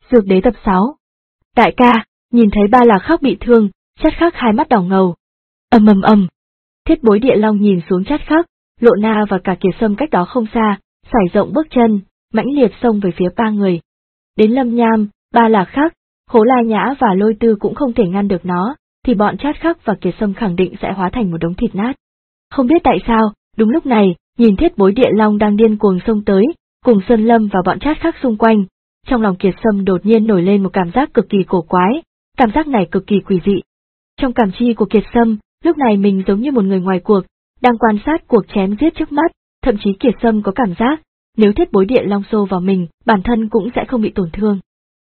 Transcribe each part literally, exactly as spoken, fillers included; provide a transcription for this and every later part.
Dược đế tập sáu. Đại ca, nhìn thấy Ba Lạc Khắc bị thương, Chát Khắc hai mắt đỏ ngầu. Ầm ầm ầm. Thiết Bối Địa Long nhìn xuống Chát Khắc, Lộ Na và cả Kiệt Sâm cách đó không xa, sải rộng bước chân, mãnh liệt xông về phía ba người. Đến Lâm Nham, Ba Lạc Khắc, Khố La Nhã và Lôi Tư cũng không thể ngăn được nó, thì bọn Chát Khắc và Kiệt Sâm khẳng định sẽ hóa thành một đống thịt nát. Không biết tại sao, đúng lúc này, nhìn Thiết Bối Địa Long đang điên cuồng xông tới, cùng Sơn Lâm và bọn Chát Khắc xung quanh, trong lòng Kiệt Sâm đột nhiên nổi lên một cảm giác cực kỳ cổ quái, cảm giác này cực kỳ quỷ dị. Trong cảm chi của Kiệt Sâm, lúc này mình giống như một người ngoài cuộc, đang quan sát cuộc chém giết trước mắt, thậm chí Kiệt Sâm có cảm giác, nếu Thiết Bối Địa Long xô vào mình, bản thân cũng sẽ không bị tổn thương.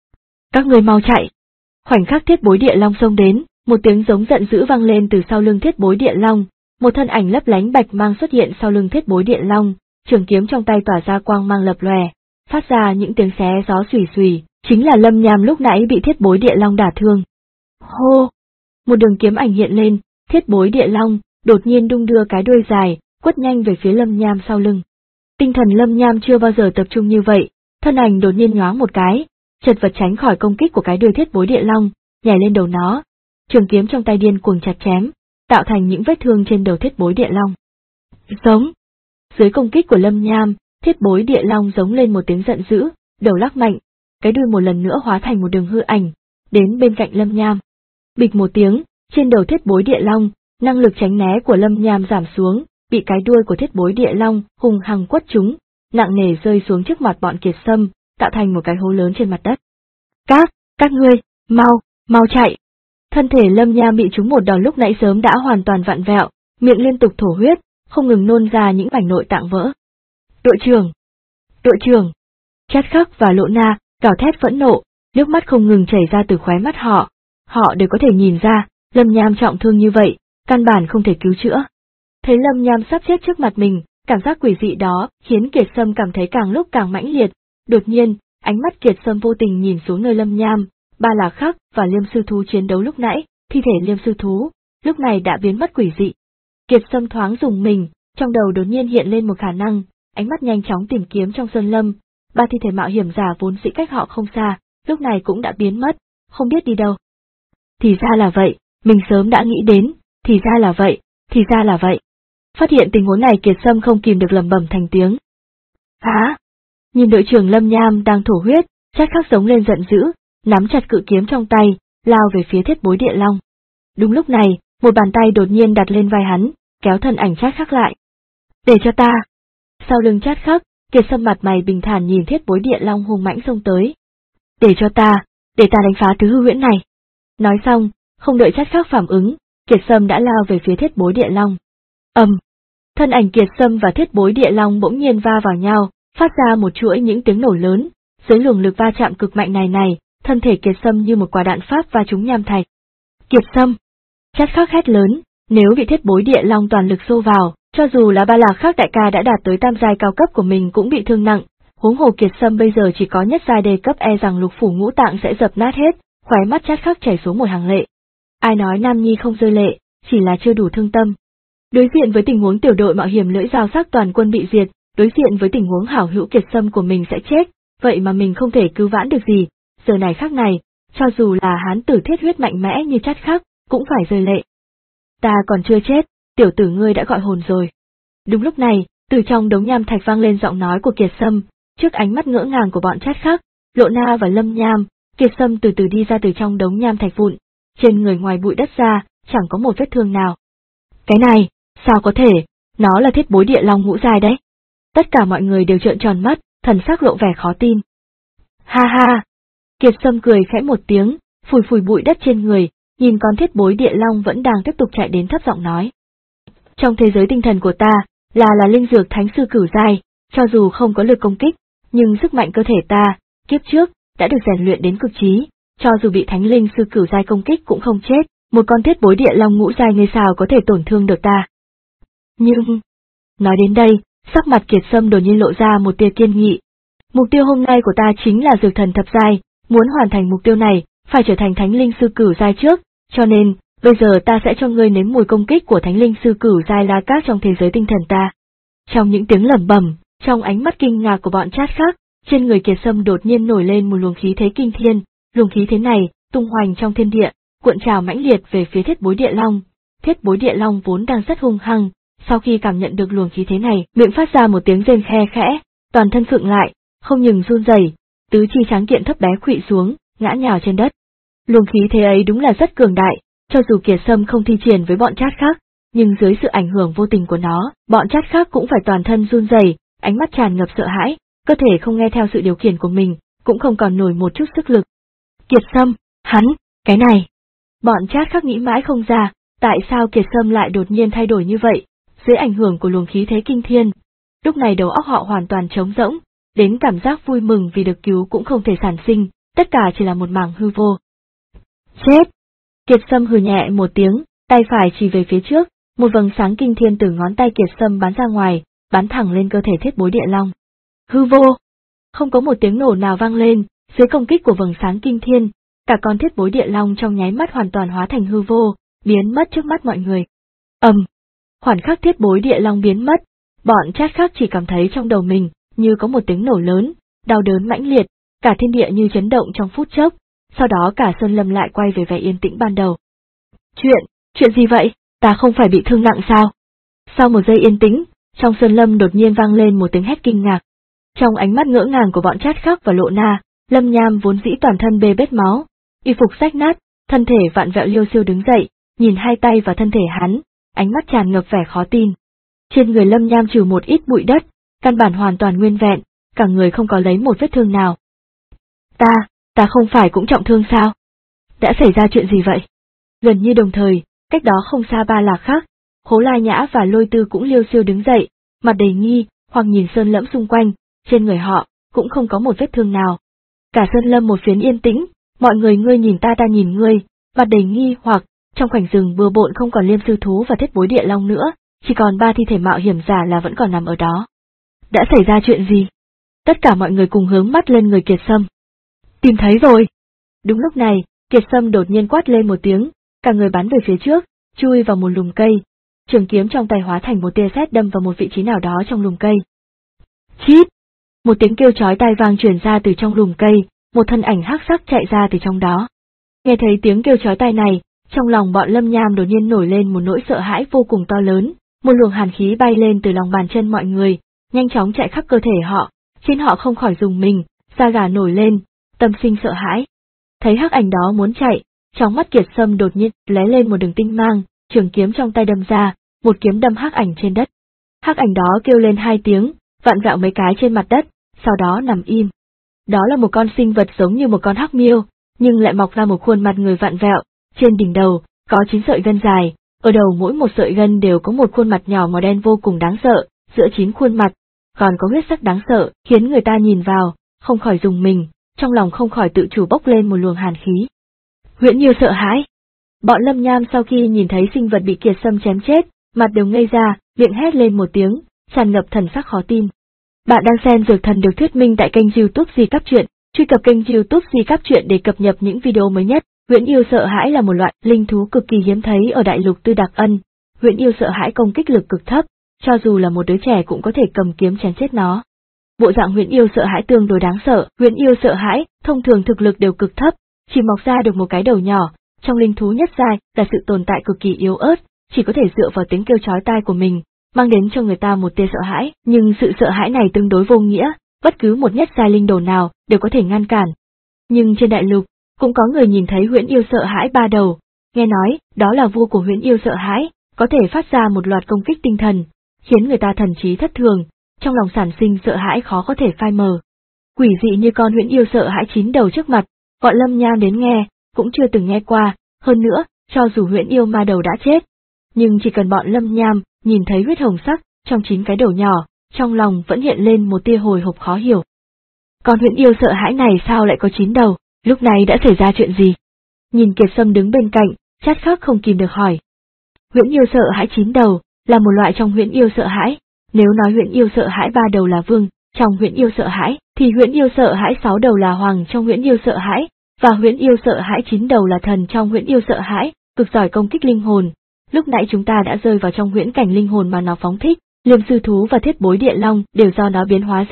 Các người mau chạy! Khoảnh khắc Thiết Bối Địa Long xông đến, một tiếng giống giận dữ vang lên từ sau lưng Thiết Bối Địa Long, một thân ảnh lấp lánh bạch mang xuất hiện sau lưng Thiết Bối Địa Long, trường kiếm trong tay tỏa ra quang mang lập lòe, phát ra những tiếng xé gió xùy xùy, chính là Lâm Nham lúc nãy bị Thiết Bối Địa Long đả thương. Hô! Một đường kiếm ảnh hiện lên, Thiết Bối Địa Long đột nhiên đung đưa cái đuôi dài, quất nhanh về phía Lâm Nham sau lưng. Tinh thần Lâm Nham chưa bao giờ tập trung như vậy, thân ảnh đột nhiên nhoáng một cái, chật vật tránh khỏi công kích của cái đuôi Thiết Bối Địa Long, nhảy lên đầu nó, trường kiếm trong tay điên cuồng chặt chém, tạo thành những vết thương trên đầu Thiết Bối Địa Long. Giống! Dưới công kích của Lâm Nham, Thiết Bối Địa Long giống lên một tiếng giận dữ, đầu lắc mạnh, cái đuôi một lần nữa hóa thành một đường hư ảnh, đến bên cạnh Lâm Nham. Bịch một tiếng, trên đầu Thiết Bối Địa Long, năng lực tránh né của Lâm Nham giảm xuống, bị cái đuôi của Thiết Bối Địa Long hùng hăng quất trúng, nặng nề rơi xuống trước mặt bọn Kiệt Sâm, tạo thành một cái hố lớn trên mặt đất. Các, các ngươi, mau, mau chạy! Thân thể Lâm Nham bị trúng một đòn lúc nãy sớm đã hoàn toàn vặn vẹo, miệng liên tục thổ huyết, không ngừng nôn ra những mảnh nội tạng vỡ. Đội trưởng! Đội trưởng! Chát Khắc và Lộ Na gào thét phẫn nộ, nước mắt không ngừng chảy ra từ khóe mắt họ. Họ đều có thể nhìn ra, Lâm Nham trọng thương như vậy, căn bản không thể cứu chữa. Thấy Lâm Nham sắp chết trước mặt mình, cảm giác quỷ dị đó khiến Kiệt Sâm cảm thấy càng lúc càng mãnh liệt. Đột nhiên, ánh mắt Kiệt Sâm vô tình nhìn xuống nơi Lâm Nham, Ba Lạc Khắc và Liêm Sư Thú chiến đấu lúc nãy, thi thể Liêm Sư Thú lúc này đã biến mất quỷ dị. Kiệt Sâm thoáng dùng mình, trong đầu đột nhiên hiện lên một khả năng, ánh mắt nhanh chóng tìm kiếm trong sơn lâm, ba thi thể mạo hiểm giả vốn dĩ cách họ không xa, lúc này cũng đã biến mất, không biết đi đâu. Thì ra là vậy, mình sớm đã nghĩ đến, thì ra là vậy, thì ra là vậy. Phát hiện tình huống này Kiệt Sâm không kìm được lẩm bẩm thành tiếng. Hả? Nhìn đội trưởng Lâm Nham đang thổ huyết, Chát Khắc giống lên giận dữ, nắm chặt cự kiếm trong tay, lao về phía Thiết Bối Địa Long. Đúng lúc này, một bàn tay đột nhiên đặt lên vai hắn, kéo thân ảnh Chát Khắc lại. Để cho ta! Sau lưng Chát Khắc, Kiệt Sâm mặt mày bình thản nhìn Thiết Bối Địa Long hung mãnh xông tới. Để cho ta, để ta đánh phá tứ hư huyễn này. Nói xong, không đợi Chát Khắc phản ứng, Kiệt Sâm đã lao về phía Thiết Bối Địa Long. Ầm! Um, thân ảnh Kiệt Sâm và Thiết Bối Địa Long bỗng nhiên va vào nhau, phát ra một chuỗi những tiếng nổ lớn. Dưới luồng lực va chạm cực mạnh này này, thân thể Kiệt Sâm như một quả đạn pháp va trúng nham thạch. Kiệt Sâm! Chát Khắc hét lớn, nếu bị Thiết Bối Địa Long toàn lực xô vào, cho dù là Ba Lạc Khắc đại ca đã đạt tới tam giai cao cấp của mình cũng bị thương nặng, huống hồ Kiệt Sâm bây giờ chỉ có nhất giai đề cấp, e rằng lục phủ ngũ tạng sẽ dập nát hết. Khóe mắt Chát Khắc chảy xuống một hàng lệ. Ai nói Nam Nhi không rơi lệ, chỉ là chưa đủ thương tâm. Đối diện với tình huống tiểu đội mạo hiểm lưỡi dao sắc toàn quân bị diệt, đối diện với tình huống hảo hữu Kiệt Sâm của mình sẽ chết, vậy mà mình không thể cứu vãn được gì, giờ này khắc này, cho dù là hán tử thiết huyết mạnh mẽ như Chát Khắc, cũng phải rơi lệ. Ta còn chưa chết, tiểu tử ngươi đã gọi hồn rồi. Đúng lúc này, từ trong đống nham thạch vang lên giọng nói của Kiệt Sâm, trước ánh mắt ngỡ ngàng của bọn Chát Khắc, Lộ Na và Lâm Nham. Kiệt Sâm từ từ đi ra từ trong đống nham thạch vụn, trên người ngoài bụi đất ra, chẳng có một vết thương nào. Cái này, sao có thể, nó là Thiết Bối Địa Long ngũ giai đấy. Tất cả mọi người đều trợn tròn mắt, thần sắc lộ vẻ khó tin. Ha ha! Kiệt Sâm cười khẽ một tiếng, phủi phủi bụi đất trên người, nhìn con Thiết Bối Địa Long vẫn đang tiếp tục chạy đến thấp giọng nói. Trong thế giới tinh thần của ta, là là linh dược thánh sư cửu giai, cho dù không có lực công kích, nhưng sức mạnh cơ thể ta, kiếp trước, đã được rèn luyện đến cực trí, cho dù bị thánh linh sư cửu giai công kích cũng không chết, một con Thiết Bối Địa Long ngũ giai ngươi sao có thể tổn thương được ta. Nhưng, nói đến đây, sắc mặt Kiệt Sâm đột nhiên lộ ra một tia kiên nghị. Mục tiêu hôm nay của ta chính là dược thần thập giai, muốn hoàn thành mục tiêu này, phải trở thành thánh linh sư cửu giai trước, cho nên, bây giờ ta sẽ cho ngươi nếm mùi công kích của thánh linh sư cửu giai La Cát trong thế giới tinh thần ta. Trong những tiếng lẩm bẩm, trong ánh mắt kinh ngạc của bọn Chát Khắc, Trên người Kiệt Sâm đột nhiên nổi lên một luồng khí thế kinh thiên, luồng khí thế này tung hoành trong thiên địa, cuộn trào mãnh liệt về phía Thiết Bối Địa Long. Thiết Bối Địa Long vốn đang rất hung hăng, sau khi cảm nhận được luồng khí thế này, miệng phát ra một tiếng rên khe khẽ, toàn thân khựng lại, không ngừng run rẩy, tứ chi tráng kiện thấp bé khuỵu xuống, ngã nhào trên đất. Luồng khí thế ấy đúng là rất cường đại, cho dù Kiệt Sâm không thi triển với bọn Trát Khắc, nhưng dưới sự ảnh hưởng vô tình của nó, bọn Trát Khắc cũng phải toàn thân run rẩy, ánh mắt tràn ngập sợ hãi, cơ thể không nghe theo sự điều khiển của mình, cũng không còn nổi một chút sức lực. Kiệt Sâm, hắn, cái này. Bọn Trát Khắc nghĩ mãi không ra, tại sao Kiệt Sâm lại đột nhiên thay đổi như vậy, dưới ảnh hưởng của luồng khí thế kinh thiên. Lúc này đầu óc họ hoàn toàn trống rỗng, đến cảm giác vui mừng vì được cứu cũng không thể sản sinh, tất cả chỉ là một mảng hư vô. Chết! Kiệt Sâm hừ nhẹ một tiếng, tay phải chỉ về phía trước, một vầng sáng kinh thiên từ ngón tay Kiệt Sâm bắn ra ngoài, bắn thẳng lên cơ thể Thiết Bối Địa Long. Hư vô! Không có một tiếng nổ nào vang lên, dưới công kích của vầng sáng kinh thiên, cả con Thiết Bối Địa Long trong nháy mắt hoàn toàn hóa thành hư vô, biến mất trước mắt mọi người. Ầm! Um, khoảnh khắc Thiết Bối Địa Long biến mất, bọn Trát Khắc chỉ cảm thấy trong đầu mình như có một tiếng nổ lớn, đau đớn mãnh liệt, cả thiên địa như chấn động trong phút chốc, sau đó cả Sơn Lâm lại quay về vẻ yên tĩnh ban đầu. Chuyện, chuyện gì vậy, ta không phải bị thương nặng sao? Sau một giây yên tĩnh, trong Sơn Lâm đột nhiên vang lên một tiếng hét kinh ngạc. Trong ánh mắt ngỡ ngàng của bọn Trát Khắc và Lộ Na, Lâm Nham vốn dĩ toàn thân bê bết máu, y phục rách nát, thân thể vặn vẹo liêu xiêu đứng dậy, nhìn hai tay và thân thể hắn, ánh mắt tràn ngập vẻ khó tin. Trên người Lâm Nham trừ một ít bụi đất, căn bản hoàn toàn nguyên vẹn, cả người không có lấy một vết thương nào. Ta, ta không phải cũng trọng thương sao? Đã xảy ra chuyện gì vậy? Gần như đồng thời, cách đó không xa ba Lạc Khắc, Khố La Nhã và Lôi Tư cũng liêu xiêu đứng dậy, mặt đầy nghi, hoặc nhìn Sơn Lẫm xung quanh, trên người họ cũng không có một vết thương nào. Cả Sơn Lâm một phiến yên tĩnh, mọi người ngươi nhìn ta ta nhìn ngươi, mặt đầy nghi hoặc, trong khoảnh rừng bừa bộn không còn Liêm Sư Thú và Thiết Bối Địa Long nữa, chỉ còn ba thi thể mạo hiểm giả là vẫn còn nằm ở đó. Đã xảy ra chuyện gì? Tất cả mọi người cùng hướng mắt lên người Kiệt Sâm. Tìm thấy rồi! Đúng lúc này, Kiệt Sâm đột nhiên quát lên một tiếng, cả người bắn về phía trước, chui vào một lùm cây, trường kiếm trong tay hóa thành một tia sét đâm vào một vị trí nào đó trong lùm cây. Chít! Một tiếng kêu chói tai vang truyền ra từ trong lùm cây, một thân ảnh hắc sắc chạy ra từ trong đó. Nghe thấy tiếng kêu chói tai này, trong lòng bọn Lâm Nham đột nhiên nổi lên một nỗi sợ hãi vô cùng to lớn, một luồng hàn khí bay lên từ lòng bàn chân mọi người, nhanh chóng chạy khắp cơ thể họ, khiến họ không khỏi rùng mình, da gà nổi lên, tâm sinh sợ hãi. Thấy hắc ảnh đó muốn chạy, trong mắt Kiệt Sâm đột nhiên lóe lên một đường tinh mang, trường kiếm trong tay đâm ra, một kiếm đâm hắc ảnh trên đất. Hắc ảnh đó kêu lên hai tiếng, vặn vẹo mấy cái trên mặt đất, sau đó nằm im. Đó là một con sinh vật giống như một con hắc miêu, nhưng lại mọc ra một khuôn mặt người vặn vẹo, trên đỉnh đầu có chín sợi gân dài, ở đầu mỗi một sợi gân đều có một khuôn mặt nhỏ màu đen vô cùng đáng sợ, giữa chín khuôn mặt còn có huyết sắc đáng sợ, khiến người ta nhìn vào không khỏi rùng mình, trong lòng không khỏi tự chủ bốc lên một luồng hàn khí. Huyễn Như sợ hãi. Bọn Lâm Nham sau khi nhìn thấy sinh vật bị Kiệt Sâm chém chết, mặt đều ngây ra, miệng hét lên một tiếng, tràn ngập thần sắc khó tin. Bạn đang xem Dược Thần được thuyết minh tại kênh YouTube Di Cáp Truyện, truy cập kênh YouTube Di Cáp Truyện để cập nhật những video mới nhất. Huyễn Yêu sợ hãi là một loại linh thú cực kỳ hiếm thấy ở đại lục Tư Đạc Ân. Huyễn Yêu sợ hãi công kích lực cực thấp, cho dù là một đứa trẻ cũng có thể cầm kiếm chém chết nó. Bộ dạng Huyễn Yêu sợ hãi tương đối đáng sợ, Huyễn Yêu sợ hãi thông thường thực lực đều cực thấp, chỉ mọc ra được một cái đầu nhỏ, trong linh thú nhất giai là sự tồn tại cực kỳ yếu ớt, chỉ có thể dựa vào tiếng kêu chói tai của mình, mang đến cho người ta một tia sợ hãi, nhưng sự sợ hãi này tương đối vô nghĩa, bất cứ một nhất giai linh đồ nào đều có thể ngăn cản. Nhưng trên đại lục, cũng có người nhìn thấy Huyễn Yêu sợ hãi ba đầu, nghe nói, đó là vua của Huyễn Yêu sợ hãi, có thể phát ra một loạt công kích tinh thần, khiến người ta thần trí thất thường, trong lòng sản sinh sợ hãi khó có thể phai mờ. Quỷ dị như con Huyễn Yêu sợ hãi chín đầu trước mặt, bọn Lâm Nham đến nghe, cũng chưa từng nghe qua, hơn nữa, cho dù Huyễn Yêu ma đầu đã chết, nhưng chỉ cần bọn Lâm Nham nhìn thấy huyết hồng sắc trong chín cái đầu nhỏ, trong lòng vẫn hiện lên một tia hồi hộp khó hiểu. Con Huyễn Yêu sợ hãi này sao lại có chín đầu, lúc này đã xảy ra chuyện gì? Nhìn Kiệt Sâm đứng bên cạnh, Trát Khắc không kìm được hỏi. Huyễn Yêu sợ hãi chín đầu là một loại trong Huyễn Yêu sợ hãi, nếu nói Huyễn Yêu sợ hãi ba đầu là vương trong Huyễn Yêu sợ hãi, thì Huyễn Yêu sợ hãi sáu đầu là hoàng trong Huyễn Yêu sợ hãi, và Huyễn Yêu sợ hãi chín đầu là thần trong Huyễn Yêu sợ hãi, cực giỏi công kích linh hồn. Lúc nãy chúng ta đã rơi vào trong huyễn cảnh linh hồn mà nó phóng thích, Liêm Sư Thú và Thiết Bối Địa Long đều do nó biến hóa ra,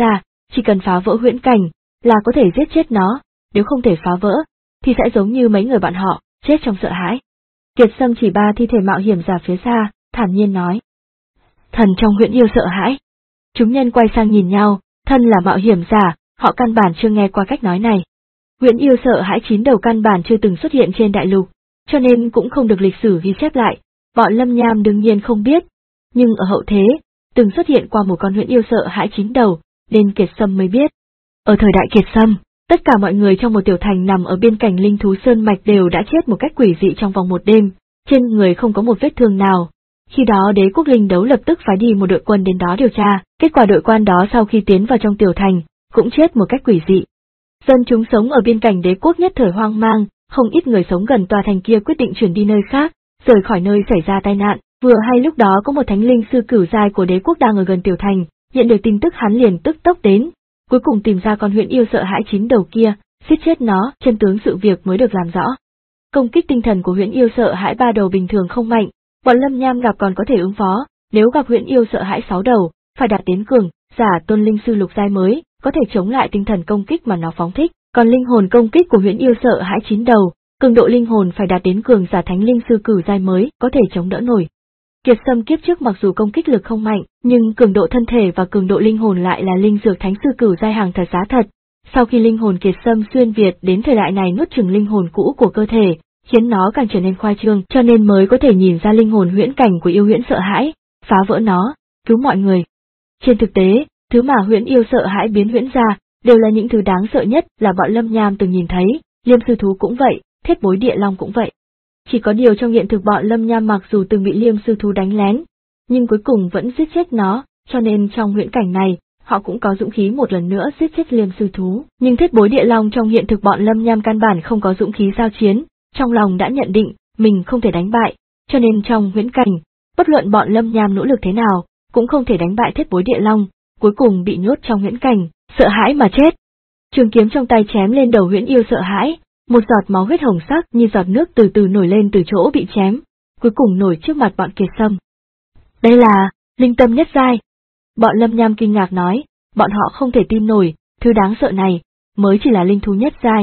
chỉ cần phá vỡ huyễn cảnh, là có thể giết chết nó, nếu không thể phá vỡ, thì sẽ giống như mấy người bạn họ, chết trong sợ hãi. Kiệt Sâm chỉ ba thi thể mạo hiểm giả phía xa, thản nhiên nói. Thần trong huyễn yêu sợ hãi. Chúng nhân quay sang nhìn nhau, thân là mạo hiểm giả, họ căn bản chưa nghe qua cách nói này. Huyễn yêu sợ hãi chín đầu căn bản chưa từng xuất hiện trên đại lục, cho nên cũng không được lịch sử ghi chép lại, bọn Lâm Nham đương nhiên không biết, nhưng ở hậu thế, từng xuất hiện qua một con huyễn yêu sợ hãi chín đầu, nên Kiệt Sâm mới biết. Ở thời đại Kiệt Sâm, tất cả mọi người trong một tiểu thành nằm ở biên cảnh linh thú sơn mạch đều đã chết một cách quỷ dị trong vòng một đêm, trên người không có một vết thương nào. Khi đó đế quốc linh đấu lập tức phái đi một đội quân đến đó điều tra, kết quả đội quan đó sau khi tiến vào trong tiểu thành, cũng chết một cách quỷ dị. Dân chúng sống ở biên cảnh đế quốc nhất thời hoang mang, không ít người sống gần tòa thành kia quyết định chuyển đi nơi khác, rời khỏi nơi xảy ra tai nạn. Vừa hay lúc đó có một thánh linh sư cửu giai của đế quốc đang ở gần tiểu thành, nhận được tin tức hắn liền tức tốc đến, cuối cùng tìm ra con huyễn yêu sợ hãi chín đầu kia, giết chết nó, chân tướng sự việc mới được làm rõ. Công kích tinh thần của huyễn yêu sợ hãi ba đầu bình thường không mạnh, bọn Lâm Nham gặp còn có thể ứng phó, nếu gặp huyễn yêu sợ hãi sáu đầu, phải đạt đến cường giả tôn linh sư lục giai mới có thể chống lại tinh thần công kích mà nó phóng thích, còn linh hồn công kích của huyễn yêu sợ hãi chín đầu, cường độ linh hồn phải đạt đến cường giả thánh linh sư cửu giai mới có thể chống đỡ nổi. Kiệt Sâm kiếp trước mặc dù công kích lực không mạnh, nhưng cường độ thân thể và cường độ linh hồn lại là linh dược thánh sư cửu giai hàng thật giá thật. Sau khi linh hồn Kiệt Sâm xuyên việt đến thời đại này nuốt chửng linh hồn cũ của cơ thể, khiến nó càng trở nên khoa trương, cho nên mới có thể nhìn ra linh hồn huyễn cảnh của yêu huyễn sợ hãi, phá vỡ nó, cứu mọi người. Trên thực tế, thứ mà huyễn yêu sợ hãi biến huyễn ra, đều là những thứ đáng sợ nhất là bọn Lâm Nham từng nhìn thấy, Liêm sư thú cũng vậy, thiết bối địa long cũng vậy. Chỉ có điều trong hiện thực bọn Lâm Nham mặc dù từng bị Liêm sư thú đánh lén, nhưng cuối cùng vẫn giết chết nó, cho nên trong huyễn cảnh này, họ cũng có dũng khí một lần nữa giết chết Liêm sư thú. Nhưng thiết bối địa long trong hiện thực bọn Lâm Nham căn bản không có dũng khí giao chiến, trong lòng đã nhận định mình không thể đánh bại, cho nên trong huyễn cảnh, bất luận bọn Lâm Nham nỗ lực thế nào, cũng không thể đánh bại thiết bối địa long, cuối cùng bị nhốt trong huyễn cảnh, sợ hãi mà chết. Trường kiếm trong tay chém lên đầu huyễn yêu sợ hãi, một giọt máu huyết hồng sắc như giọt nước từ từ nổi lên từ chỗ bị chém, cuối cùng nổi trước mặt bọn Kiệt Sâm. Đây là linh tâm nhất giai. Bọn Lâm Nham kinh ngạc nói, bọn họ không thể tin nổi, thứ đáng sợ này mới chỉ là linh thú nhất giai.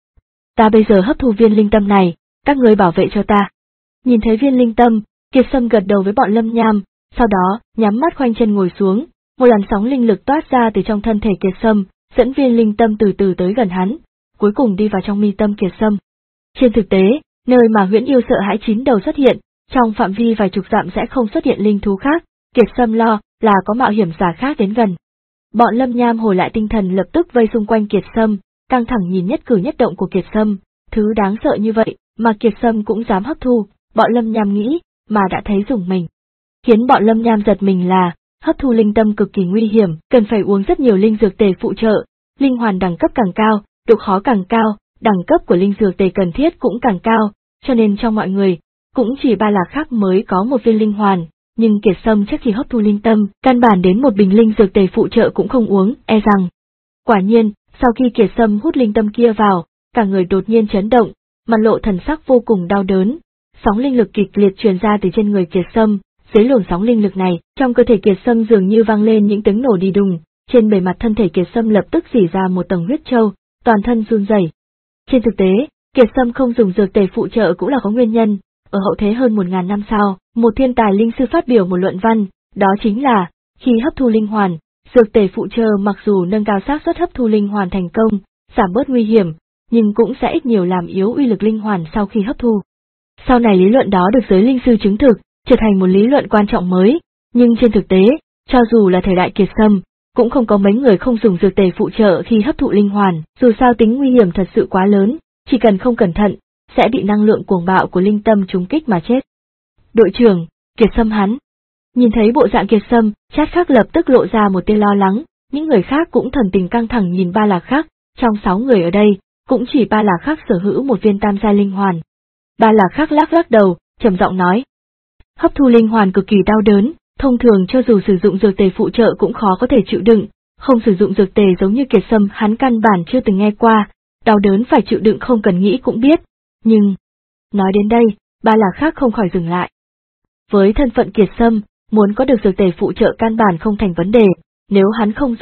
Ta bây giờ hấp thu viên linh tâm này, các người bảo vệ cho ta. Nhìn thấy viên linh tâm, Kiệt Sâm gật đầu với bọn Lâm Nham, sau đó nhắm mắt khoanh chân ngồi xuống, một làn sóng linh lực toát ra từ trong thân thể Kiệt Sâm, dẫn viên linh tâm từ từ tới gần hắn, cuối cùng đi vào trong mi tâm Kiệt Sâm. Trên thực tế, nơi mà huyễn yêu sợ hãi chín đầu xuất hiện, trong phạm vi vài chục dặm sẽ không xuất hiện linh thú khác, Kiệt Sâm lo là có mạo hiểm giả khác đến gần. Bọn Lâm Nham hồi lại tinh thần lập tức vây xung quanh Kiệt Sâm, căng thẳng nhìn nhất cử nhất động của Kiệt Sâm, thứ đáng sợ như vậy mà Kiệt Sâm cũng dám hấp thu, bọn Lâm Nham nghĩ, mà đã thấy rùng mình. Khiến bọn Lâm Nham giật mình là, hấp thu linh tâm cực kỳ nguy hiểm, cần phải uống rất nhiều linh dược tề phụ trợ, linh hoàn đẳng cấp càng cao, độ khó càng cao, đẳng cấp của linh dược tề cần thiết cũng càng cao, cho nên trong mọi người, cũng chỉ ba lạc khác mới có một viên linh hoàn, nhưng Kiệt Sâm trước khi hấp thu linh tâm, căn bản đến một bình linh dược tề phụ trợ cũng không uống, e rằng. Quả nhiên, sau khi Kiệt Sâm hút linh tâm kia vào, cả người đột nhiên chấn động, mặt lộ thần sắc vô cùng đau đớn, sóng linh lực kịch liệt truyền ra từ trên người Kiệt Sâm. Dưới luồng sóng linh lực này, trong cơ thể Kiệt Sâm dường như vang lên những tiếng nổ đi đùng, trên bề mặt thân thể Kiệt Sâm lập tức rỉ ra một tầng huyết châu, toàn thân run rẩy. Trên thực tế, Kiệt Sâm không dùng dược tề phụ trợ cũng là có nguyên nhân, ở hậu thế hơn một ngàn năm sau, một thiên tài linh sư phát biểu một luận văn, đó chính là, khi hấp thu linh hoàn, dược tề phụ trợ mặc dù nâng cao xác suất hấp thu linh hoàn thành công, giảm bớt nguy hiểm, nhưng cũng sẽ ít nhiều làm yếu uy lực linh hoàn sau khi hấp thu. Sau này lý luận đó được giới linh sư chứng thực, trở thành một lý luận quan trọng mới, nhưng trên thực tế, cho dù là thời đại Kiệt Sâm, cũng không có mấy người không dùng dược tề phụ trợ khi hấp thụ linh hoàn, dù sao tính nguy hiểm thật sự quá lớn, chỉ cần không cẩn thận, sẽ bị năng lượng cuồng bạo của linh tâm trúng kích mà chết. Đội trưởng, Kiệt Sâm hắn. Nhìn thấy bộ dạng Kiệt Sâm, Trát Khắc lập tức lộ ra một tia lo lắng, những người khác cũng thần tình căng thẳng nhìn Ba Lạc Khắc, trong sáu người ở đây, cũng chỉ Ba Lạc Khắc sở hữu một viên tam giai linh hoàn. Ba Lạc Khắc lắc lắc đầu, trầm giọng nói. Hấp thu linh hoàn cực kỳ đau đớn, thông thường cho dù sử dụng dược tề phụ trợ cũng khó có thể chịu đựng, không sử dụng dược tề giống như Kiệt Sâm hắn căn bản chưa từng nghe qua, đau đớn phải chịu đựng không cần nghĩ cũng biết, nhưng... Nói đến đây, Ba Lạc Khắc không khỏi dừng lại. Với thân phận Kiệt Sâm, muốn có được dược tề phụ trợ căn bản không thành vấn đề, nếu hắn không dùng,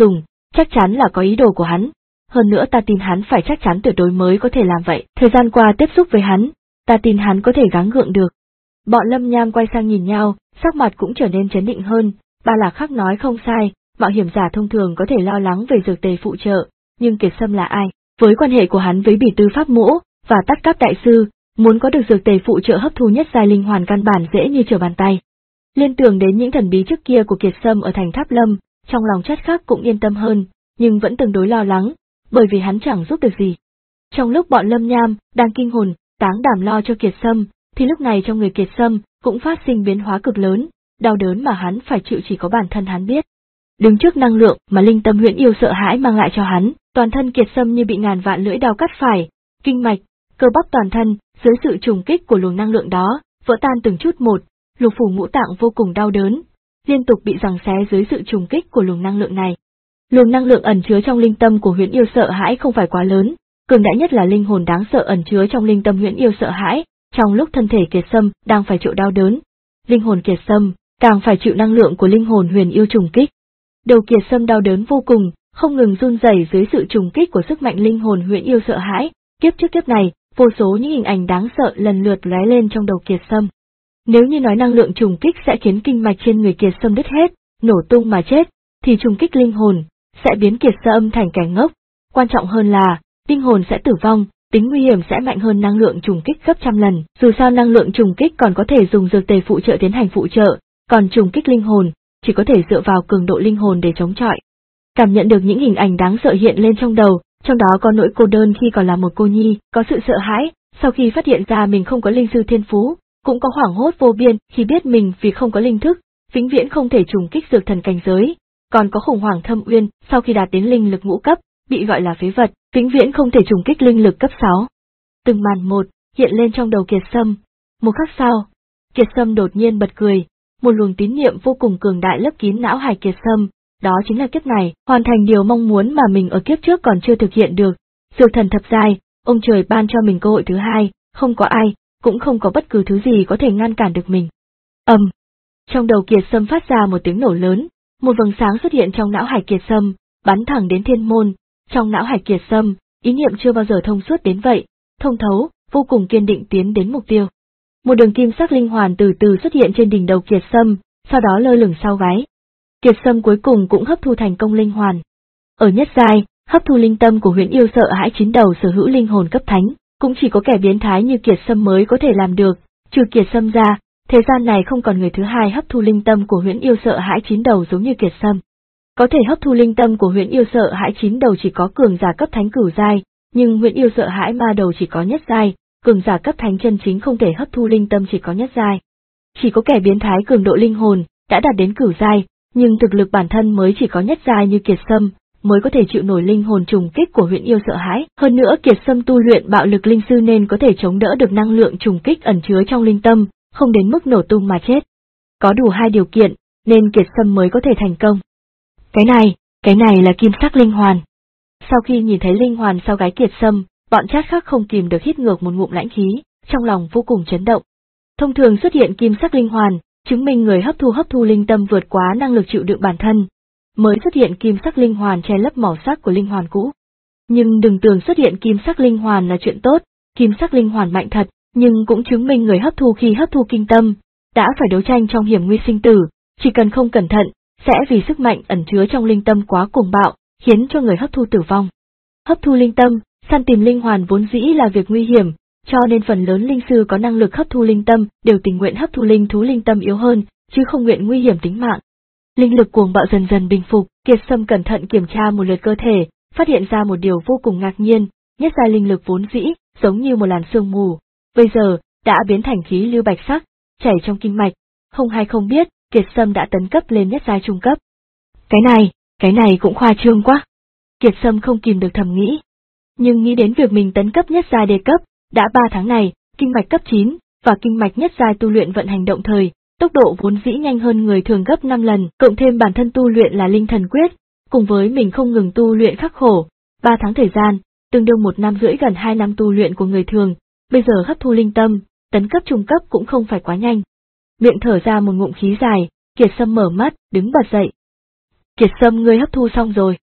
chắc chắn là có ý đồ của hắn. Hơn nữa ta tin hắn phải chắc chắn tuyệt đối mới có thể làm vậy. Thời gian qua tiếp xúc với hắn, ta tin hắn có thể gắng gượng được. Bọn Lâm Nham quay sang nhìn nhau, sắc mặt cũng trở nên trấn định hơn. Ba Lạc Khắc nói không sai, mạo hiểm giả thông thường có thể lo lắng về dược tề phụ trợ, nhưng Kiệt Sâm là ai? Với quan hệ của hắn với Bỉ Tư Pháp Mỗ và Tát Cáp Đại Sư, muốn có được dược tề phụ trợ hấp thu nhất giai linh hoàn căn bản dễ như trở bàn tay. Liên tưởng đến những thần bí trước kia của Kiệt Sâm ở thành Tháp Lâm, trong lòng Trát Khắc cũng yên tâm hơn, nhưng vẫn tương đối lo lắng, bởi vì hắn chẳng giúp được gì. Trong lúc bọn Lâm Nham đang kinh hồn, táng đảm lo cho Kiệt Sâm, thì lúc này trong người Kiệt Sâm cũng phát sinh biến hóa cực lớn, đau đớn mà hắn phải chịu chỉ có bản thân hắn biết. Đứng trước năng lượng mà linh tâm huyễn yêu sợ hãi mang lại cho hắn, toàn thân Kiệt Sâm như bị ngàn vạn lưỡi dao cắt phải, kinh mạch, cơ bắp toàn thân, dưới sự trùng kích của luồng năng lượng đó, vỡ tan từng chút một, lục phủ ngũ tạng vô cùng đau đớn, liên tục bị giằng xé dưới sự trùng kích của luồng năng lượng này. Luồng năng lượng ẩn chứa trong linh tâm của huyễn yêu sợ hãi không phải quá lớn, cường đại nhất là linh hồn đáng sợ ẩn chứa trong linh tâm huyễn yêu sợ hãi, trong lúc thân thể Kiệt Sâm đang phải chịu đau đớn, linh hồn Kiệt Sâm càng phải chịu năng lượng của linh hồn huyền yêu trùng kích. Đầu Kiệt Sâm đau đớn vô cùng, không ngừng run rẩy dưới sự trùng kích của sức mạnh linh hồn huyền yêu sợ hãi, kiếp trước kiếp này, vô số những hình ảnh đáng sợ lần lượt lóe lên trong đầu Kiệt Sâm. Nếu như nói năng lượng trùng kích sẽ khiến kinh mạch trên người Kiệt Sâm đứt hết, nổ tung mà chết, thì trùng kích linh hồn sẽ biến Kiệt Sâm thành kẻ ngốc. Quan trọng hơn là, linh hồn sẽ tử vong, tính nguy hiểm sẽ mạnh hơn năng lượng trùng kích gấp trăm lần. Dù sao năng lượng trùng kích còn có thể dùng dược tề phụ trợ tiến hành phụ trợ, còn trùng kích linh hồn chỉ có thể dựa vào cường độ linh hồn để chống chọi. Cảm nhận được những hình ảnh đáng sợ hiện lên trong đầu, trong đó có nỗi cô đơn khi còn là một cô nhi, có sự sợ hãi sau khi phát hiện ra mình không có linh sư thiên phú, cũng có hoảng hốt vô biên khi biết mình vì không có linh thức, vĩnh viễn không thể trùng kích dược thần cảnh giới, còn có khủng hoảng thâm uyên sau khi đạt đến linh lực ngũ cấp, bị gọi là phế vật, vĩnh viễn không thể trùng kích linh lực cấp sáu. Từng màn một hiện lên trong đầu Kiệt Sâm. Một khắc sau, Kiệt Sâm đột nhiên bật cười, một luồng tín niệm vô cùng cường đại lấp kín não hải Kiệt Sâm, đó chính là kiếp này, hoàn thành điều mong muốn mà mình ở kiếp trước còn chưa thực hiện được. Dược thần thập giai, ông trời ban cho mình cơ hội thứ hai, không có ai, cũng không có bất cứ thứ gì có thể ngăn cản được mình. Ầm. Um. Trong đầu Kiệt Sâm phát ra một tiếng nổ lớn, một vầng sáng xuất hiện trong não hải Kiệt Sâm, bắn thẳng đến thiên môn. Trong não hải Kiệt Sâm, ý niệm chưa bao giờ thông suốt đến vậy, thông thấu, vô cùng kiên định tiến đến mục tiêu. Một đường kim sắc linh hoàn từ từ xuất hiện trên đỉnh đầu Kiệt Sâm, sau đó lơ lửng sau gáy. Kiệt Sâm cuối cùng cũng hấp thu thành công linh hoàn. Ở nhất giai, hấp thu linh tâm của huyễn yêu sợ hãi chín đầu sở hữu linh hồn cấp thánh, cũng chỉ có kẻ biến thái như Kiệt Sâm mới có thể làm được, trừ Kiệt Sâm ra, thế gian này không còn người thứ hai hấp thu linh tâm của huyễn yêu sợ hãi chín đầu giống như Kiệt Sâm. Có thể hấp thu linh tâm của huyễn yêu sợ hãi chín đầu chỉ có cường giả cấp thánh cửu giai, nhưng huyễn yêu sợ hãi ma đầu chỉ có nhất giai, cường giả cấp thánh chân chính không thể hấp thu linh tâm chỉ có nhất giai. Chỉ có kẻ biến thái cường độ linh hồn đã đạt đến cửu giai, nhưng thực lực bản thân mới chỉ có nhất giai như Kiệt Sâm, mới có thể chịu nổi linh hồn trùng kích của huyễn yêu sợ hãi. Hơn nữa Kiệt Sâm tu luyện bạo lực linh sư nên có thể chống đỡ được năng lượng trùng kích ẩn chứa trong linh tâm, không đến mức nổ tung mà chết. Có đủ hai điều kiện, nên Kiệt Sâm mới có thể thành công. Cái này, cái này là kim sắc linh hoàn. Sau khi nhìn thấy linh hoàn sau gáy Kiệt Sâm, bọn Trát Khắc không kìm được hít ngược một ngụm lãnh khí, trong lòng vô cùng chấn động. Thông thường xuất hiện kim sắc linh hoàn, chứng minh người hấp thu hấp thu linh tâm vượt quá năng lực chịu đựng bản thân. Mới xuất hiện kim sắc linh hoàn che lấp màu sắc của linh hoàn cũ. Nhưng đừng tưởng xuất hiện kim sắc linh hoàn là chuyện tốt, kim sắc linh hoàn mạnh thật, nhưng cũng chứng minh người hấp thu khi hấp thu kinh tâm, đã phải đấu tranh trong hiểm nguy sinh tử, chỉ cần không cẩn thận, sẽ vì sức mạnh ẩn chứa trong linh tâm quá cuồng bạo, khiến cho người hấp thu tử vong. Hấp thu linh tâm, săn tìm linh hoàn vốn dĩ là việc nguy hiểm, cho nên phần lớn linh sư có năng lực hấp thu linh tâm đều tình nguyện hấp thu linh thú linh tâm yếu hơn, chứ không nguyện nguy hiểm tính mạng. Linh lực cuồng bạo dần dần bình phục, Kiệt Sâm cẩn thận kiểm tra một lượt cơ thể, phát hiện ra một điều vô cùng ngạc nhiên, nhất giai linh lực vốn dĩ, giống như một làn sương mù, bây giờ, đã biến thành khí lưu bạch sắc, chảy trong kinh mạch, không hay không biết, Kiệt Sâm đã tấn cấp lên nhất giai trung cấp. Cái này, cái này cũng khoa trương quá. Kiệt Sâm không kìm được thầm nghĩ. Nhưng nghĩ đến việc mình tấn cấp nhất giai đề cấp, đã ba tháng này, kinh mạch cấp chín, và kinh mạch nhất giai tu luyện vận hành động thời, tốc độ vốn dĩ nhanh hơn người thường gấp năm lần, cộng thêm bản thân tu luyện là linh thần quyết, cùng với mình không ngừng tu luyện khắc khổ, ba tháng thời gian, tương đương một năm rưỡi gần hai năm tu luyện của người thường, bây giờ hấp thu linh tâm, tấn cấp trung cấp cũng không phải quá nhanh. Miệng thở ra một ngụm khí dài, Kiệt Sâm mở mắt, đứng bật dậy. Kiệt Sâm ngươi hấp thu xong rồi,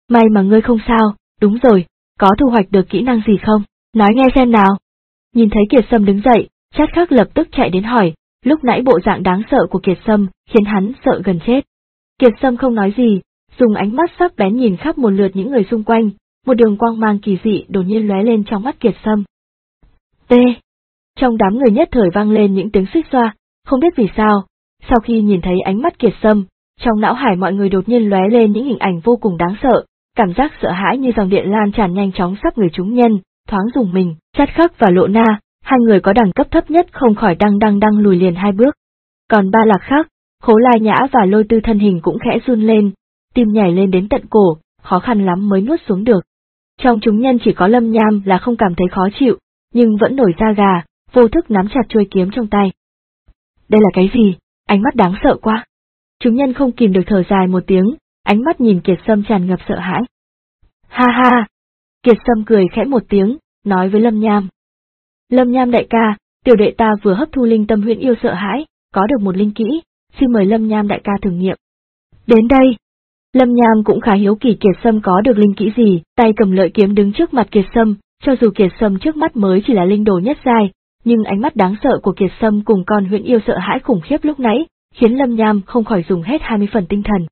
May mà ngươi không sao, đúng rồi, có thu hoạch được kỹ năng gì không? Nói nghe xem nào. Nhìn thấy Kiệt Sâm đứng dậy, Trát Khắc lập tức chạy đến hỏi, lúc nãy bộ dạng đáng sợ của Kiệt Sâm khiến hắn sợ gần chết. Kiệt Sâm không nói gì, dùng ánh mắt sắc bén nhìn khắp một lượt những người xung quanh, một đường quang mang kỳ dị đột nhiên lóe lên trong mắt Kiệt Sâm. T. Trong đám người nhất thời vang lên những tiếng xuýt xoa, không biết vì sao, sau khi nhìn thấy ánh mắt Kiệt Sâm, trong não hải mọi người đột nhiên lóe lên những hình ảnh vô cùng đáng sợ, cảm giác sợ hãi như dòng điện lan tràn nhanh chóng sắp người chúng nhân, thoáng dùng mình, Trát Khắc và Lộ Na, hai người có đẳng cấp thấp nhất không khỏi đăng đăng đăng lùi liền hai bước. Còn ba lạc khác, Khố Lai Nhã và Lôi Tư thân hình cũng khẽ run lên, tim nhảy lên đến tận cổ, khó khăn lắm mới nuốt xuống được. Trong chúng nhân chỉ có Lâm Nham là không cảm thấy khó chịu, nhưng vẫn nổi da gà, vô thức nắm chặt chuôi kiếm trong tay. Đây là cái gì? Ánh mắt đáng sợ quá. Chúng nhân không kìm được thở dài một tiếng, ánh mắt nhìn Kiệt Sâm tràn ngập sợ hãi. Ha ha! Kiệt Sâm cười khẽ một tiếng, nói với Lâm Nham. Lâm Nham đại ca, tiểu đệ ta vừa hấp thu linh tâm huyễn yêu sợ hãi, có được một linh kỹ, xin mời Lâm Nham đại ca thử nghiệm. Đến đây! Lâm Nham cũng khá hiếu kỳ Kiệt Sâm có được linh kỹ gì, tay cầm lợi kiếm đứng trước mặt Kiệt Sâm, cho dù Kiệt Sâm trước mắt mới chỉ là linh đồ nhất giai, nhưng ánh mắt đáng sợ của Kiệt Sâm cùng con huyễn yêu sợ hãi khủng khiếp lúc nãy, khiến Lâm Nham không khỏi dùng hết hai mươi phần tinh thần.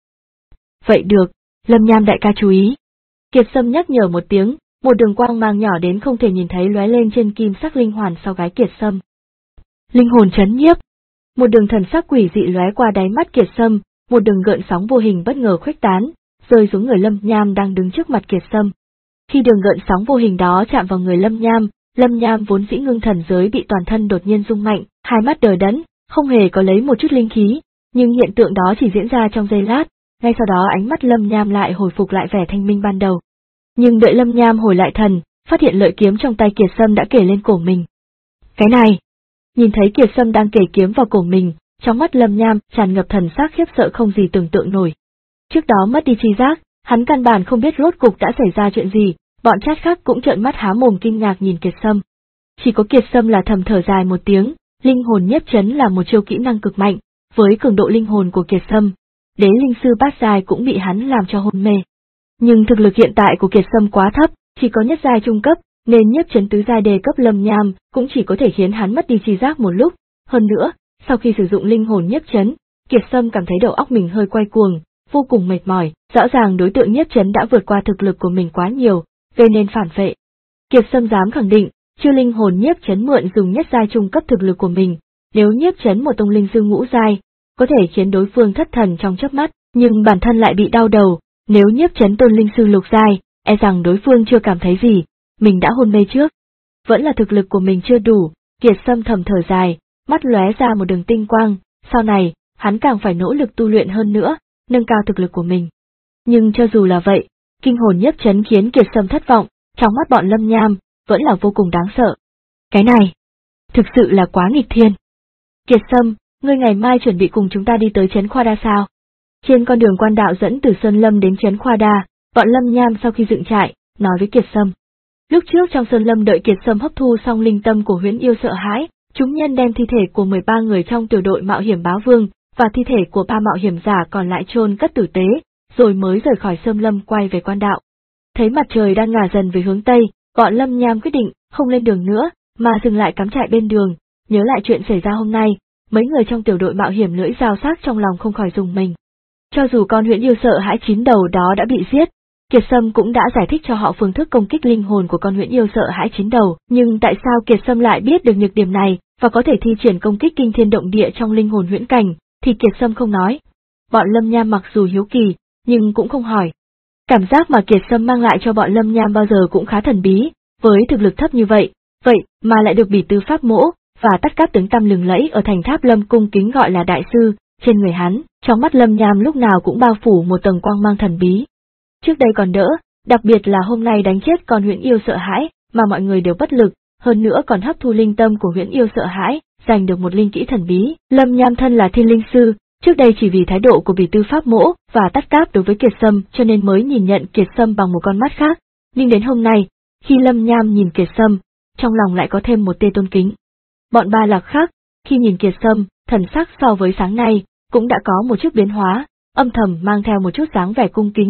Vậy được, Lâm Nham đại ca chú ý. Kiệt Sâm nhắc nhở một tiếng, một đường quang mang nhỏ đến không thể nhìn thấy lóe lên trên kim sắc linh hoàn sau gái Kiệt Sâm. Linh hồn chấn nhiếp. Một đường thần sắc quỷ dị lóe qua đáy mắt Kiệt Sâm, một đường gợn sóng vô hình bất ngờ khuếch tán, rơi xuống người Lâm Nham đang đứng trước mặt Kiệt Sâm. Khi đường gợn sóng vô hình đó chạm vào người Lâm Nham, Lâm Nham vốn dĩ ngưng thần giới bị toàn thân đột nhiên rung mạnh, hai mắt đờ đẫn, không hề có lấy một chút linh khí, nhưng hiện tượng đó chỉ diễn ra trong giây lát, ngay sau đó ánh mắt Lâm Nham lại hồi phục lại vẻ thanh minh ban đầu. Nhưng đợi Lâm Nham hồi lại thần, phát hiện lợi kiếm trong tay Kiệt Sâm đã kề lên cổ mình. Cái này! Nhìn thấy Kiệt Sâm đang kề kiếm vào cổ mình, trong mắt Lâm Nham tràn ngập thần sắc khiếp sợ không gì tưởng tượng nổi. Trước đó mất đi tri giác, hắn căn bản không biết rốt cục đã xảy ra chuyện gì, bọn Trát Khắc cũng trợn mắt há mồm kinh ngạc nhìn Kiệt Sâm. Chỉ có Kiệt Sâm là thầm thở dài một tiếng, linh hồn nhiếp chấn là một chiêu kỹ năng cực mạnh, với cường độ linh hồn của Kiệt Sâm, đế linh sư bát giai cũng bị hắn làm cho hôn mê. Nhưng thực lực hiện tại của Kiệt Sâm quá thấp, chỉ có nhất giai trung cấp, nên nhiếp chấn tứ giai đề cấp Lâm Nham cũng chỉ có thể khiến hắn mất đi tri giác một lúc. Hơn nữa, sau khi sử dụng linh hồn nhiếp chấn, Kiệt Sâm cảm thấy đầu óc mình hơi quay cuồng, vô cùng mệt mỏi, rõ ràng đối tượng nhiếp chấn đã vượt qua thực lực của mình quá nhiều, gây nên phản vệ. Kiệt Sâm dám khẳng định, chưa linh hồn nhiếp chấn mượn dùng nhất giai trung cấp thực lực của mình, nếu nhiếp chấn một tông linh sư ngũ giai, có thể khiến đối phương thất thần trong chớp mắt, nhưng bản thân lại bị đau đầu, nếu nhiếp chấn tôn linh sư lục giai, e rằng đối phương chưa cảm thấy gì, mình đã hôn mê trước. Vẫn là thực lực của mình chưa đủ, Kiệt Sâm thầm thở dài, mắt lóe ra một đường tinh quang, sau này, hắn càng phải nỗ lực tu luyện hơn nữa, nâng cao thực lực của mình. Nhưng cho dù là vậy, kinh hồn nhiếp chấn khiến Kiệt Sâm thất vọng, trong mắt bọn Lâm Nham, vẫn là vô cùng đáng sợ. Cái này, thực sự là quá nghịch thiên. Kiệt Sâm, ngươi ngày mai chuẩn bị cùng chúng ta đi tới Trấn Khoa Đa sao? Trên con đường quan đạo dẫn từ Sơn Lâm đến Trấn Khoa Đa, bọn Lâm Nham sau khi dựng trại, nói với Kiệt Sâm. Lúc trước trong Sơn Lâm đợi Kiệt Sâm hấp thu xong linh tâm của huyễn yêu sợ hãi, chúng nhân đem thi thể của mười ba người trong tiểu đội mạo hiểm báo vương, và thi thể của ba mạo hiểm giả còn lại chôn cất tử tế, rồi mới rời khỏi Sơn Lâm quay về quan đạo. Thấy mặt trời đang ngả dần về hướng Tây, bọn Lâm Nham quyết định không lên đường nữa, mà dừng lại cắm trại bên đường, nhớ lại chuyện xảy ra hôm nay, mấy người trong tiểu đội mạo hiểm lưỡi dao sắc trong lòng không khỏi rùng mình. Cho dù con huyễn yêu sợ hãi chín đầu đó đã bị giết, Kiệt Sâm cũng đã giải thích cho họ phương thức công kích linh hồn của con huyễn yêu sợ hãi chín đầu, nhưng tại sao Kiệt Sâm lại biết được nhược điểm này, và có thể thi triển công kích kinh thiên động địa trong linh hồn huyễn cảnh, thì Kiệt Sâm không nói. Bọn Lâm Nham mặc dù hiếu kỳ, nhưng cũng không hỏi. Cảm giác mà Kiệt Sâm mang lại cho bọn Lâm Nham bao giờ cũng khá thần bí, với thực lực thấp như vậy, vậy mà lại được bỉ tư pháp mỗ, và tất các tướng tăm lừng lẫy ở thành tháp Lâm cung kính gọi là đại sư, trên người hắn, trong mắt Lâm Nham lúc nào cũng bao phủ một tầng quang mang thần bí. Trước đây còn đỡ, đặc biệt là hôm nay đánh chết con huyễn yêu sợ hãi, mà mọi người đều bất lực, hơn nữa còn hấp thu linh tâm của huyễn yêu sợ hãi, giành được một linh kỹ thần bí. Lâm Nham thân là thiên linh sư, trước đây chỉ vì thái độ của bỉ tư pháp mỗ và tắt cáp đối với Kiệt Sâm cho nên mới nhìn nhận Kiệt Sâm bằng một con mắt khác, nhưng đến hôm nay, khi Lâm Nham nhìn Kiệt Sâm, trong lòng lại có thêm một tia tôn kính. Bọn Ba Lạc khác, khi nhìn Kiệt Sâm, thần sắc so với sáng nay, cũng đã có một chút biến hóa, âm thầm mang theo một chút dáng vẻ cung kính,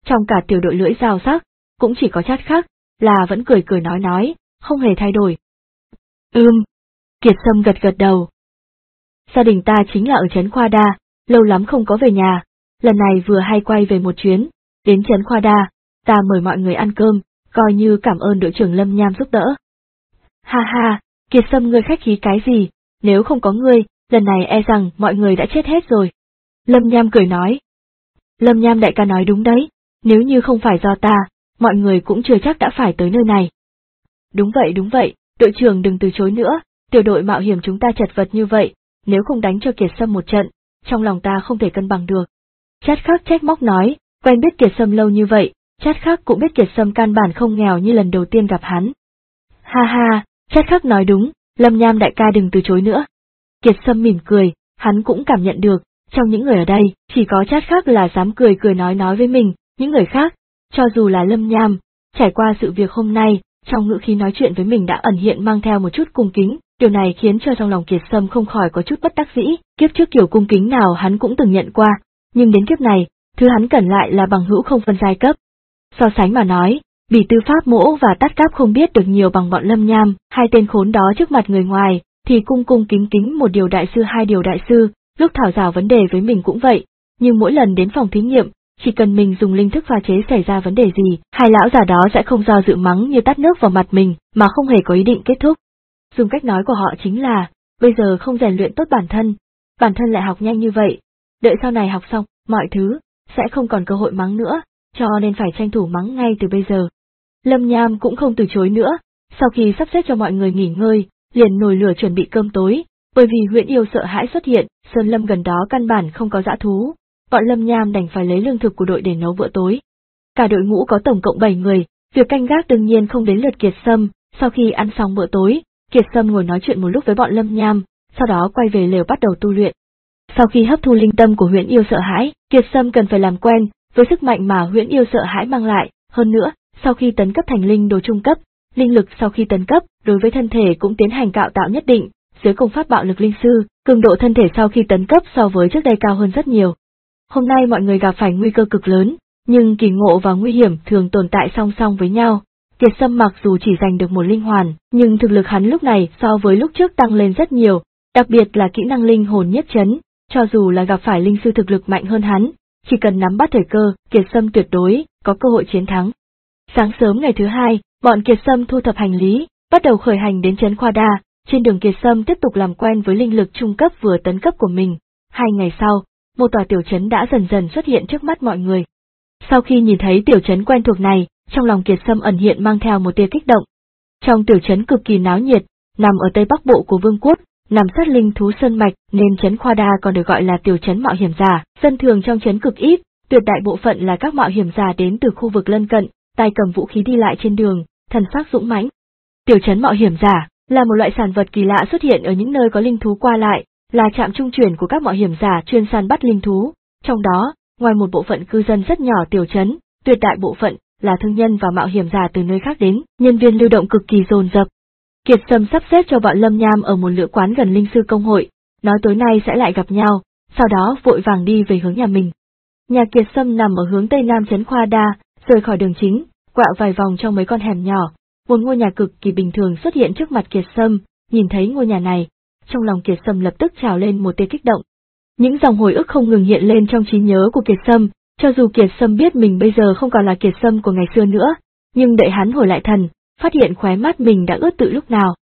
trong cả tiểu đội lưỡi dao sắc, cũng chỉ có Trát Khắc là vẫn cười cười nói nói, không hề thay đổi. Ừm. Kiệt Sâm gật gật đầu. Gia đình ta chính là ở trấn Khoa Đa, lâu lắm không có về nhà, lần này vừa hay quay về một chuyến, đến trấn Khoa Đa, ta mời mọi người ăn cơm, coi như cảm ơn đội trưởng Lâm Nham giúp đỡ. Ha ha, Kiệt Sâm ngươi khách khí cái gì, nếu không có ngươi, lần này e rằng mọi người đã chết hết rồi. Lâm Nham cười nói. Lâm Nham đại ca nói đúng đấy, nếu như không phải do ta, mọi người cũng chưa chắc đã phải tới nơi này. Đúng vậy đúng vậy, đội trưởng đừng từ chối nữa, tiểu đội mạo hiểm chúng ta chật vật như vậy, nếu không đánh cho Kiệt Sâm một trận, trong lòng ta không thể cân bằng được. Trát Khắc trách móc nói, quen biết Kiệt Sâm lâu như vậy, Trát Khắc cũng biết Kiệt Sâm căn bản không nghèo như lần đầu tiên gặp hắn. Ha ha, Trát Khắc nói đúng, Lâm Nham đại ca đừng từ chối nữa. Kiệt Sâm mỉm cười, hắn cũng cảm nhận được, trong những người ở đây, chỉ có Trát Khắc là dám cười cười nói nói với mình, những người khác, cho dù là Lâm Nham, trải qua sự việc hôm nay, trong ngữ khí nói chuyện với mình đã ẩn hiện mang theo một chút cung kính, điều này khiến cho trong lòng Kiệt Sâm không khỏi có chút bất đắc dĩ, kiếp trước kiểu cung kính nào hắn cũng từng nhận qua, nhưng đến kiếp này, thứ hắn cần lại là bằng hữu không phân giai cấp. So sánh mà nói, Bỉ Tư Pháp Mỗ và Tát Cáp không biết được nhiều bằng bọn Lâm Nham, hai tên khốn đó trước mặt người ngoài, thì cung cung kính kính một điều đại sư hai điều đại sư, lúc thảo rào vấn đề với mình cũng vậy, nhưng mỗi lần đến phòng thí nghiệm, chỉ cần mình dùng linh thức pha chế xảy ra vấn đề gì, hai lão già đó sẽ không do dự mắng như tát nước vào mặt mình, mà không hề có ý định kết thúc. Dùng cách nói của họ chính là, bây giờ không rèn luyện tốt bản thân, bản thân lại học nhanh như vậy, đợi sau này học xong, mọi thứ, sẽ không còn cơ hội mắng nữa, cho nên phải tranh thủ mắng ngay từ bây giờ. Lâm Nham cũng không từ chối nữa, sau khi sắp xếp cho mọi người nghỉ ngơi, liền nồi lửa chuẩn bị cơm tối, bởi vì Huyễn Yêu sợ hãi xuất hiện, Sơn Lâm gần đó căn bản không có dã thú, bọn Lâm Nham đành phải lấy lương thực của đội để nấu bữa tối. Cả đội ngũ có tổng cộng bảy người, việc canh gác đương nhiên không đến lượt Kiệt Sâm, sau khi ăn xong bữa tối, Kiệt Sâm ngồi nói chuyện một lúc với bọn Lâm Nham, sau đó quay về lều bắt đầu tu luyện. Sau khi hấp thu linh tâm của Huyễn Yêu sợ hãi, Kiệt Sâm cần phải làm quen với sức mạnh mà Huyễn Yêu sợ hãi mang lại, hơn nữa, sau khi tấn cấp thành linh đồ trung cấp, linh lực sau khi tấn cấp, đối với thân thể cũng tiến hành cạo tạo nhất định, dưới công pháp bạo lực linh sư, cường độ thân thể sau khi tấn cấp so với trước đây cao hơn rất nhiều. Hôm nay mọi người gặp phải nguy cơ cực lớn, nhưng kỳ ngộ và nguy hiểm thường tồn tại song song với nhau. Kiệt Sâm mặc dù chỉ giành được một linh hoàn, nhưng thực lực hắn lúc này so với lúc trước tăng lên rất nhiều, đặc biệt là kỹ năng linh hồn nhất chấn, cho dù là gặp phải linh sư thực lực mạnh hơn hắn, chỉ cần nắm bắt thời cơ, Kiệt Sâm tuyệt đối có cơ hội chiến thắng. Sáng sớm ngày thứ hai, bọn Kiệt Sâm thu thập hành lý, bắt đầu khởi hành đến trấn Khoa Đa, trên đường Kiệt Sâm tiếp tục làm quen với linh lực trung cấp vừa tấn cấp của mình. Hai ngày sau, một tòa tiểu trấn đã dần dần xuất hiện trước mắt mọi người. Sau khi nhìn thấy tiểu trấn quen thuộc này, trong lòng Kiệt Sâm ẩn hiện mang theo một tia kích động. Trong tiểu trấn cực kỳ náo nhiệt, nằm ở tây bắc bộ của Vương quốc, nằm sát linh thú sơn mạch nên trấn Khoa Đa còn được gọi là tiểu trấn mạo hiểm giả. Dân thường trong trấn cực ít, tuyệt đại bộ phận là các mạo hiểm giả đến từ khu vực lân cận, tay cầm vũ khí đi lại trên đường, thần sắc dũng mãnh. Tiểu trấn mạo hiểm giả là một loại sản vật kỳ lạ xuất hiện ở những nơi có linh thú qua lại, là trạm trung chuyển của các mạo hiểm giả chuyên săn bắt linh thú. Trong đó, ngoài một bộ phận cư dân rất nhỏ tiểu trấn, tuyệt đại bộ phận là thương nhân và mạo hiểm giả từ nơi khác đến, nhân viên lưu động cực kỳ dồn dập. Kiệt Sâm sắp xếp cho bọn Lâm Nham ở một lữ quán gần linh sư công hội, nói tối nay sẽ lại gặp nhau, sau đó vội vàng đi về hướng nhà mình. Nhà Kiệt Sâm nằm ở hướng tây nam trấn Khoa Đa, rời khỏi đường chính, quẹo vài vòng trong mấy con hẻm nhỏ, một ngôi nhà cực kỳ bình thường xuất hiện trước mặt Kiệt Sâm. Nhìn thấy ngôi nhà này, trong lòng Kiệt Sâm lập tức trào lên một tia kích động. Những dòng hồi ức không ngừng hiện lên trong trí nhớ của Kiệt Sâm, cho dù Kiệt Sâm biết mình bây giờ không còn là Kiệt Sâm của ngày xưa nữa, nhưng đợi hắn hồi lại thần, phát hiện khóe mắt mình đã ướt từ lúc nào.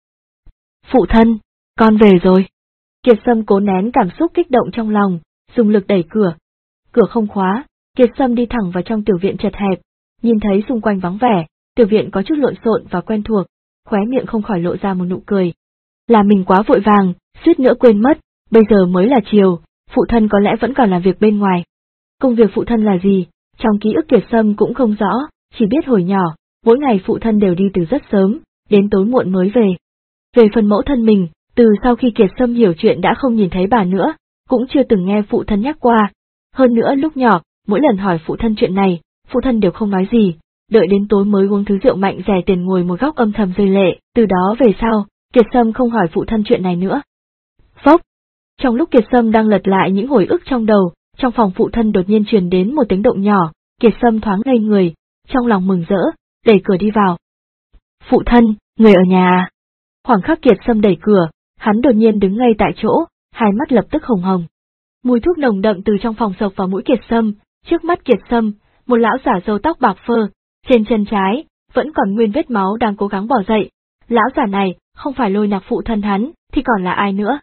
Phụ thân, con về rồi. Kiệt Sâm cố nén cảm xúc kích động trong lòng, dùng lực đẩy cửa. Cửa không khóa, Kiệt Sâm đi thẳng vào trong tiểu viện chật hẹp, nhìn thấy xung quanh vắng vẻ, tiểu viện có chút lộn xộn và quen thuộc, khóe miệng không khỏi lộ ra một nụ cười. Là mình quá vội vàng, suýt nữa quên mất, bây giờ mới là chiều, phụ thân có lẽ vẫn còn làm việc bên ngoài. Công việc phụ thân là gì? Trong ký ức Kiệt Sâm cũng không rõ, chỉ biết hồi nhỏ, mỗi ngày phụ thân đều đi từ rất sớm, đến tối muộn mới về. Về phần mẫu thân mình, từ sau khi Kiệt Sâm hiểu chuyện đã không nhìn thấy bà nữa, cũng chưa từng nghe phụ thân nhắc qua. Hơn nữa lúc nhỏ, mỗi lần hỏi phụ thân chuyện này, phụ thân đều không nói gì, đợi đến tối mới uống thứ rượu mạnh rẻ tiền ngồi một góc âm thầm rơi lệ, từ đó về sau, Kiệt Sâm không hỏi phụ thân chuyện này nữa. Phốc! Trong lúc Kiệt Sâm đang lật lại những hồi ức trong đầu, trong phòng phụ thân đột nhiên truyền đến một tiếng động nhỏ, Kiệt Sâm thoáng ngây người, trong lòng mừng rỡ, đẩy cửa đi vào. Phụ thân, người ở nhà à? Khoảng khắc Kiệt Sâm đẩy cửa, hắn đột nhiên đứng ngay tại chỗ, hai mắt lập tức hồng hồng. Mùi thuốc nồng đậm từ trong phòng sộc vào mũi Kiệt Sâm, trước mắt Kiệt Sâm, một lão giả râu tóc bạc phơ, trên chân trái, vẫn còn nguyên vết máu đang cố gắng bò dậy. Lão giả này, không phải Lôi Nặc phụ thân hắn, thì còn là ai nữa?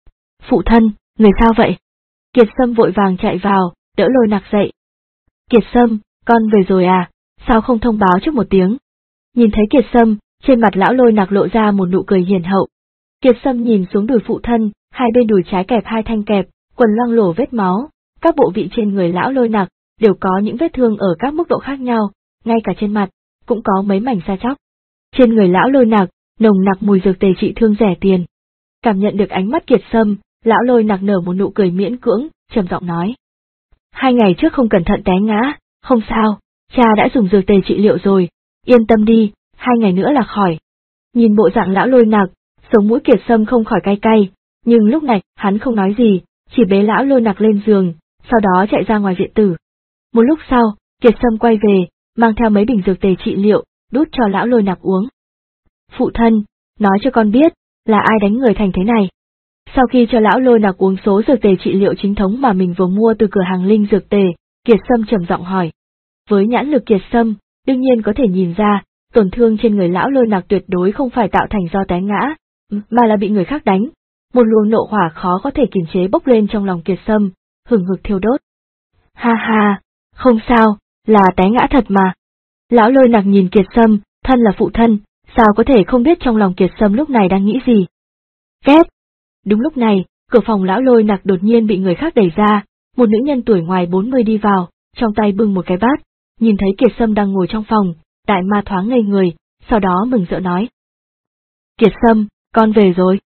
Phụ thân, người sao vậy? Kiệt Sâm vội vàng chạy vào, đỡ Lôi Nặc dậy. Kiệt Sâm, con về rồi à, sao không thông báo trước một tiếng? Nhìn thấy Kiệt Sâm, trên mặt lão Lôi Nặc lộ ra một nụ cười hiền hậu. Kiệt Sâm nhìn xuống đùi phụ thân, hai bên đùi trái kẹp hai thanh kẹp, quần loang lổ vết máu, các bộ vị trên người lão Lôi Nặc đều có những vết thương ở các mức độ khác nhau, ngay cả trên mặt cũng có mấy mảnh da chóc. Trên người lão Lôi Nặc nồng nặc mùi dược tề trị thương rẻ tiền. Cảm nhận được ánh mắt Kiệt Sâm, lão Lôi Nặc nở một nụ cười miễn cưỡng, trầm giọng nói: Hai ngày trước không cẩn thận té ngã, không sao, cha đã dùng dược tề trị liệu rồi, yên tâm đi, hai ngày nữa là khỏi. Nhìn bộ dạng lão Lôi Nặc, sống mũi Kiệt Sâm không khỏi cay cay, nhưng lúc này hắn không nói gì, chỉ bế lão Lôi Nặc lên giường, sau đó chạy ra ngoài viện tử. Một lúc sau, Kiệt Sâm quay về, mang theo mấy bình dược tề trị liệu, đút cho lão Lôi Nặc uống. Phụ thân, nói cho con biết, là ai đánh người thành thế này? Sau khi cho lão Lôi Nặc uống số dược tề trị liệu chính thống mà mình vừa mua từ cửa hàng Linh Dược Tề, Kiệt Sâm trầm giọng hỏi. Với nhãn lực Kiệt Sâm, đương nhiên có thể nhìn ra, tổn thương trên người lão Lôi Nặc tuyệt đối không phải tạo thành do té ngã, mà là bị người khác đánh. Một luồng nộ hỏa khó có thể kiềm chế bốc lên trong lòng Kiệt Sâm, hừng hực thiêu đốt. Ha ha, không sao, là té ngã thật mà. Lão Lôi Nặc nhìn Kiệt Sâm, thân là phụ thân, sao có thể không biết trong lòng Kiệt Sâm lúc này đang nghĩ gì. Két! Đúng lúc này, cửa phòng lão Lôi Nặc đột nhiên bị người khác đẩy ra, một nữ nhân tuổi ngoài bốn mươi đi vào, trong tay bưng một cái bát, nhìn thấy Kiệt Sâm đang ngồi trong phòng, đại ma thoáng ngây người, sau đó mừng rỡ nói. Kiệt Sâm, con về rồi.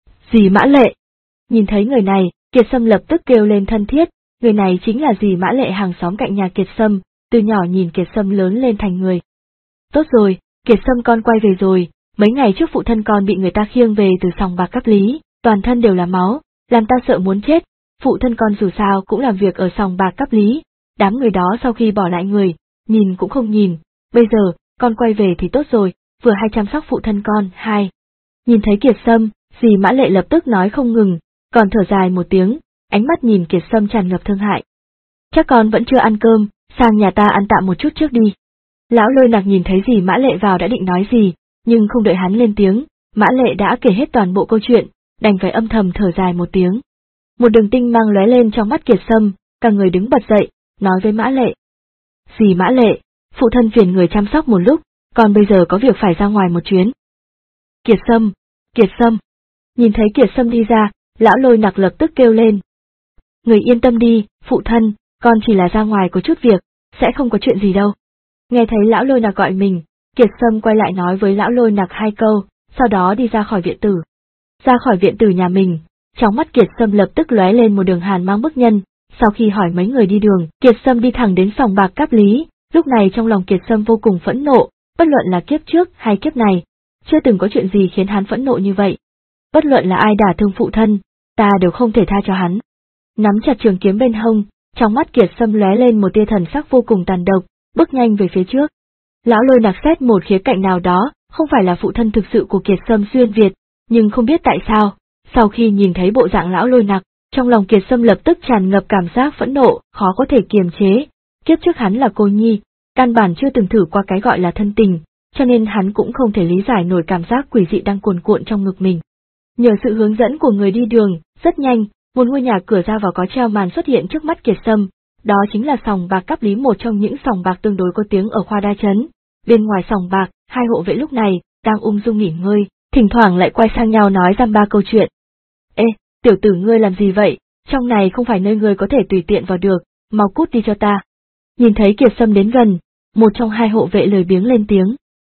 Dì Mã Lệ. Nhìn thấy người này, Kiệt Sâm lập tức kêu lên thân thiết, người này chính là dì Mã Lệ hàng xóm cạnh nhà Kiệt Sâm, từ nhỏ nhìn Kiệt Sâm lớn lên thành người. Tốt rồi, Kiệt Sâm con quay về rồi, mấy ngày trước phụ thân con bị người ta khiêng về từ sòng bạc Cáp Lý, toàn thân đều là máu, làm ta sợ muốn chết, phụ thân con dù sao cũng làm việc ở sòng bạc Cáp Lý, đám người đó sau khi bỏ lại người, nhìn cũng không nhìn, bây giờ, con quay về thì tốt rồi, vừa hay chăm sóc phụ thân con, hai. Nhìn thấy Kiệt Sâm, dì Mã Lệ lập tức nói không ngừng, còn thở dài một tiếng, ánh mắt nhìn Kiệt Sâm tràn ngập thương hại. Chắc con vẫn chưa ăn cơm, sang nhà ta ăn tạm một chút trước đi. Lão Lôi Nặc nhìn thấy dì Mã Lệ vào đã định nói gì, nhưng không đợi hắn lên tiếng, Mã Lệ đã kể hết toàn bộ câu chuyện, đành phải âm thầm thở dài một tiếng. Một đường tinh mang lóe lên trong mắt Kiệt Sâm, cả người đứng bật dậy, nói với Mã Lệ. Dì Mã Lệ, phụ thân phiền người chăm sóc một lúc, còn bây giờ có việc phải ra ngoài một chuyến. Kiệt Sâm, Kiệt Sâm. Nhìn thấy Kiệt Sâm đi ra, lão Lôi Nặc lập tức kêu lên. Người yên tâm đi, phụ thân, con chỉ là ra ngoài có chút việc, sẽ không có chuyện gì đâu. Nghe thấy lão Lôi Nặc gọi mình, Kiệt Sâm quay lại nói với lão Lôi Nặc hai câu, sau đó đi ra khỏi viện tử. Ra khỏi viện tử nhà mình, trong mắt Kiệt Sâm lập tức lóe lên một đường hàn mang bức nhân, sau khi hỏi mấy người đi đường, Kiệt Sâm đi thẳng đến sòng bạc Cáp Lý, lúc này trong lòng Kiệt Sâm vô cùng phẫn nộ, bất luận là kiếp trước hay kiếp này, chưa từng có chuyện gì khiến hắn phẫn nộ như vậy. Bất luận là ai đả thương phụ thân, ta đều không thể tha cho hắn. Nắm chặt trường kiếm bên hông, trong mắt Kiệt Sâm lóe lên một tia thần sắc vô cùng tàn độc, bước nhanh về phía trước. Lão Lôi Nặc xét một khía cạnh nào đó, không phải là phụ thân thực sự của Kiệt Sâm xuyên Việt, nhưng không biết tại sao, sau khi nhìn thấy bộ dạng lão Lôi Nặc, trong lòng Kiệt Sâm lập tức tràn ngập cảm giác phẫn nộ, khó có thể kiềm chế. Kiếp trước hắn là cô nhi, căn bản chưa từng thử qua cái gọi là thân tình, cho nên hắn cũng không thể lý giải nổi cảm giác quỷ dị đang cuồn cuộn trong ngực mình. Nhờ sự hướng dẫn của người đi đường, rất nhanh, một ngôi nhà cửa ra vào có treo màn xuất hiện trước mắt Kiệt Sâm, đó chính là sòng bạc Cáp Lý, một trong những sòng bạc tương đối có tiếng ở Khoa Đa Trấn. Bên ngoài sòng bạc, hai hộ vệ lúc này đang ung dung nghỉ ngơi, thỉnh thoảng lại quay sang nhau nói dăm ba câu chuyện. Ê, tiểu tử ngươi làm gì vậy, trong này không phải nơi ngươi có thể tùy tiện vào được, mau cút đi cho ta. Nhìn thấy Kiệt Sâm đến gần, một trong hai hộ vệ lười biếng lên tiếng.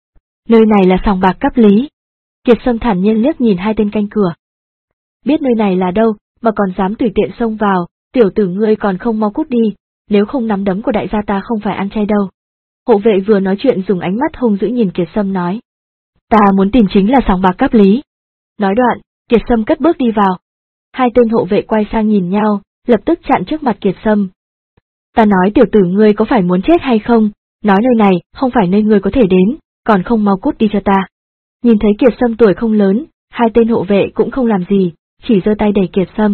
Nơi này là sòng bạc Cáp Lý. Kiệt Sâm thản nhiên liếc nhìn hai tên canh cửa. Biết nơi này là đâu, mà còn dám tùy tiện xông vào, tiểu tử ngươi còn không mau cút đi, nếu không nắm đấm của đại gia ta không phải ăn chay đâu. Hộ vệ vừa nói chuyện dùng ánh mắt hung dữ nhìn Kiệt Sâm nói. Ta muốn tìm chính là sòng bạc Cáp Lý. Nói đoạn, Kiệt Sâm cất bước đi vào. Hai tên hộ vệ quay sang nhìn nhau, lập tức chặn trước mặt Kiệt Sâm. Ta nói tiểu tử ngươi có phải muốn chết hay không, nói nơi này không phải nơi ngươi có thể đến, còn không mau cút đi cho ta. Nhìn thấy Kiệt Sâm tuổi không lớn, hai tên hộ vệ cũng không làm gì, chỉ giơ tay đẩy Kiệt Sâm.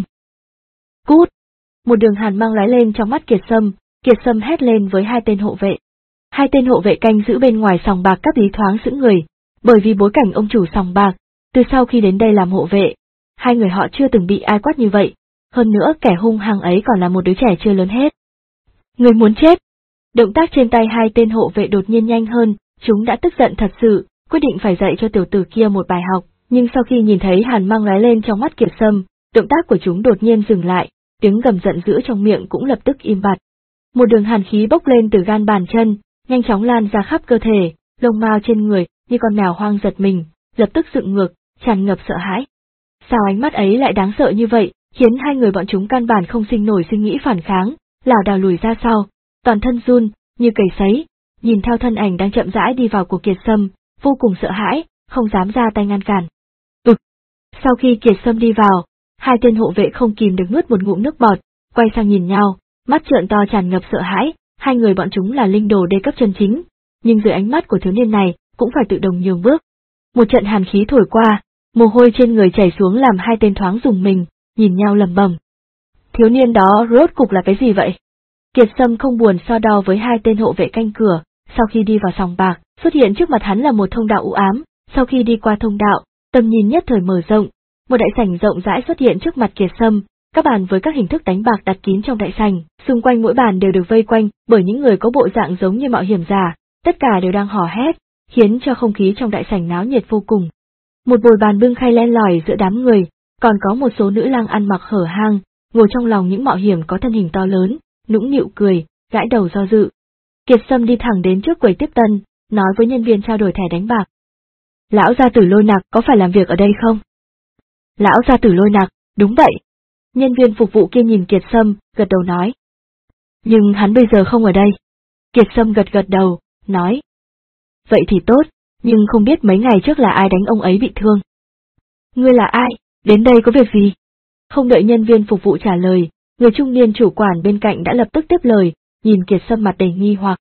Cút! Một đường hàn mang lóe lên trong mắt Kiệt Sâm, Kiệt Sâm hét lên với hai tên hộ vệ. Hai tên hộ vệ canh giữ bên ngoài sòng bạc các lý thoáng sững người, bởi vì bối cảnh ông chủ sòng bạc, từ sau khi đến đây làm hộ vệ, hai người họ chưa từng bị ai quát như vậy, hơn nữa kẻ hung hăng ấy còn là một đứa trẻ chưa lớn hết. Người muốn chết! Động tác trên tay hai tên hộ vệ đột nhiên nhanh hơn, chúng đã tức giận thật sự, quyết định phải dạy cho tiểu tử kia một bài học, nhưng sau khi nhìn thấy hàn mang lóe lên trong mắt Kiệt Sâm, động tác của chúng đột nhiên dừng lại, tiếng gầm giận dữ trong miệng cũng lập tức im bặt. Một đường hàn khí bốc lên từ gan bàn chân, nhanh chóng lan ra khắp cơ thể, lông mao trên người như con mèo hoang giật mình, lập tức dựng ngược, tràn ngập sợ hãi. Sao ánh mắt ấy lại đáng sợ như vậy, khiến hai người bọn chúng căn bản không sinh nổi suy nghĩ phản kháng, lảo đảo lùi ra sau, toàn thân run như cầy sấy, nhìn theo thân ảnh đang chậm rãi đi vào của Kiệt Sâm, vô cùng sợ hãi, không dám ra tay ngăn cản. Ực! Sau khi Kiệt Sâm đi vào, hai tên hộ vệ không kìm được nuốt một ngụm nước bọt, quay sang nhìn nhau, mắt trợn to tràn ngập sợ hãi, hai người bọn chúng là linh đồ đê cấp chân chính, nhưng dưới ánh mắt của thiếu niên này, cũng phải tự động nhường bước. Một trận hàn khí thổi qua, mồ hôi trên người chảy xuống làm hai tên thoáng rùng mình, nhìn nhau lẩm bẩm. Thiếu niên đó rốt cục là cái gì vậy? Kiệt Sâm không buồn so đo với hai tên hộ vệ canh cửa, sau khi đi vào sòng bạc, xuất hiện trước mặt hắn là một thông đạo u ám, sau khi đi qua thông đạo, tầm nhìn nhất thời mở rộng, một đại sảnh rộng rãi xuất hiện trước mặt Kiệt Sâm, các bàn với các hình thức đánh bạc đặt kín trong đại sảnh, xung quanh mỗi bàn đều được vây quanh bởi những người có bộ dạng giống như mạo hiểm giả, tất cả đều đang hò hét, khiến cho không khí trong đại sảnh náo nhiệt vô cùng. Một bồi bàn bưng khay len lỏi giữa đám người, còn có một số nữ lang ăn mặc hở hang, ngồi trong lòng những mạo hiểm có thân hình to lớn, nũng nịu cười, gãi đầu do dự. Kiệt Sâm đi thẳng đến trước quầy tiếp tân, nói với nhân viên trao đổi thẻ đánh bạc. Lão gia tử Lôi Nặc có phải làm việc ở đây không? Lão gia tử Lôi Nặc, đúng vậy. Nhân viên phục vụ kia nhìn Kiệt Sâm, gật đầu nói. Nhưng hắn bây giờ không ở đây. Kiệt Sâm gật gật đầu, nói. Vậy thì tốt, nhưng không biết mấy ngày trước là ai đánh ông ấy bị thương. Ngươi là ai, đến đây có việc gì? Không đợi nhân viên phục vụ trả lời, người trung niên chủ quản bên cạnh đã lập tức tiếp lời, nhìn Kiệt Sâm mặt đầy nghi hoặc.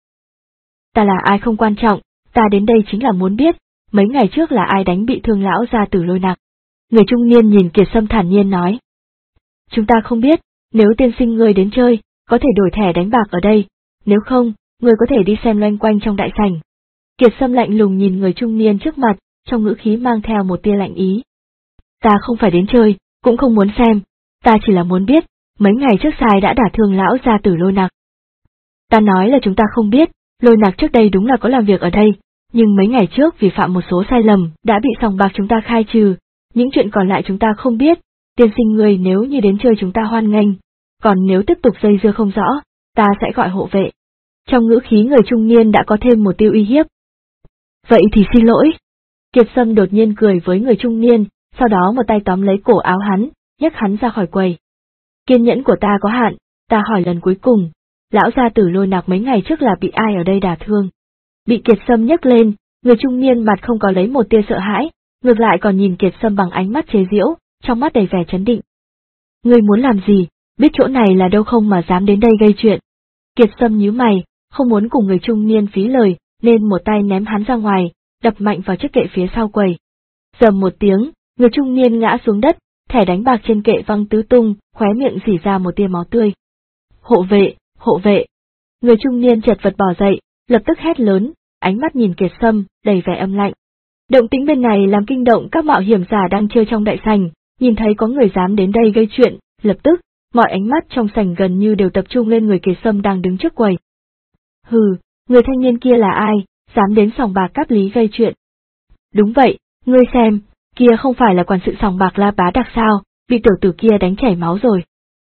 Ta là ai không quan trọng, ta đến đây chính là muốn biết, mấy ngày trước là ai đánh bị thương lão gia tử Lôi Nặc. Người trung niên nhìn Kiệt Sâm thản nhiên nói. Chúng ta không biết, nếu tiên sinh ngươi đến chơi, có thể đổi thẻ đánh bạc ở đây, nếu không, ngươi có thể đi xem loanh quanh trong đại sảnh. Kiệt Sâm lạnh lùng nhìn người trung niên trước mặt, trong ngữ khí mang theo một tia lạnh ý. Ta không phải đến chơi, cũng không muốn xem, ta chỉ là muốn biết, mấy ngày trước sai đã đả thương lão gia tử Lôi Nặc. Ta nói là chúng ta không biết, Lôi Nặc trước đây đúng là có làm việc ở đây, nhưng mấy ngày trước vì phạm một số sai lầm đã bị sòng bạc chúng ta khai trừ, những chuyện còn lại chúng ta không biết, tiên sinh người nếu như đến chơi chúng ta hoan nghênh, còn nếu tiếp tục dây dưa không rõ, ta sẽ gọi hộ vệ. Trong ngữ khí người trung niên đã có thêm một tia uy hiếp. Vậy thì xin lỗi. Kiệt Sâm đột nhiên cười với người trung niên, sau đó một tay tóm lấy cổ áo hắn, nhấc hắn ra khỏi quầy. Kiên nhẫn của ta có hạn, ta hỏi lần cuối cùng, lão gia tử Lôi Nặc mấy ngày trước là bị ai ở đây đả thương? Bị Kiệt Sâm nhấc lên, người trung niên mặt không có lấy một tia sợ hãi, ngược lại còn nhìn Kiệt Sâm bằng ánh mắt chế giễu, trong mắt đầy vẻ chấn định. Ngươi muốn làm gì, biết chỗ này là đâu không mà dám đến đây gây chuyện. Kiệt Sâm nhíu mày, không muốn cùng người trung niên phí lời, nên một tay ném hắn ra ngoài, đập mạnh vào chiếc kệ phía sau quầy. Dầm một tiếng, người trung niên ngã xuống đất, thẻ đánh bạc trên kệ văng tứ tung, khóe miệng rỉ ra một tia máu tươi. Hộ vệ, hộ vệ. Người trung niên chật vật bỏ dậy, lập tức hét lớn, ánh mắt nhìn Kiệt Sâm, đầy vẻ âm lạnh. Động tĩnh bên này làm kinh động các mạo hiểm giả đang chơi trong đại sảnh, nhìn thấy có người dám đến đây gây chuyện, lập tức, mọi ánh mắt trong sảnh gần như đều tập trung lên người Kiệt Sâm đang đứng trước quầy. Hừ, người thanh niên kia là ai, dám đến sòng bạc Cáp Lý gây chuyện? Đúng vậy, ngươi xem, kia không phải là quản sự sòng bạc La Bá Đặc sao, bị tiểu tử kia đánh chảy máu rồi.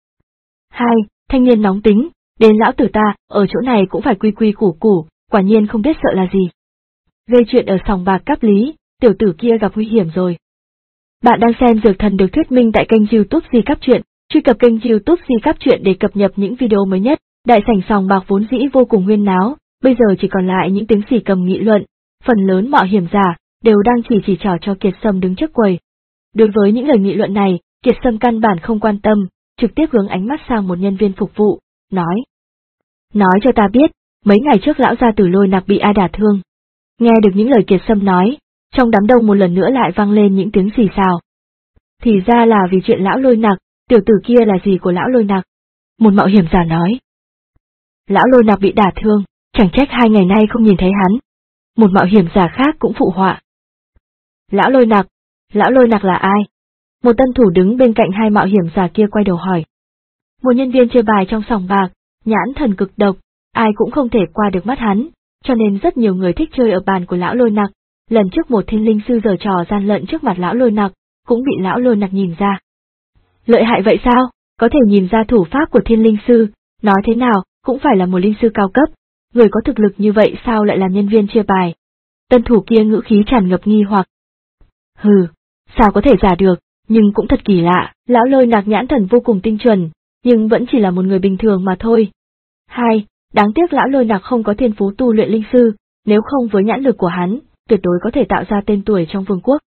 Hai, thanh niên nóng tính, đến lão tử ta, ở chỗ này cũng phải quy quy củ củ, quả nhiên không biết sợ là gì. Gây chuyện ở sòng bạc Cáp Lý, tiểu tử kia gặp nguy hiểm rồi. Bạn đang xem Dược Thần được thuyết minh tại kênh YouTube Di Cáp Truyện, truy cập kênh YouTube Di Cáp Truyện để cập nhật những video mới nhất. Đại sảnh sòng bạc vốn dĩ vô cùng huyên náo, bây giờ chỉ còn lại những tiếng xì cầm nghị luận, phần lớn mạo hiểm giả đều đang chỉ chỉ trỏ cho Kiệt Sâm đứng trước quầy. Đối với những lời nghị luận này, Kiệt Sâm căn bản không quan tâm, trực tiếp hướng ánh mắt sang một nhân viên phục vụ, nói. nói cho ta biết, mấy ngày trước lão gia tử Lôi Nặc bị ai đả thương. Nghe được những lời Kiệt Sâm nói, trong đám đông một lần nữa lại vang lên những tiếng xì xào. Thì ra là vì chuyện lão Lôi Nặc, tiểu tử kia là gì của lão Lôi Nặc? Một mạo hiểm giả nói. Lão Lôi Nặc bị đả thương, chẳng trách hai ngày nay không nhìn thấy hắn. Một mạo hiểm giả khác cũng phụ họa. Lão Lôi Nặc, lão Lôi Nặc là ai? Một tân thủ đứng bên cạnh hai mạo hiểm giả kia quay đầu hỏi. Một nhân viên chơi bài trong sòng bạc, nhãn thần cực độc, ai cũng không thể qua được mắt hắn, cho nên rất nhiều người thích chơi ở bàn của lão Lôi Nặc. Lần trước một thiên linh sư giở trò gian lận trước mặt lão Lôi Nặc, cũng bị lão Lôi Nặc nhìn ra. Lợi hại vậy sao? Có thể nhìn ra thủ pháp của thiên linh sư, nói thế nào, cũng phải là một linh sư cao cấp. Người có thực lực như vậy sao lại làm nhân viên chia bài? Tân thủ kia ngữ khí tràn ngập nghi hoặc. Hừ, sao có thể giả được, nhưng cũng thật kỳ lạ, lão Lôi Nặc nhãn thần vô cùng tinh chuẩn, nhưng vẫn chỉ là một người bình thường mà thôi. Hai, đáng tiếc lão Lôi Nặc không có thiên phú tu luyện linh sư, nếu không với nhãn lực của hắn, tuyệt đối có thể tạo ra tên tuổi trong vương quốc.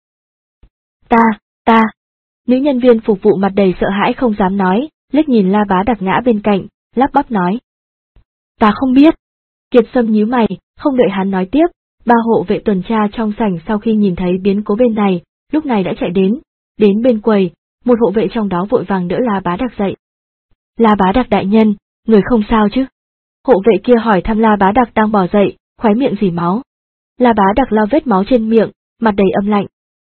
Ta, ta, nữ nhân viên phục vụ mặt đầy sợ hãi không dám nói, liếc nhìn La Bá Đặc ngã bên cạnh, lắp bắp nói. Ta không biết. Kiệt Sâm nhíu mày, không đợi hắn nói tiếp, ba hộ vệ tuần tra trong sảnh sau khi nhìn thấy biến cố bên này, lúc này đã chạy đến, đến bên quầy, một hộ vệ trong đó vội vàng đỡ La Bá Đặc dậy. La Bá Đặc đại nhân, người không sao chứ? Hộ vệ kia hỏi thăm La Bá Đặc đang bò dậy, khóe miệng rỉ máu. La Bá Đặc lau vết máu trên miệng, mặt đầy âm lạnh.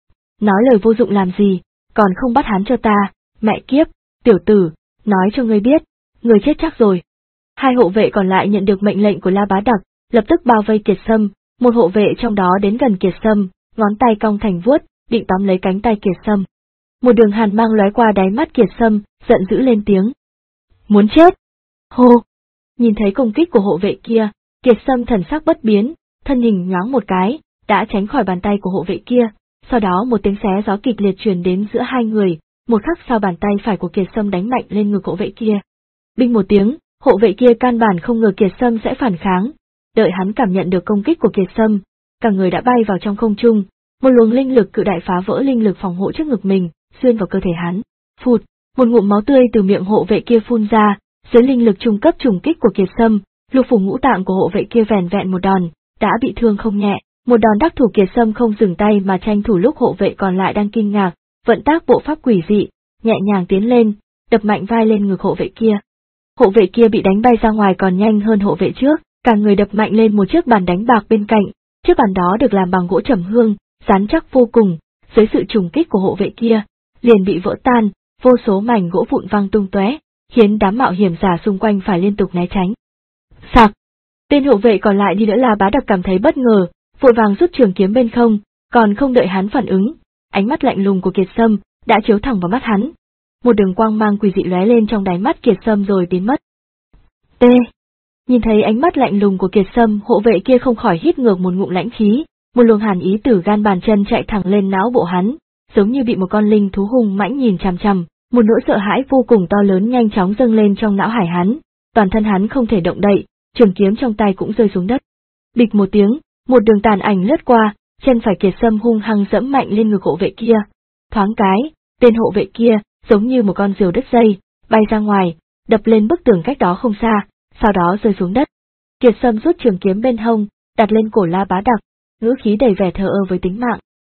Nói lời vô dụng làm gì, còn không bắt hắn cho ta, mẹ kiếp, tiểu tử, nói cho ngươi biết, người chết chắc rồi. Hai hộ vệ còn lại nhận được mệnh lệnh của La Bá Đặc, lập tức bao vây Kiệt Sâm, một hộ vệ trong đó đến gần Kiệt Sâm, ngón tay cong thành vuốt, định tóm lấy cánh tay Kiệt Sâm. Một đường hàn mang lóe qua đáy mắt Kiệt Sâm, giận dữ lên tiếng. Muốn chết! Hô! Nhìn thấy công kích của hộ vệ kia, Kiệt Sâm thần sắc bất biến, thân hình nhoáng một cái, đã tránh khỏi bàn tay của hộ vệ kia, sau đó một tiếng xé gió kịch liệt truyền đến giữa hai người, một khắc sau bàn tay phải của Kiệt Sâm đánh mạnh lên ngực hộ vệ kia. Binh một tiếng, hộ vệ kia căn bản không ngờ Kiệt Sâm sẽ phản kháng, đợi hắn cảm nhận được công kích của Kiệt Sâm, cả người đã bay vào trong không trung, một luồng linh lực cự đại phá vỡ linh lực phòng hộ trước ngực mình, xuyên vào cơ thể hắn. Phụt, một ngụm máu tươi từ miệng hộ vệ kia phun ra, dưới linh lực trung cấp trùng kích của Kiệt Sâm, lục phủ ngũ tạng của hộ vệ kia vẻn vẹn một đòn, đã bị thương không nhẹ. Một đòn đắc thủ Kiệt Sâm không dừng tay mà tranh thủ lúc hộ vệ còn lại đang kinh ngạc, vận tác bộ pháp quỷ dị, nhẹ nhàng tiến lên, đập mạnh vai lên ngực hộ vệ kia. Hộ vệ kia bị đánh bay ra ngoài còn nhanh hơn hộ vệ trước, cả người đập mạnh lên một chiếc bàn đánh bạc bên cạnh, chiếc bàn đó được làm bằng gỗ trầm hương, rắn chắc vô cùng, dưới sự trùng kích của hộ vệ kia, liền bị vỡ tan, vô số mảnh gỗ vụn văng tung tóe, khiến đám mạo hiểm giả xung quanh phải liên tục né tránh. Sạc! Tên hộ vệ còn lại đi đỡ La Bá Đặc cảm thấy bất ngờ, vội vàng rút trường kiếm bên không, còn không đợi hắn phản ứng, ánh mắt lạnh lùng của Kiệt Sâm đã chiếu thẳng vào mắt hắn. Một đường quang mang quỷ dị lóe lên trong đáy mắt Kiệt Sâm rồi biến mất. T. Nhìn thấy ánh mắt lạnh lùng của Kiệt Sâm, hộ vệ kia không khỏi hít ngược một ngụm lãnh khí, một luồng hàn ý từ gan bàn chân chạy thẳng lên não bộ hắn, giống như bị một con linh thú hung mãnh nhìn chằm chằm, một nỗi sợ hãi vô cùng to lớn nhanh chóng dâng lên trong não hải hắn, toàn thân hắn không thể động đậy, trường kiếm trong tay cũng rơi xuống đất. Bịch một tiếng, một đường tàn ảnh lướt qua, chân phải Kiệt Sâm hung hăng dẫm mạnh lên ngực hộ vệ kia. Thoáng cái, tên hộ vệ kia, giống như một con diều đứt dây, bay ra ngoài, đập lên bức tường cách đó không xa, sau đó rơi xuống đất. Kiệt Sâm rút trường kiếm bên hông, đặt lên cổ La Bá Đặc, ngữ khí đầy vẻ thờ ơ với tính mạng.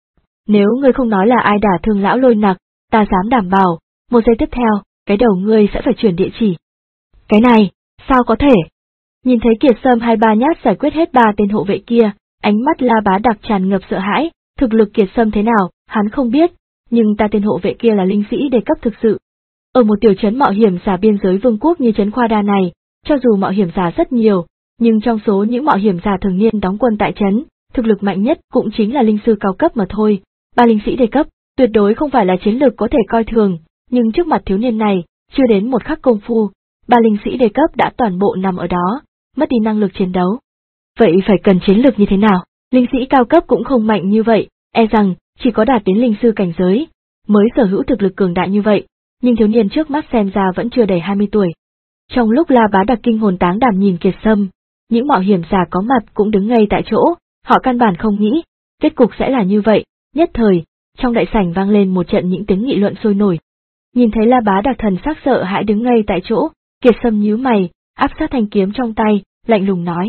Nếu ngươi không nói là ai đả thương lão Lôi Nặc, ta dám đảm bảo, một giây tiếp theo, cái đầu ngươi sẽ phải chuyển địa chỉ. Cái này, sao có thể? Nhìn thấy Kiệt Sâm hai ba nhát giải quyết hết ba tên hộ vệ kia, ánh mắt La Bá Đặc tràn ngập sợ hãi, thực lực Kiệt Sâm thế nào, hắn không biết, nhưng ta tên hộ vệ kia là linh sĩ đề cấp thực sự. Ở một tiểu trấn mạo hiểm giả biên giới vương quốc như trấn Khoa Đa này, cho dù mạo hiểm giả rất nhiều, nhưng trong số những mạo hiểm giả thường niên đóng quân tại trấn, thực lực mạnh nhất cũng chính là linh sư cao cấp mà thôi. Ba linh sĩ đề cấp, tuyệt đối không phải là chiến lược có thể coi thường, nhưng trước mặt thiếu niên này, chưa đến một khắc công phu, ba linh sĩ đề cấp đã toàn bộ nằm ở đó, mất đi năng lực chiến đấu. Vậy phải cần chiến lược như thế nào? Linh sĩ cao cấp cũng không mạnh như vậy, e rằng chỉ có đạt đến linh sư cảnh giới mới sở hữu thực lực cường đại như vậy, nhưng thiếu niên trước mắt xem ra vẫn chưa đầy hai mươi tuổi. Trong lúc La Bá Đặc kinh hồn táng đảm nhìn Kiệt Sâm, những mạo hiểm giả có mặt cũng đứng ngay tại chỗ, họ căn bản không nghĩ kết cục sẽ là như vậy. Nhất thời, trong đại sảnh vang lên một trận những tiếng nghị luận sôi nổi. Nhìn thấy La Bá Đặc thần sắc sợ hãi đứng ngay tại chỗ, Kiệt Sâm nhíu mày, áp sát thanh kiếm trong tay, lạnh lùng nói.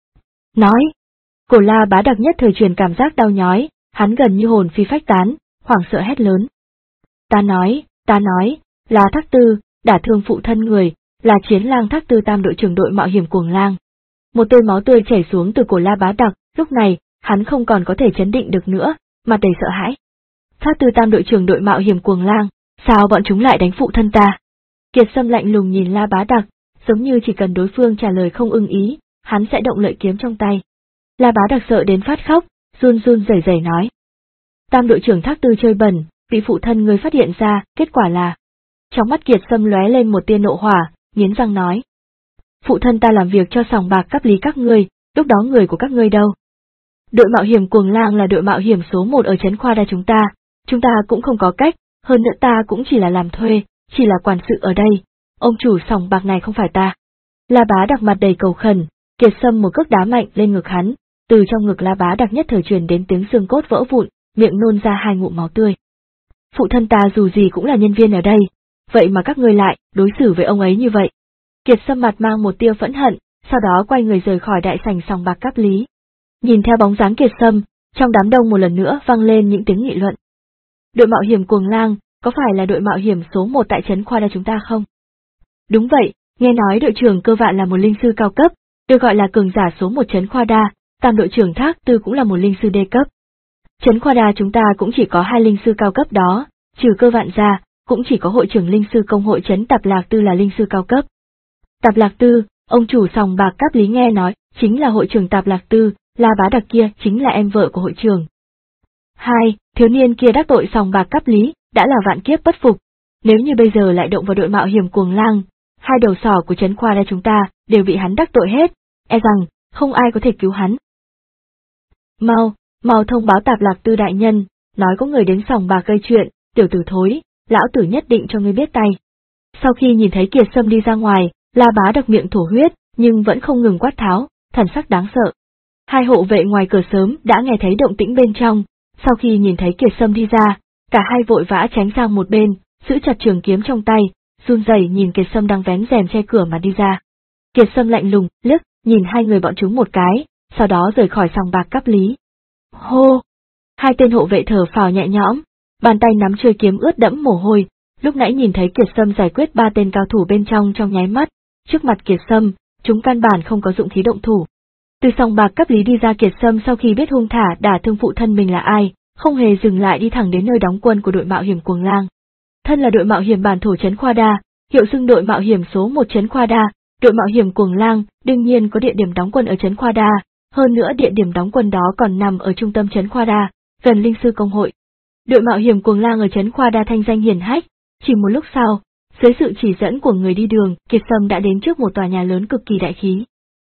Nói! Cổ La Bá Đặc nhất thời truyền cảm giác đau nhói, hắn gần như hồn phi phách tán, hoảng sợ hét lớn. Ta nói, ta nói, là Thác Tư, đả thương phụ thân người, là Chiến Lang Thác Tư tam đội trưởng đội mạo hiểm Cuồng Lang. Một tia máu tươi chảy xuống từ cổ La Bá Đặc, lúc này, hắn không còn có thể chấn định được nữa, mặt đầy sợ hãi. Thác Tư tam đội trưởng đội mạo hiểm Cuồng Lang, sao bọn chúng lại đánh phụ thân ta? Kiệt Sâm lạnh lùng nhìn La Bá Đặc, giống như chỉ cần đối phương trả lời không ưng ý, hắn sẽ động lợi kiếm trong tay. La Bá Đặc sợ đến phát khóc, run run rẩy rẩy nói. Tam đội trưởng Thác Tư chơi bẩn, bị phụ thân ngươi phát hiện ra, kết quả là... Trong mắt Kiệt Sâm lóe lên một tia nộ hỏa, nghiến răng nói. Phụ thân ta làm việc cho sòng bạc cấp lý các ngươi, lúc đó người của các ngươi đâu? Đội mạo hiểm Cuồng Lang là đội mạo hiểm số một ở trấn Khoa Đa chúng ta, chúng ta cũng không có cách, hơn nữa ta cũng chỉ là làm thuê, chỉ là quản sự ở đây, ông chủ sòng bạc này không phải ta. La Bá Đặc mặt đầy cầu khẩn, Kiệt Sâm một cước đá mạnh lên ngực hắn, từ trong ngực La Bá Đặc nhất thời truyền đến tiếng xương cốt vỡ vụn, miệng nôn ra hai ngụm máu tươi. Phụ thân ta dù gì cũng là nhân viên ở đây, vậy mà các ngươi lại đối xử với ông ấy như vậy. Kiệt Sâm mặt mang một tia phẫn hận, sau đó quay người rời khỏi đại sảnh sòng bạc Cáp Lý. Nhìn theo bóng dáng Kiệt Sâm, trong đám đông một lần nữa vang lên những tiếng nghị luận. Đội mạo hiểm Cuồng Lang, có phải là đội mạo hiểm số một tại trấn Khoa Đa chúng ta không? Đúng vậy, nghe nói đội trưởng Cơ Vạn là một linh sư cao cấp, được gọi là cường giả số một trấn Khoa Đa, tam đội trưởng Thác Tư cũng là một linh sư đê cấp. Trấn Khoa Đa chúng ta cũng chỉ có hai linh sư cao cấp đó, trừ Cơ Vạn ra, cũng chỉ có hội trưởng linh sư công hội trấn Tạp Lạc Tư là linh sư cao cấp. Tạp Lạc Tư, ông chủ sòng bạc Cáp Lý nghe nói, chính là hội trưởng Tạp Lạc Tư, La Bá Đặc kia chính là em vợ của hội trưởng. Hai, thiếu niên kia đắc tội sòng bạc Cáp Lý, đã là vạn kiếp bất phục. Nếu như bây giờ lại động vào đội mạo hiểm Cuồng Lang, hai đầu sỏ của trấn Khoa Đa chúng ta đều bị hắn đắc tội hết, e rằng không ai có thể cứu hắn. Mau, mau thông báo Tạp Lạc Tư đại nhân, nói có người đến sòng bạc gây chuyện, tiểu tử thối, lão tử nhất định cho ngươi biết tay. Sau khi nhìn thấy Kiệt Sâm đi ra ngoài, La Bá Đặc miệng thổ huyết, nhưng vẫn không ngừng quát tháo, thần sắc đáng sợ. Hai hộ vệ ngoài cửa sớm đã nghe thấy động tĩnh bên trong, sau khi nhìn thấy Kiệt Sâm đi ra, cả hai vội vã tránh sang một bên, giữ chặt trường kiếm trong tay, run rẩy nhìn Kiệt Sâm đang vén rèm che cửa mà đi ra. Kiệt Sâm lạnh lùng, liếc, nhìn hai người bọn chúng một cái, sau đó rời khỏi sòng bạc Cáp Lý. Hô! Hai tên hộ vệ thở phào nhẹ nhõm, bàn tay nắm chuôi kiếm ướt đẫm mồ hôi, lúc nãy nhìn thấy Kiệt Sâm giải quyết ba tên cao thủ bên trong trong nháy mắt, trước mặt Kiệt Sâm, chúng căn bản không có dụng khí động thủ. Từ sòng bạc Cáp Lý đi ra Kiệt Sâm sau khi biết hung thả đả thương phụ thân mình là ai, không hề dừng lại đi thẳng đến nơi đóng quân của đội mạo hiểm Cuồng Lang. Thân là đội mạo hiểm bản thổ trấn Khoa Đa, hiệu xưng đội mạo hiểm số một trấn Khoa Đa, đội mạo hiểm Cuồng Lang đương nhiên có địa điểm đóng quân ở trấn Khoa Đa, hơn nữa địa điểm đóng quân đó còn nằm ở trung tâm trấn Khoa Đa, gần linh sư công hội. Đội mạo hiểm Cuồng Lang ở trấn Khoa Đa thanh danh hiển hách, chỉ một lúc sau, dưới sự chỉ dẫn của người đi đường, Kiệt Sâm đã đến trước một tòa nhà lớn cực kỳ đại khí.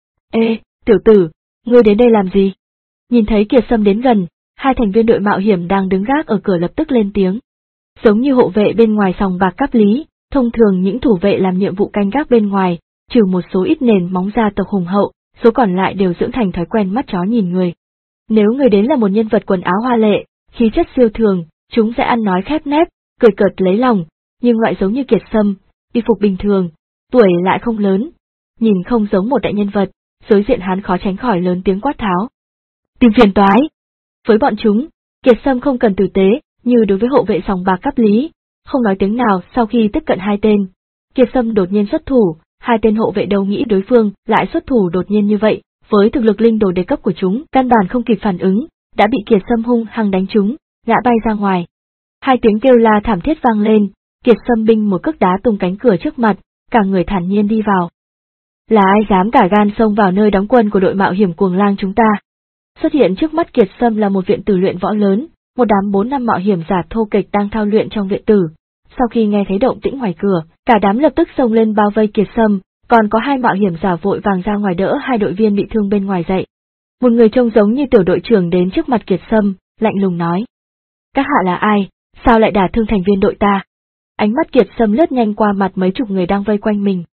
Ê, tiểu tử, ngươi đến đây làm gì? Nhìn thấy Kiệt Sâm đến gần, hai thành viên đội mạo hiểm đang đứng gác ở cửa lập tức lên tiếng. Giống như hộ vệ bên ngoài sòng bạc Cáp Lý, thông thường những thủ vệ làm nhiệm vụ canh gác bên ngoài, trừ một số ít nền móng gia tộc hùng hậu, số còn lại đều dưỡng thành thói quen mắt chó nhìn người. Nếu người đến là một nhân vật quần áo hoa lệ, khí chất siêu thường, chúng sẽ ăn nói khép nép, cười cợt lấy lòng, nhưng loại giống như Kiệt Sâm, y phục bình thường, tuổi lại không lớn, nhìn không giống một đại nhân vật, đối diện hắn khó tránh khỏi lớn tiếng quát tháo. Tìm phiền toái! Với bọn chúng, Kiệt Sâm không cần tử tế, như đối với hộ vệ sòng bạc Cáp Lý, không nói tiếng nào. Sau khi tiếp cận hai tên, Kiệt Sâm đột nhiên xuất thủ, hai tên hộ vệ đâu nghĩ đối phương lại xuất thủ đột nhiên như vậy, với thực lực linh đồ đề cấp của chúng, căn bản không kịp phản ứng, đã bị Kiệt Sâm hung hăng đánh trúng, ngã bay ra ngoài. Hai tiếng kêu la thảm thiết vang lên, Kiệt Sâm binh một cước đá tung cánh cửa trước mặt, cả người thản nhiên đi vào. Là ai dám cả gan xông vào nơi đóng quân của đội mạo hiểm Cuồng Lang chúng ta? Xuất hiện trước mắt Kiệt Sâm là một viện tử luyện võ lớn, một đám bốn năm mạo hiểm giả thô kịch đang thao luyện trong viện tử. Sau khi nghe thấy động tĩnh ngoài cửa, cả đám lập tức xông lên bao vây Kiệt Sâm, còn có hai mạo hiểm giả vội vàng ra ngoài đỡ hai đội viên bị thương bên ngoài dậy. Một người trông giống như tiểu đội trưởng đến trước mặt Kiệt Sâm, lạnh lùng nói. Các hạ là ai, sao lại đả thương thành viên đội ta? Ánh mắt Kiệt Sâm lướt nhanh qua mặt mấy chục người đang vây quanh mình.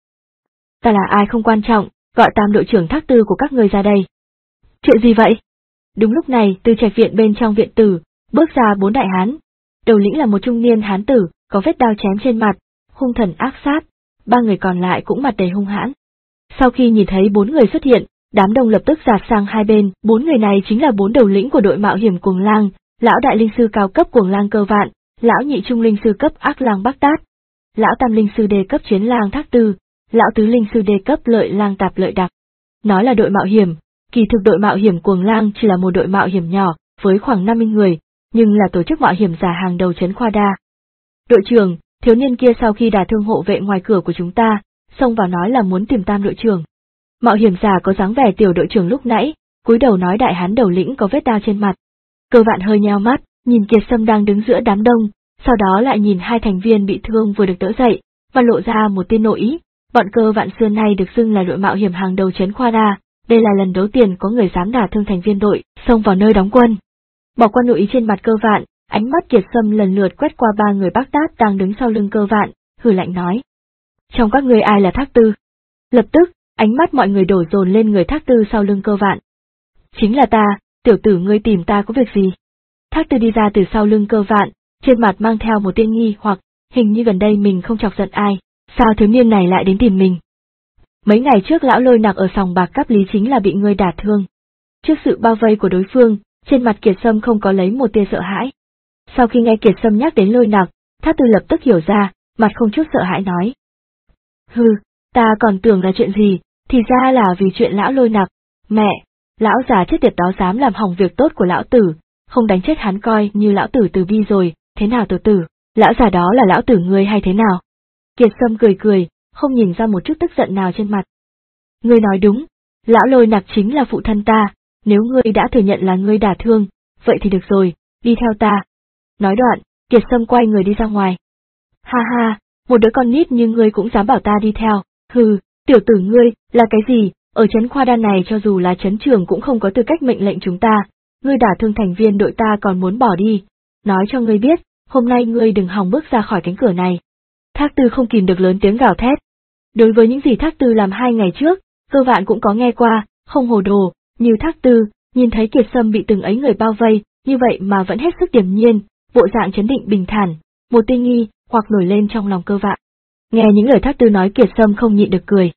Ta là ai không quan trọng, gọi tam đội trưởng Thác Tư của các người ra đây. Chuyện gì vậy? Đúng lúc này, từ trạch viện bên trong viện tử, bước ra bốn đại hán. Đầu lĩnh là một trung niên hán tử, có vết đao chém trên mặt, hung thần ác sát, ba người còn lại cũng mặt đầy hung hãn. Sau khi nhìn thấy bốn người xuất hiện, đám đông lập tức dạt sang hai bên, bốn người này chính là bốn đầu lĩnh của đội mạo hiểm Cuồng Lang, lão đại linh sư cao cấp Cuồng Lang Cơ Vạn, lão nhị trung linh sư cấp Ác Lang Bắc Tát, lão tam linh sư đề cấp Chiến Lang Thác Tư, lão tứ linh sư đề cấp Lợi Lang Tạp Lợi Đặc. Nói là đội mạo hiểm, kỳ thực đội mạo hiểm Cuồng Lang chỉ là một đội mạo hiểm nhỏ, với khoảng năm mươi người, nhưng là tổ chức mạo hiểm giả hàng đầu trấn Khoa Đa. Đội trưởng, thiếu niên kia sau khi đả thương hộ vệ ngoài cửa của chúng ta, xông vào nói là muốn tìm Tam đội trưởng. Mạo hiểm giả có dáng vẻ tiểu đội trưởng lúc nãy, cúi đầu nói đại hán đầu lĩnh có vết đao trên mặt. Cơ Vạn hơi nheo mắt, nhìn Kiệt Sâm đang đứng giữa đám đông, sau đó lại nhìn hai thành viên bị thương vừa được đỡ dậy, và lộ ra một tia nội ý. Bọn Cơ Vạn xưa nay được xưng là đội mạo hiểm hàng đầu trấn Khoa Đa, đây là lần đầu tiên có người dám đả thương thành viên đội, xông vào nơi đóng quân. Bỏ qua nội ý trên mặt Cơ Vạn, ánh mắt Kiệt Sâm lần lượt quét qua ba người Bắc Tát đang đứng sau lưng Cơ Vạn, hừ lạnh nói: trong các người ai là Thác Tư? Lập tức, ánh mắt mọi người đổ dồn lên người Thác Tư sau lưng Cơ Vạn. Chính là ta, tiểu tử ngươi tìm ta có việc gì? Thác Tư đi ra từ sau lưng Cơ Vạn, trên mặt mang theo một tia nghi hoặc, hình như gần đây mình không chọc giận ai, sao thiếu niên này lại đến tìm mình? Mấy ngày trước lão Lôi Nặc ở sòng bạc Cáp Lý chính là bị ngươi đả thương. Trước sự bao vây của đối phương, trên mặt Kiệt Sâm không có lấy một tia sợ hãi. Sau khi nghe Kiệt Sâm nhắc đến Lôi Nặc, Thác Tư lập tức hiểu ra, mặt không chút sợ hãi nói: hừ, ta còn tưởng là chuyện gì, thì ra là vì chuyện lão Lôi Nặc. Mẹ, lão già chết tiệt đó dám làm hỏng việc tốt của lão tử, không đánh chết hắn coi như lão tử từ bi rồi, thế nào tiểu tử, lão già đó là lão tử ngươi hay thế nào? Kiệt Sâm cười cười, không nhìn ra một chút tức giận nào trên mặt. Ngươi nói đúng, lão Lôi Nặc chính là phụ thân ta, nếu ngươi đã thừa nhận là ngươi đả thương, vậy thì được rồi, đi theo ta. Nói đoạn, Kiệt Sâm quay người đi ra ngoài. Ha ha, một đứa con nít như ngươi cũng dám bảo ta đi theo, hừ, tiểu tử ngươi, là cái gì, ở trấn Khoa Đa này cho dù là trấn trưởng cũng không có tư cách mệnh lệnh chúng ta, ngươi đả thương thành viên đội ta còn muốn bỏ đi, nói cho ngươi biết, hôm nay ngươi đừng hòng bước ra khỏi cánh cửa này. Thác Tư không kìm được lớn tiếng gào thét. Đối với những gì Thác Tư làm hai ngày trước, Cơ Vạn cũng có nghe qua, không hồ đồ, như Thác Tư, nhìn thấy Kiệt Sâm bị từng ấy người bao vây, như vậy mà vẫn hết sức điềm nhiên, bộ dạng trấn định bình thản, một tia nghi hoặc nổi lên trong lòng Cơ Vạn. Nghe những lời Thác Tư nói Kiệt Sâm không nhịn được cười.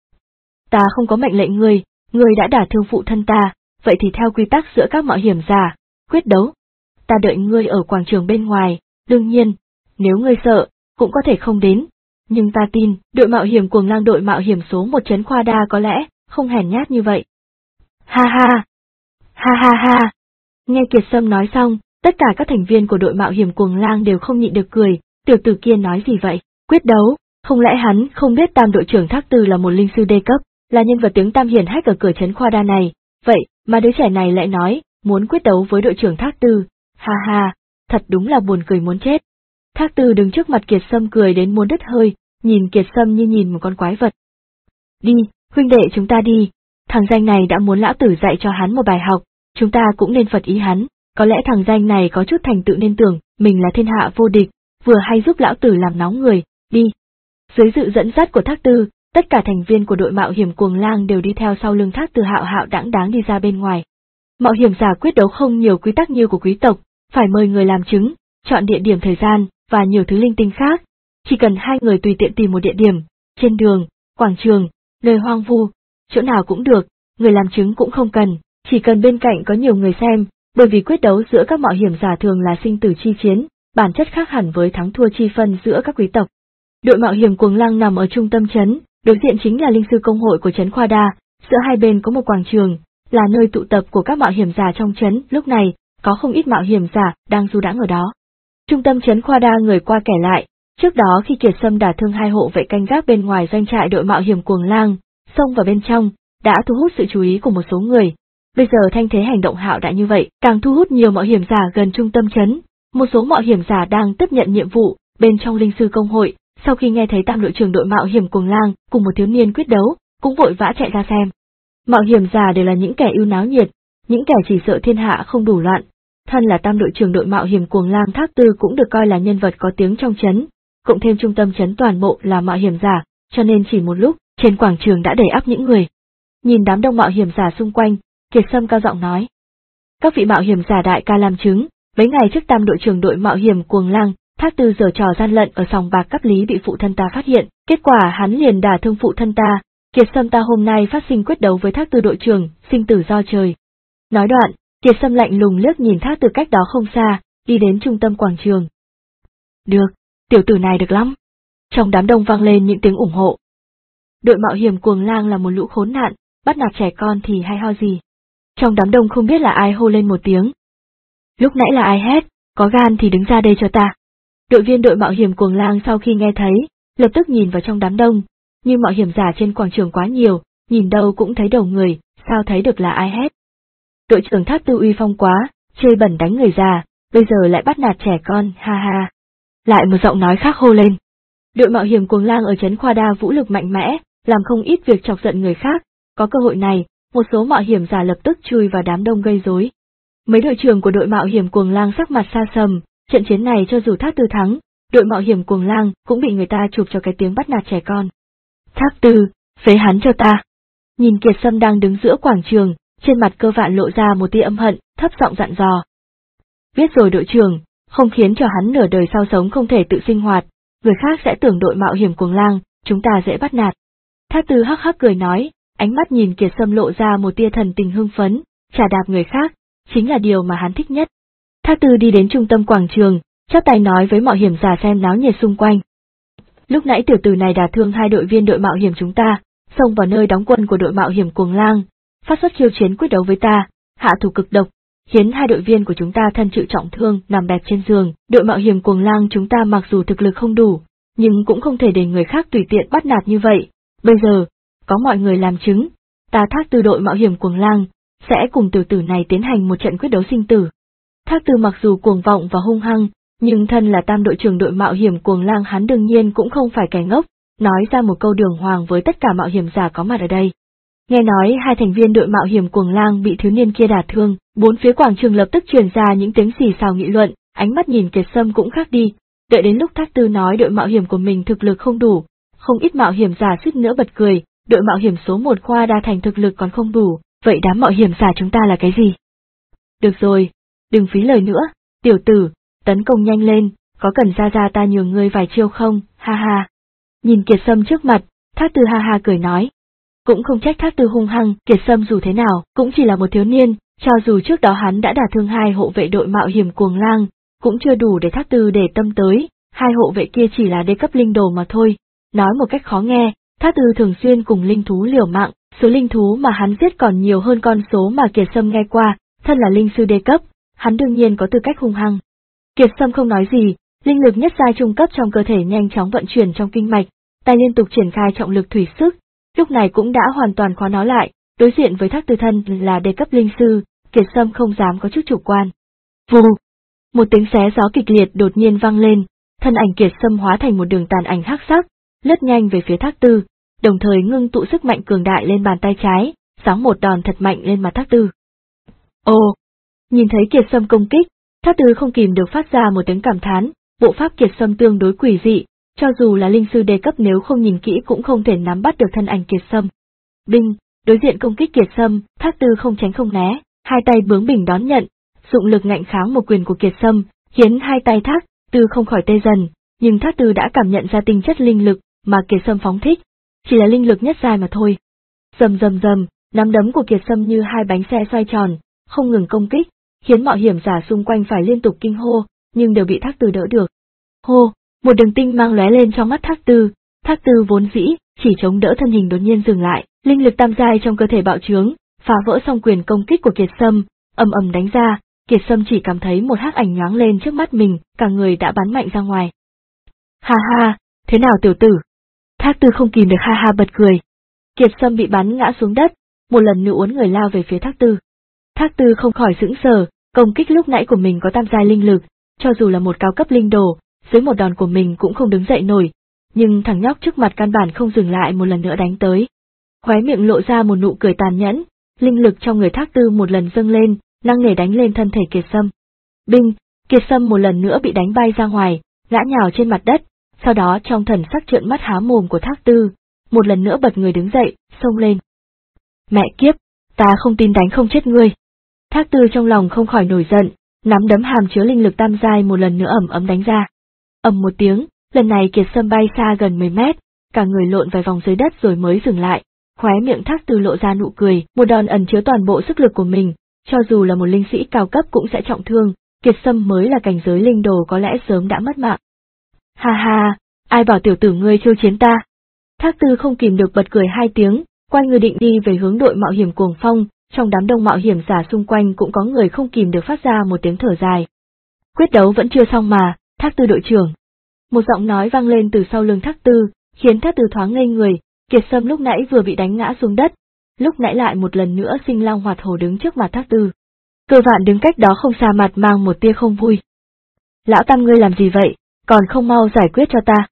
Ta không có mệnh lệnh ngươi, ngươi đã đả thương phụ thân ta, vậy thì theo quy tắc giữa các mạo hiểm giả, quyết đấu. Ta đợi ngươi ở quảng trường bên ngoài, đương nhiên, nếu ngươi sợ, cũng có thể không đến, nhưng ta tin, đội mạo hiểm Cuồng Lang đội mạo hiểm số một trấn Khoa Đa có lẽ, không hèn nhát như vậy. Ha ha! Ha ha ha! Nghe Kiệt Sâm nói xong, tất cả các thành viên của đội mạo hiểm Cuồng Lang đều không nhịn được cười, tiểu tử kia nói gì vậy? Quyết đấu, không lẽ hắn không biết Tam đội trưởng Thác Tư là một linh sư đê cấp, là nhân vật tiếng tăm hiển hách ở cửa trấn Khoa Đa này, vậy mà đứa trẻ này lại nói, muốn quyết đấu với đội trưởng Thác Tư, ha ha, thật đúng là buồn cười muốn chết. Thác Tư đứng trước mặt Kiệt Sâm cười đến muốn đứt hơi, nhìn Kiệt Sâm như nhìn một con quái vật. Đi, huynh đệ chúng ta đi, thằng danh này đã muốn lão tử dạy cho hắn một bài học, chúng ta cũng nên phật ý hắn, có lẽ thằng danh này có chút thành tựu nên tưởng mình là thiên hạ vô địch, vừa hay giúp lão tử làm nóng người, đi. Dưới sự dẫn dắt của Thác Tư, tất cả thành viên của đội mạo hiểm Cuồng Lang đều đi theo sau lưng Thác Tư hạo hạo đãng đáng đi ra bên ngoài. Mạo hiểm giả quyết đấu không nhiều quy tắc như của quý tộc, phải mời người làm chứng, chọn địa điểm thời gian, và nhiều thứ linh tinh khác. Chỉ cần hai người tùy tiện tìm một địa điểm, trên đường, quảng trường, nơi hoang vu, chỗ nào cũng được, người làm chứng cũng không cần, chỉ cần bên cạnh có nhiều người xem, bởi vì quyết đấu giữa các mạo hiểm giả thường là sinh tử chi chiến, bản chất khác hẳn với thắng thua chi phân giữa các quý tộc. Đội mạo hiểm Cuồng Lang nằm ở trung tâm trấn, đối diện chính là linh sư công hội của trấn Khoa Đa, giữa hai bên có một quảng trường, là nơi tụ tập của các mạo hiểm giả trong trấn, lúc này, có không ít mạo hiểm giả đang du đãng ở đó. Trung tâm trấn Khoa Đa người qua kẻ lại, trước đó khi Kiệt Sâm đả thương hai hộ vệ canh gác bên ngoài doanh trại đội mạo hiểm Cuồng Lang, xông vào bên trong, đã thu hút sự chú ý của một số người. Bây giờ thanh thế hành động hạo đại như vậy, càng thu hút nhiều mạo hiểm giả gần trung tâm trấn. Một số mạo hiểm giả đang tiếp nhận nhiệm vụ bên trong linh sư công hội, sau khi nghe thấy Tam đội trưởng đội mạo hiểm Cuồng Lang cùng một thiếu niên quyết đấu, cũng vội vã chạy ra xem. Mạo hiểm giả đều là những kẻ yêu náo nhiệt, những kẻ chỉ sợ thiên hạ không đủ loạn. Thân là Tam đội trưởng đội mạo hiểm Cuồng Lang Thác Tư cũng được coi là nhân vật có tiếng trong trấn, cộng thêm trung tâm trấn toàn bộ là mạo hiểm giả, cho nên chỉ một lúc, trên quảng trường đã đầy ắp những người. Nhìn đám đông mạo hiểm giả xung quanh, Kiệt Sâm cao giọng nói: các vị mạo hiểm giả đại ca làm chứng, mấy ngày trước Tam đội trưởng đội mạo hiểm Cuồng Lang Thác Tư giở trò gian lận ở sòng bạc Cáp Lý bị phụ thân ta phát hiện, kết quả hắn liền đả thương phụ thân ta, Kiệt Sâm ta hôm nay phát sinh quyết đấu với Thác Tư đội trưởng, sinh tử do trời. Nói đoạn, Kiệt Sâm lạnh lùng liếc nhìn Thác Tư cách đó không xa, đi đến trung tâm quảng trường. Được, tiểu tử này được lắm. Trong đám đông vang lên những tiếng ủng hộ. Đội mạo hiểm cuồng lang là một lũ khốn nạn, bắt nạt trẻ con thì hay ho gì. Trong đám đông không biết là ai hô lên một tiếng. Lúc nãy là ai hét, có gan thì đứng ra đây cho ta. Đội viên đội mạo hiểm cuồng lang sau khi nghe thấy, lập tức nhìn vào trong đám đông, nhưng mạo hiểm giả trên quảng trường quá nhiều, nhìn đâu cũng thấy đầu người, sao thấy được là ai hét. Đội trưởng Thác Tư uy phong quá, chơi bẩn đánh người già, bây giờ lại bắt nạt trẻ con, ha ha. Lại một giọng nói khác hô lên. Đội mạo hiểm cuồng lang ở trấn Khoa Đa vũ lực mạnh mẽ, làm không ít việc chọc giận người khác, có cơ hội này, một số mạo hiểm giả lập tức chui vào đám đông gây rối. Mấy đội trưởng của đội mạo hiểm cuồng lang sắc mặt xa sầm, trận chiến này cho dù Thác Tư thắng, đội mạo hiểm cuồng lang cũng bị người ta chụp cho cái tiếng bắt nạt trẻ con. Thác Tư, phế hắn cho ta. Nhìn Kiệt Sâm đang đứng giữa quảng trường, trên mặt Cơ Vạn lộ ra một tia âm hận, thấp giọng dặn dò. Biết rồi đội trưởng, không khiến cho hắn nửa đời sau sống không thể tự sinh hoạt, người khác sẽ tưởng đội mạo hiểm cuồng lang, chúng ta dễ bắt nạt. Thác Tư hắc hắc cười nói, ánh mắt nhìn Kiệt Sâm lộ ra một tia thần tình hưng phấn, trà đạp người khác, chính là điều mà hắn thích nhất. Thác Tư đi đến trung tâm quảng trường, chắp tay nói với mạo hiểm giả xem náo nhiệt xung quanh. Lúc nãy tiểu tử này đả thương hai đội viên đội mạo hiểm chúng ta, xông vào nơi đóng quân của đội mạo hiểm cuồng lang, phát xuất khiêu chiến quyết đấu với ta, hạ thủ cực độc, khiến hai đội viên của chúng ta thân chịu trọng thương nằm bẹp trên giường. Đội mạo hiểm cuồng lang chúng ta mặc dù thực lực không đủ, nhưng cũng không thể để người khác tùy tiện bắt nạt như vậy. Bây giờ, có mọi người làm chứng, ta Thác Tư đội mạo hiểm cuồng lang sẽ cùng tiểu tử này tiến hành một trận quyết đấu sinh tử. Thác Tư mặc dù cuồng vọng và hung hăng, nhưng thân là tam đội trưởng đội mạo hiểm cuồng lang hắn đương nhiên cũng không phải kẻ ngốc, nói ra một câu đường hoàng với tất cả mạo hiểm giả có mặt ở đây. Nghe nói hai thành viên đội mạo hiểm cuồng lang bị thiếu niên kia đả thương, bốn phía quảng trường lập tức truyền ra những tiếng xì xào nghị luận, ánh mắt nhìn Kiệt Sâm cũng khác đi. Đợi đến lúc Thác Tư nói đội mạo hiểm của mình thực lực không đủ, không ít mạo hiểm giả suýt nữa bật cười, đội mạo hiểm số một Khoa Đa thành thực lực còn không đủ, vậy đám mạo hiểm giả chúng ta là cái gì? Được rồi, đừng phí lời nữa, tiểu tử, tấn công nhanh lên, có cần ra ra ta nhường ngươi vài chiêu không, ha ha. Nhìn Kiệt Sâm trước mặt, Thác Tư ha ha cười nói. Cũng không trách Thác Tư hung hăng, Kiệt Sâm dù thế nào, cũng chỉ là một thiếu niên, cho dù trước đó hắn đã đả thương hai hộ vệ đội mạo hiểm cuồng lang, cũng chưa đủ để Thác Tư để tâm tới, hai hộ vệ kia chỉ là đê cấp linh đồ mà thôi. Nói một cách khó nghe, Thác Tư thường xuyên cùng linh thú liều mạng, số linh thú mà hắn giết còn nhiều hơn con số mà Kiệt Sâm nghe qua, thân là linh sư đê cấp, hắn đương nhiên có tư cách hung hăng. Kiệt Sâm không nói gì, linh lực nhất giai trung cấp trong cơ thể nhanh chóng vận chuyển trong kinh mạch, tay liên tục triển khai trọng lực thủy sức, lúc này cũng đã hoàn toàn khóa nó lại, đối diện với Thác Tư thân là đê cấp linh sư, Kiệt Sâm không dám có chút chủ quan. Vù! Một tiếng xé gió kịch liệt đột nhiên vang lên, thân ảnh Kiệt Sâm hóa thành một đường tàn ảnh hắc sắc, lướt nhanh về phía Thác Tư, đồng thời ngưng tụ sức mạnh cường đại lên bàn tay trái, giáng một đòn thật mạnh lên mặt Thác Tư. Ồ! Nhìn thấy Kiệt Sâm công kích, Thác Tư không kìm được phát ra một tiếng cảm thán, bộ pháp Kiệt Sâm tương đối quỷ dị, cho dù là linh sư đê cấp nếu không nhìn kỹ cũng không thể nắm bắt được thân ảnh Kiệt Sâm. Binh, đối diện công kích Kiệt Sâm, Thác Tư không tránh không né, hai tay bướng bỉnh đón nhận, dụng lực ngạnh kháng một quyền của Kiệt Sâm, khiến hai tay Thác Tư không khỏi tê dần, nhưng Thác Tư đã cảm nhận ra tinh chất linh lực mà Kiệt Sâm phóng thích, chỉ là linh lực nhất giai mà thôi. Rầm rầm rầm, nắm đấm của Kiệt Sâm như hai bánh xe xoay tròn, không ngừng công kích, khiến mạo hiểm giả xung quanh phải liên tục kinh hô, nhưng đều bị Thác Tư đỡ được. Hô, một đường tinh mang lóe lên trong mắt Thác Tư, Thác Tư vốn dĩ chỉ chống đỡ thân hình đột nhiên dừng lại, linh lực tam giai trong cơ thể bạo trướng, phá vỡ song quyền công kích của Kiệt Sâm, ầm ầm đánh ra, Kiệt Sâm chỉ cảm thấy một hắc ảnh nhoáng lên trước mắt mình, cả người đã bắn mạnh ra ngoài. Ha ha, thế nào tiểu tử? Thác Tư không kìm được ha ha bật cười. Kiệt Sâm bị bắn ngã xuống đất, một lần nữa uốn người lao về phía Thác Tư. Thác Tư không khỏi sững sờ, công kích lúc nãy của mình có tam giai linh lực, cho dù là một cao cấp linh đồ, dưới một đòn của mình cũng không đứng dậy nổi, nhưng thằng nhóc trước mặt căn bản không dừng lại một lần nữa đánh tới. Khóe miệng lộ ra một nụ cười tàn nhẫn, linh lực trong người Thác Tư một lần dâng lên, nặng nề đánh lên thân thể Kiệt Sâm. Binh, Kiệt Sâm một lần nữa bị đánh bay ra ngoài, ngã nhào trên mặt đất, sau đó trong thần sắc trợn mắt há mồm của Thác Tư, một lần nữa bật người đứng dậy, xông lên. Mẹ kiếp, ta không tin đánh không chết ngươi. Thác Tư trong lòng không khỏi nổi giận, nắm đấm hàm chứa linh lực tam giai một lần nữa ầm ầm đánh ra. Ầm một tiếng, lần này Kiệt Sâm bay xa gần mười mét, cả người lộn vài vòng dưới đất rồi mới dừng lại, Khóe miệng Thác Tư lộ ra nụ cười, một đòn ẩn chứa toàn bộ sức lực của mình, cho dù là một linh sĩ cao cấp cũng sẽ trọng thương, Kiệt Sâm mới là cảnh giới linh đồ có lẽ sớm đã mất mạng. Ha ha, ai bảo tiểu tử ngươi khiêu chiến ta? Thác Tư không kìm được bật cười hai tiếng, quay người định đi về hướng đội mạo hiểm Cuồng Phong, trong đám đông mạo hiểm giả xung quanh cũng có người không kìm được phát ra một tiếng thở dài. Quyết đấu vẫn chưa xong mà, Thác Tư đội trưởng. Một giọng nói vang lên từ sau lưng Thác Tư, khiến Thác Tư thoáng ngây người. Kiệt Sâm lúc nãy vừa bị đánh ngã xuống đất, lúc nãy lại một lần nữa sinh long hoạt hổ đứng trước mặt Thác Tư. Cơ Vạn đứng cách đó không xa, mặt mang một tia không vui. Lão Tam ngươi làm gì vậy, còn không mau giải quyết cho ta.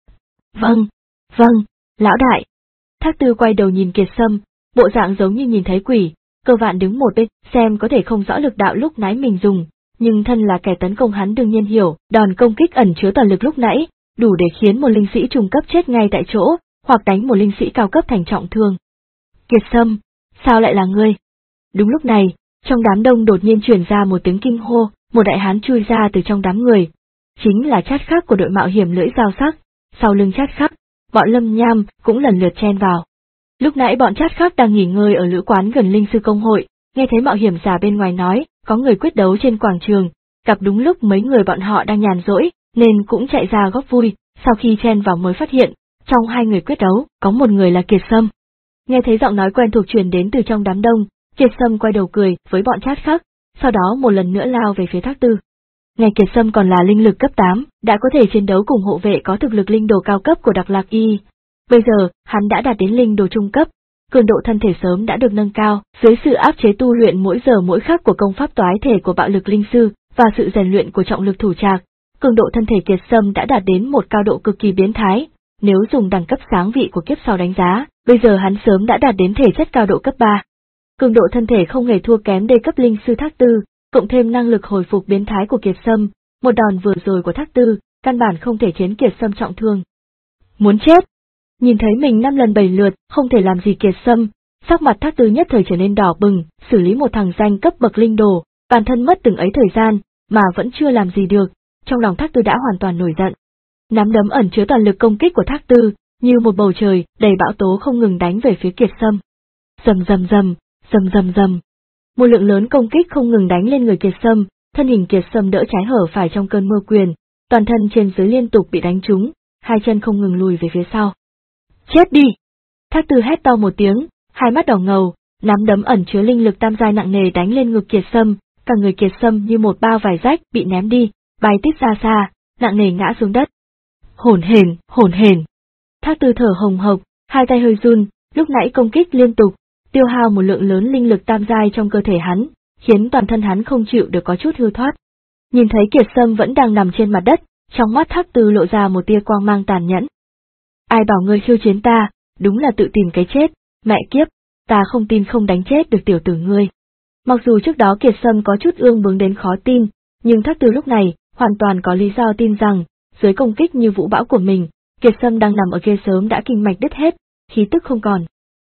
Vâng, vâng, lão đại. Thác Tư quay đầu nhìn Kiệt Sâm, bộ dạng giống như nhìn thấy quỷ. Cơ Vạn đứng một bên, xem có thể không rõ lực đạo lúc nãy mình dùng, nhưng thân là kẻ tấn công hắn đương nhiên hiểu, đòn công kích ẩn chứa toàn lực lúc nãy, đủ để khiến một linh sĩ trung cấp chết ngay tại chỗ, hoặc đánh một linh sĩ cao cấp thành trọng thương. Kiệt Sâm, sao lại là ngươi? Đúng lúc này, trong đám đông đột nhiên truyền ra một tiếng kinh hô, một đại hán chui ra từ trong đám người. Chính là Trát Khắc của đội mạo hiểm lưỡi dao sắc, sau lưng Trát Khắc, bọn Lâm Nham cũng lần lượt chen vào. Lúc nãy bọn Trát Khắc đang nghỉ ngơi ở lữ quán gần linh sư công hội, nghe thấy mạo hiểm giả bên ngoài nói, có người quyết đấu trên quảng trường, gặp đúng lúc mấy người bọn họ đang nhàn rỗi, nên cũng chạy ra góp vui, sau khi chen vào mới phát hiện, trong hai người quyết đấu, có một người là Kiệt Sâm. Nghe thấy giọng nói quen thuộc truyền đến từ trong đám đông, Kiệt Sâm quay đầu cười với bọn Trát Khắc, sau đó một lần nữa lao về phía Thác Tư. Ngày Kiệt Sâm còn là linh lực cấp tám, đã có thể chiến đấu cùng hộ vệ có thực lực linh đồ cao cấp của Đặc Lạc Y. Bây giờ, hắn đã đạt đến linh đồ trung cấp, cường độ thân thể sớm đã được nâng cao, dưới sự áp chế tu luyện mỗi giờ mỗi khắc của công pháp toái thể của bạo lực linh sư và sự rèn luyện của trọng lực thủ trạc, cường độ thân thể Kiệt Sâm đã đạt đến một cao độ cực kỳ biến thái. Nếu dùng đẳng cấp sáng vị của kiếp sau đánh giá, bây giờ hắn sớm đã đạt đến thể chất cao độ cấp ba. Cường độ thân thể không hề thua kém đê cấp linh sư Thác Tư, cộng thêm năng lực hồi phục biến thái của Kiệt Sâm, một đòn vừa rồi của Thác Tư, căn bản không thể khiến Kiệt Sâm trọng thương. Muốn chết! Nhìn thấy mình năm lần bảy lượt, không thể làm gì Kiệt Sâm, sắc mặt Thác Tư nhất thời trở nên đỏ bừng, xử lý một thằng danh cấp bậc linh đồ, bản thân mất từng ấy thời gian, mà vẫn chưa làm gì được, trong lòng Thác Tư đã hoàn toàn nổi giận. Nắm đấm ẩn chứa toàn lực công kích của Thác Tư, như một bầu trời, đầy bão tố không ngừng đánh về phía Kiệt Sâm. Rầm rầm rầm, rầm rầm rầm. Một lượng lớn công kích không ngừng đánh lên người Kiệt Sâm, thân hình Kiệt Sâm đỡ trái hở phải trong cơn mưa quyền, toàn thân trên dưới liên tục bị đánh trúng, hai chân không ngừng lùi về phía sau. Chết đi! Thác Tư hét to một tiếng, hai mắt đỏ ngầu, nắm đấm ẩn chứa linh lực tam giai nặng nề đánh lên ngực Kiệt Sâm, cả người Kiệt Sâm như một bao vải rách bị ném đi, bay tít ra xa, nặng nề ngã xuống đất. Hổn hển, hổn hển. Thác Tư thở hồng hộc, hai tay hơi run, lúc nãy công kích liên tục, tiêu hao một lượng lớn linh lực tam giai trong cơ thể hắn, khiến toàn thân hắn không chịu được có chút hư thoát. Nhìn thấy Kiệt Sâm vẫn đang nằm trên mặt đất, trong mắt Thác Tư lộ ra một tia quang mang tàn nhẫn. Ai bảo ngươi khiêu chiến ta, đúng là tự tìm cái chết, mẹ kiếp, ta không tin không đánh chết được tiểu tử ngươi. Mặc dù trước đó Kiệt Sâm có chút ương bướng đến khó tin, nhưng Thác Tư lúc này, hoàn toàn có lý do tin rằng, dưới công kích như vũ bão của mình, Kiệt Sâm đang nằm ở kia sớm đã kinh mạch đứt hết, khí tức không còn.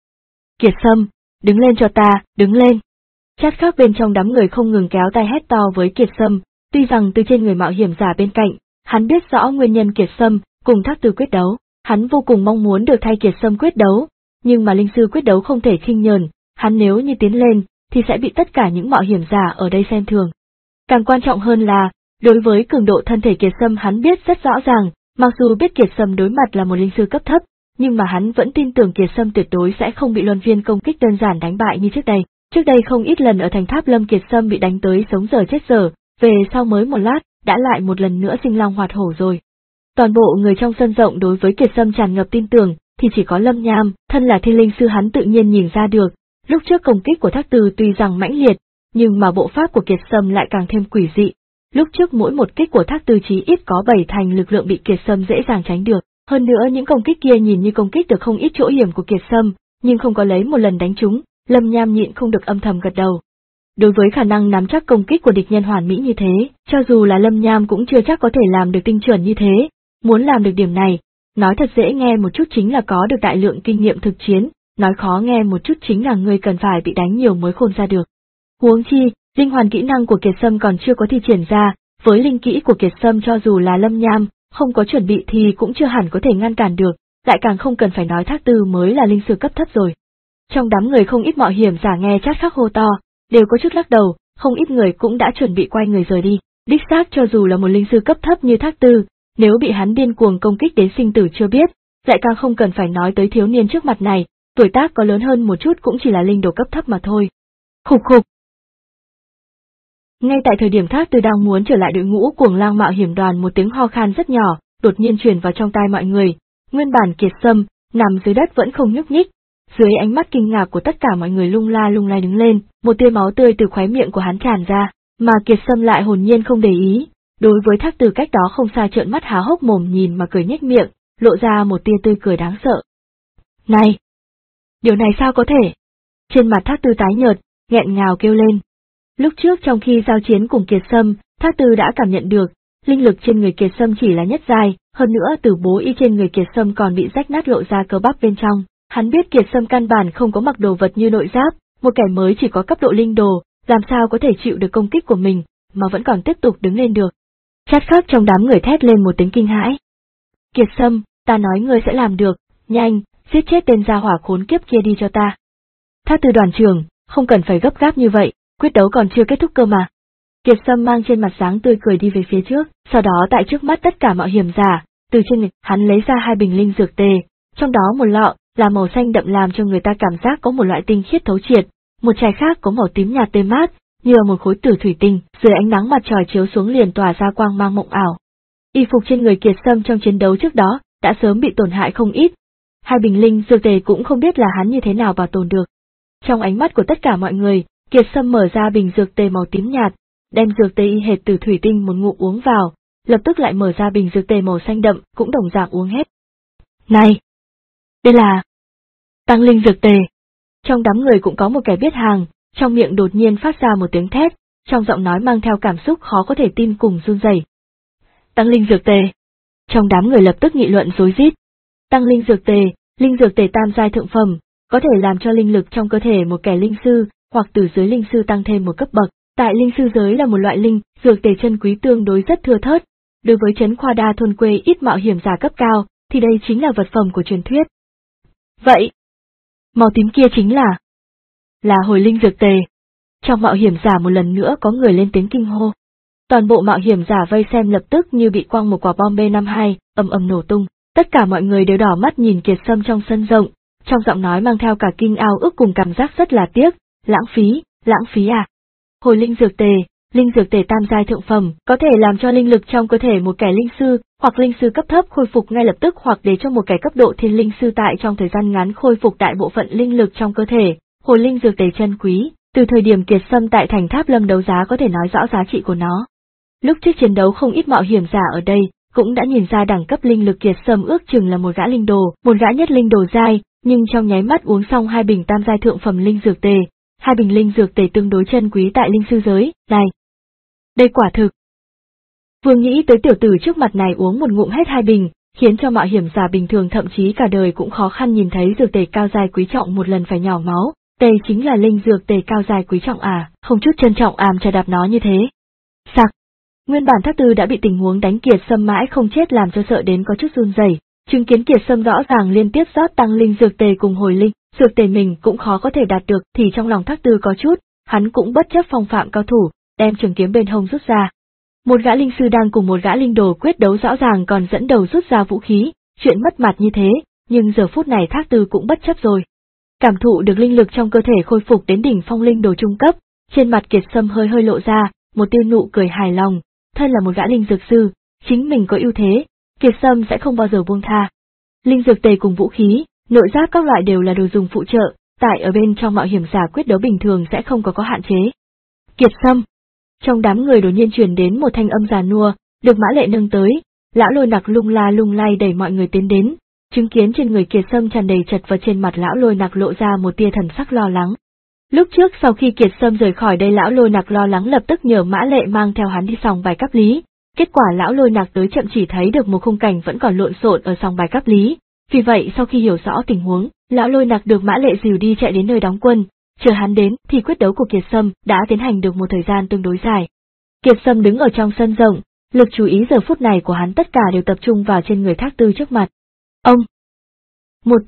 Kiệt Sâm, đứng lên cho ta, đứng lên. Trát Khắc bên trong đám người không ngừng kéo tay hét to với Kiệt Sâm, tuy rằng từ trên người mạo hiểm giả bên cạnh, hắn biết rõ nguyên nhân Kiệt Sâm cùng Thác Tư quyết đấu, hắn vô cùng mong muốn được thay Kiệt Sâm quyết đấu, nhưng mà linh sư quyết đấu không thể khinh nhờn, hắn nếu như tiến lên, thì sẽ bị tất cả những mạo hiểm giả ở đây xem thường. Càng quan trọng hơn là, đối với cường độ thân thể Kiệt Sâm hắn biết rất rõ ràng, mặc dù biết Kiệt Sâm đối mặt là một linh sư cấp thấp, nhưng mà hắn vẫn tin tưởng Kiệt Sâm tuyệt đối sẽ không bị luân viên công kích đơn giản đánh bại như trước đây. Trước đây không ít lần ở thành Tháp Lâm Kiệt Sâm bị đánh tới sống giờ chết giờ, về sau mới một lát, đã lại một lần nữa sinh long hoạt hổ rồi. Toàn bộ người trong sân rộng đối với Kiệt Sâm tràn ngập tin tưởng, thì chỉ có Lâm Nham, thân là thiên linh sư hắn tự nhiên nhìn ra được, lúc trước công kích của Thác Tư tuy rằng mãnh liệt, nhưng mà bộ pháp của Kiệt Sâm lại càng thêm quỷ dị. Lúc trước mỗi một kích của Thác Tư chí ít có bảy thành lực lượng bị Kiệt Sâm dễ dàng tránh được, hơn nữa những công kích kia nhìn như công kích được không ít chỗ hiểm của Kiệt Sâm, nhưng không có lấy một lần đánh trúng, Lâm Nham nhịn không được âm thầm gật đầu. Đối với khả năng nắm chắc công kích của địch nhân hoàn mỹ như thế, cho dù là Lâm Nham cũng chưa chắc có thể làm được tinh chuẩn như thế, muốn làm được điểm này, nói thật dễ nghe một chút chính là có được đại lượng kinh nghiệm thực chiến, nói khó nghe một chút chính là người cần phải bị đánh nhiều mới khôn ra được. Huống chi, linh hoàn kỹ năng của Kiệt Sâm còn chưa có thi triển ra, với linh kỹ của Kiệt Sâm cho dù là Lâm Nham, không có chuẩn bị thì cũng chưa hẳn có thể ngăn cản được, lại càng không cần phải nói Thác Tư mới là linh sư cấp thấp rồi. Trong đám người không ít mạo hiểm giả nghe Trác Khắc hô to, đều có chút lắc đầu, không ít người cũng đã chuẩn bị quay người rời đi. Đích xác cho dù là một linh sư cấp thấp như Thác Tư, nếu bị hắn điên cuồng công kích đến sinh tử chưa biết, lại càng không cần phải nói tới thiếu niên trước mặt này, tuổi tác có lớn hơn một chút cũng chỉ là linh đồ cấp thấp mà thôi. Khục khục. Ngay tại thời điểm Thác Tư đang muốn trở lại đội ngũ Cuồng Lang mạo hiểm đoàn, một tiếng ho khan rất nhỏ, đột nhiên truyền vào trong tai mọi người. Nguyên bản Kiệt Sâm nằm dưới đất vẫn không nhúc nhích, dưới ánh mắt kinh ngạc của tất cả mọi người lung la lung lay đứng lên, một tia máu tươi từ khóe miệng của hắn tràn ra, mà Kiệt Sâm lại hồn nhiên không để ý, đối với Thác Tư cách đó không xa trợn mắt há hốc mồm nhìn mà cười nhếch miệng, lộ ra một tia tươi cười đáng sợ. Này! Điều này sao có thể? Trên mặt Thác Tư tái nhợt, nghẹn ngào kêu lên. Lúc trước trong khi giao chiến cùng Kiệt Sâm, Thác Tư đã cảm nhận được, linh lực trên người Kiệt Sâm chỉ là nhất giai, hơn nữa từ bố y trên người Kiệt Sâm còn bị rách nát lộ ra cơ bắp bên trong. Hắn biết Kiệt Sâm căn bản không có mặc đồ vật như nội giáp, một kẻ mới chỉ có cấp độ linh đồ, làm sao có thể chịu được công kích của mình, mà vẫn còn tiếp tục đứng lên được. Trác Khắc trong đám người thét lên một tiếng kinh hãi. Kiệt Sâm, ta nói ngươi sẽ làm được, nhanh, giết chết tên gia hỏa khốn kiếp kia đi cho ta. Thác Tư đoàn trưởng, không cần phải gấp gáp như vậy, quyết đấu còn chưa kết thúc cơ mà. Kiệt Sâm mang trên mặt dáng tươi cười đi về phía trước, sau đó tại trước mắt tất cả mạo hiểm giả, từ trên ngực hắn lấy ra hai bình linh dược tề, trong đó một lọ là màu xanh đậm làm cho người ta cảm giác có một loại tinh khiết thấu triệt, một chai khác có màu tím nhạt tươi mát, như là một khối tử thủy tinh, dưới ánh nắng mặt trời chiếu xuống liền tỏa ra quang mang mộng ảo. Y phục trên người Kiệt Sâm trong chiến đấu trước đó đã sớm bị tổn hại không ít, hai bình linh dược tề cũng không biết là hắn như thế nào bảo tồn được. Trong ánh mắt của tất cả mọi người, Kiệt Sâm mở ra bình dược tề màu tím nhạt, đem dược tề y hệt từ thủy tinh một ngụm uống vào, lập tức lại mở ra bình dược tề màu xanh đậm, cũng đồng dạng uống hết. Này! Đây là tăng linh dược tề. Trong đám người cũng có một kẻ biết hàng, trong miệng đột nhiên phát ra một tiếng thét, trong giọng nói mang theo cảm xúc khó có thể tin cùng run rẩy. Tăng linh dược tề. Trong đám người lập tức nghị luận rối rít. Tăng linh dược tề, linh dược tề tam giai thượng phẩm, có thể làm cho linh lực trong cơ thể một kẻ linh sư, hoặc từ dưới linh sư tăng thêm một cấp bậc. Tại linh sư giới là một loại linh, dược tề chân quý tương đối rất thưa thớt. Đối với trấn Khoa Đa thôn quê ít mạo hiểm giả cấp cao, thì đây chính là vật phẩm của truyền thuyết. Vậy, màu tím kia chính là là hồi linh dược tề. Trong mạo hiểm giả một lần nữa có người lên tiếng kinh hô. Toàn bộ mạo hiểm giả vây xem lập tức như bị quăng một quả bom B năm mươi hai, ầm ầm nổ tung. Tất cả mọi người đều đỏ mắt nhìn Kiệt Sâm trong sân rộng, trong giọng nói mang theo cả kinh ao ước cùng cảm giác rất là tiếc, lãng phí, lãng phí à. Hồi linh dược tề, linh dược tề tam giai thượng phẩm, có thể làm cho linh lực trong cơ thể một kẻ linh sư, hoặc linh sư cấp thấp khôi phục ngay lập tức, hoặc để cho một kẻ cấp độ thiên linh sư tại trong thời gian ngắn khôi phục đại bộ phận linh lực trong cơ thể. Hồi linh dược tề chân quý, từ thời điểm Kiệt Sâm tại thành Tháp Lâm đấu giá có thể nói rõ giá trị của nó. Lúc trước chiến đấu không ít mạo hiểm giả ở đây, cũng đã nhìn ra đẳng cấp linh lực Kiệt Sâm ước chừng là một gã linh đồ, một gã nhất linh đồ giai, nhưng trong nháy mắt uống xong hai bình tam giai thượng phẩm linh dược tề, hai bình linh dược tề tương đối chân quý tại linh sư giới, này. Đây quả thực. Vừa nghĩ tới tiểu tử trước mặt này uống một ngụm hết hai bình, khiến cho mạo hiểm giả bình thường thậm chí cả đời cũng khó khăn nhìn thấy dược tề cao giai quý trọng một lần phải nhỏ máu. Tề chính là linh dược tề cao giai quý trọng à, không chút trân trọng àm trà đạp nó như thế. Sặc. Nguyên bản Thác Tư đã bị tình huống đánh Kiệt Sâm mãi không chết làm cho sợ đến có chút run rẩy, chứng kiến Kiệt Sâm rõ ràng liên tiếp rót tăng linh dược tề cùng hồi linh, dược tề mình cũng khó có thể đạt được, thì trong lòng Thác Tư có chút, hắn cũng bất chấp phong phạm cao thủ, đem trường kiếm bên hông rút ra. Một gã linh sư đang cùng một gã linh đồ quyết đấu rõ ràng còn dẫn đầu rút ra vũ khí, chuyện mất mặt như thế, nhưng giờ phút này Thác Tư cũng bất chấp rồi. Cảm thụ được linh lực trong cơ thể khôi phục đến đỉnh phong linh đồ trung cấp, trên mặt Kiệt Sâm hơi hơi lộ ra một tia nụ cười hài lòng, thân là một gã linh dược sư, chính mình có ưu thế, Kiệt Sâm sẽ không bao giờ buông tha. Linh dược tề cùng vũ khí, nội giáp các loại đều là đồ dùng phụ trợ, tại ở bên trong mạo hiểm giả quyết đấu bình thường sẽ không có có hạn chế. Kiệt Sâm. Trong đám người đột nhiên truyền đến một thanh âm già nua, được Mã Lệ nâng tới, lão Lôi Nặc lung la lung lay đẩy mọi người tiến đến, chứng kiến trên người Kiệt Sâm tràn đầy chật vật, trên mặt lão Lôi Nặc lộ ra một tia thần sắc lo lắng. Lúc trước sau khi Kiệt Sâm rời khỏi đây, lão Lôi Nặc lo lắng lập tức nhờ Mã Lệ mang theo hắn đi sòng bài cấp lý, kết quả lão Lôi Nặc tới chậm chỉ thấy được một khung cảnh vẫn còn lộn xộn ở sòng bài cấp lý, vì vậy sau khi hiểu rõ tình huống, lão Lôi Nặc được Mã Lệ dìu đi chạy đến nơi đóng quân, chờ hắn đến thì quyết đấu của Kiệt Sâm đã tiến hành được một thời gian tương đối dài. Kiệt Sâm đứng ở trong sân rộng, lực chú ý giờ phút này của hắn tất cả đều tập trung vào trên người Thác Tư trước mặt. Ông! Một tiếng,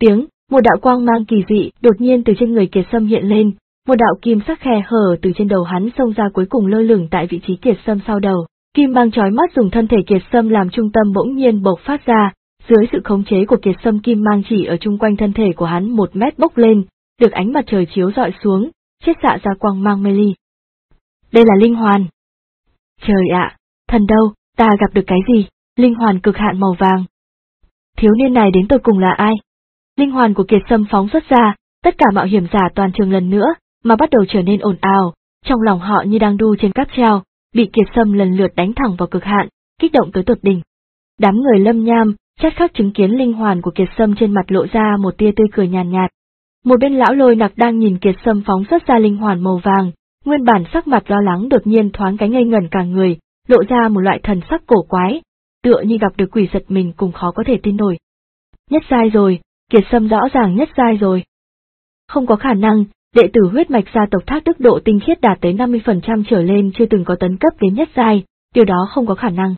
Một đạo quang mang kỳ dị đột nhiên từ trên người Kiệt Sâm hiện lên, một đạo kim sắc khe hở từ trên đầu hắn xông ra cuối cùng lơ lửng tại vị trí Kiệt Sâm sau đầu. Kim mang chói mắt dùng thân thể Kiệt Sâm làm trung tâm bỗng nhiên bộc phát ra, dưới sự khống chế của Kiệt Sâm kim mang chỉ ở chung quanh thân thể của hắn một mét bốc lên, được ánh mặt trời chiếu rọi xuống, chiết xạ ra quang mang mê ly. Đây là linh hoàn. Trời ạ, thần đâu, ta gặp được cái gì? Linh hoàn cực hạn màu vàng. Thiếu niên này đến tột cùng là ai? Linh hoàn của Kiệt Sâm phóng xuất ra, tất cả mạo hiểm giả toàn trường lần nữa, mà bắt đầu trở nên ồn ào, trong lòng họ như đang đu trên cáp treo, bị Kiệt Sâm lần lượt đánh thẳng vào cực hạn, kích động tới tột đỉnh. Đám người Lâm Nham, Trát Khắc chứng kiến linh hoàn của Kiệt Sâm trên mặt lộ ra một tia tươi cười nhàn nhạt, nhạt. Một bên lão Lôi Nặc đang nhìn Kiệt Sâm phóng xuất ra linh hoàn màu vàng, nguyên bản sắc mặt lo lắng đột nhiên thoáng cái ngây ngẩn cả người, lộ ra một loại thần sắc cổ quái, tựa như gặp được quỷ giật mình cùng khó có thể tin nổi. Nhất giai rồi, Kiệt Sâm rõ ràng nhất giai rồi. Không có khả năng, đệ tử huyết mạch gia tộc Thác Đức độ tinh khiết đạt tới năm mươi phần trăm trở lên chưa từng có tấn cấp đến nhất giai, điều đó không có khả năng.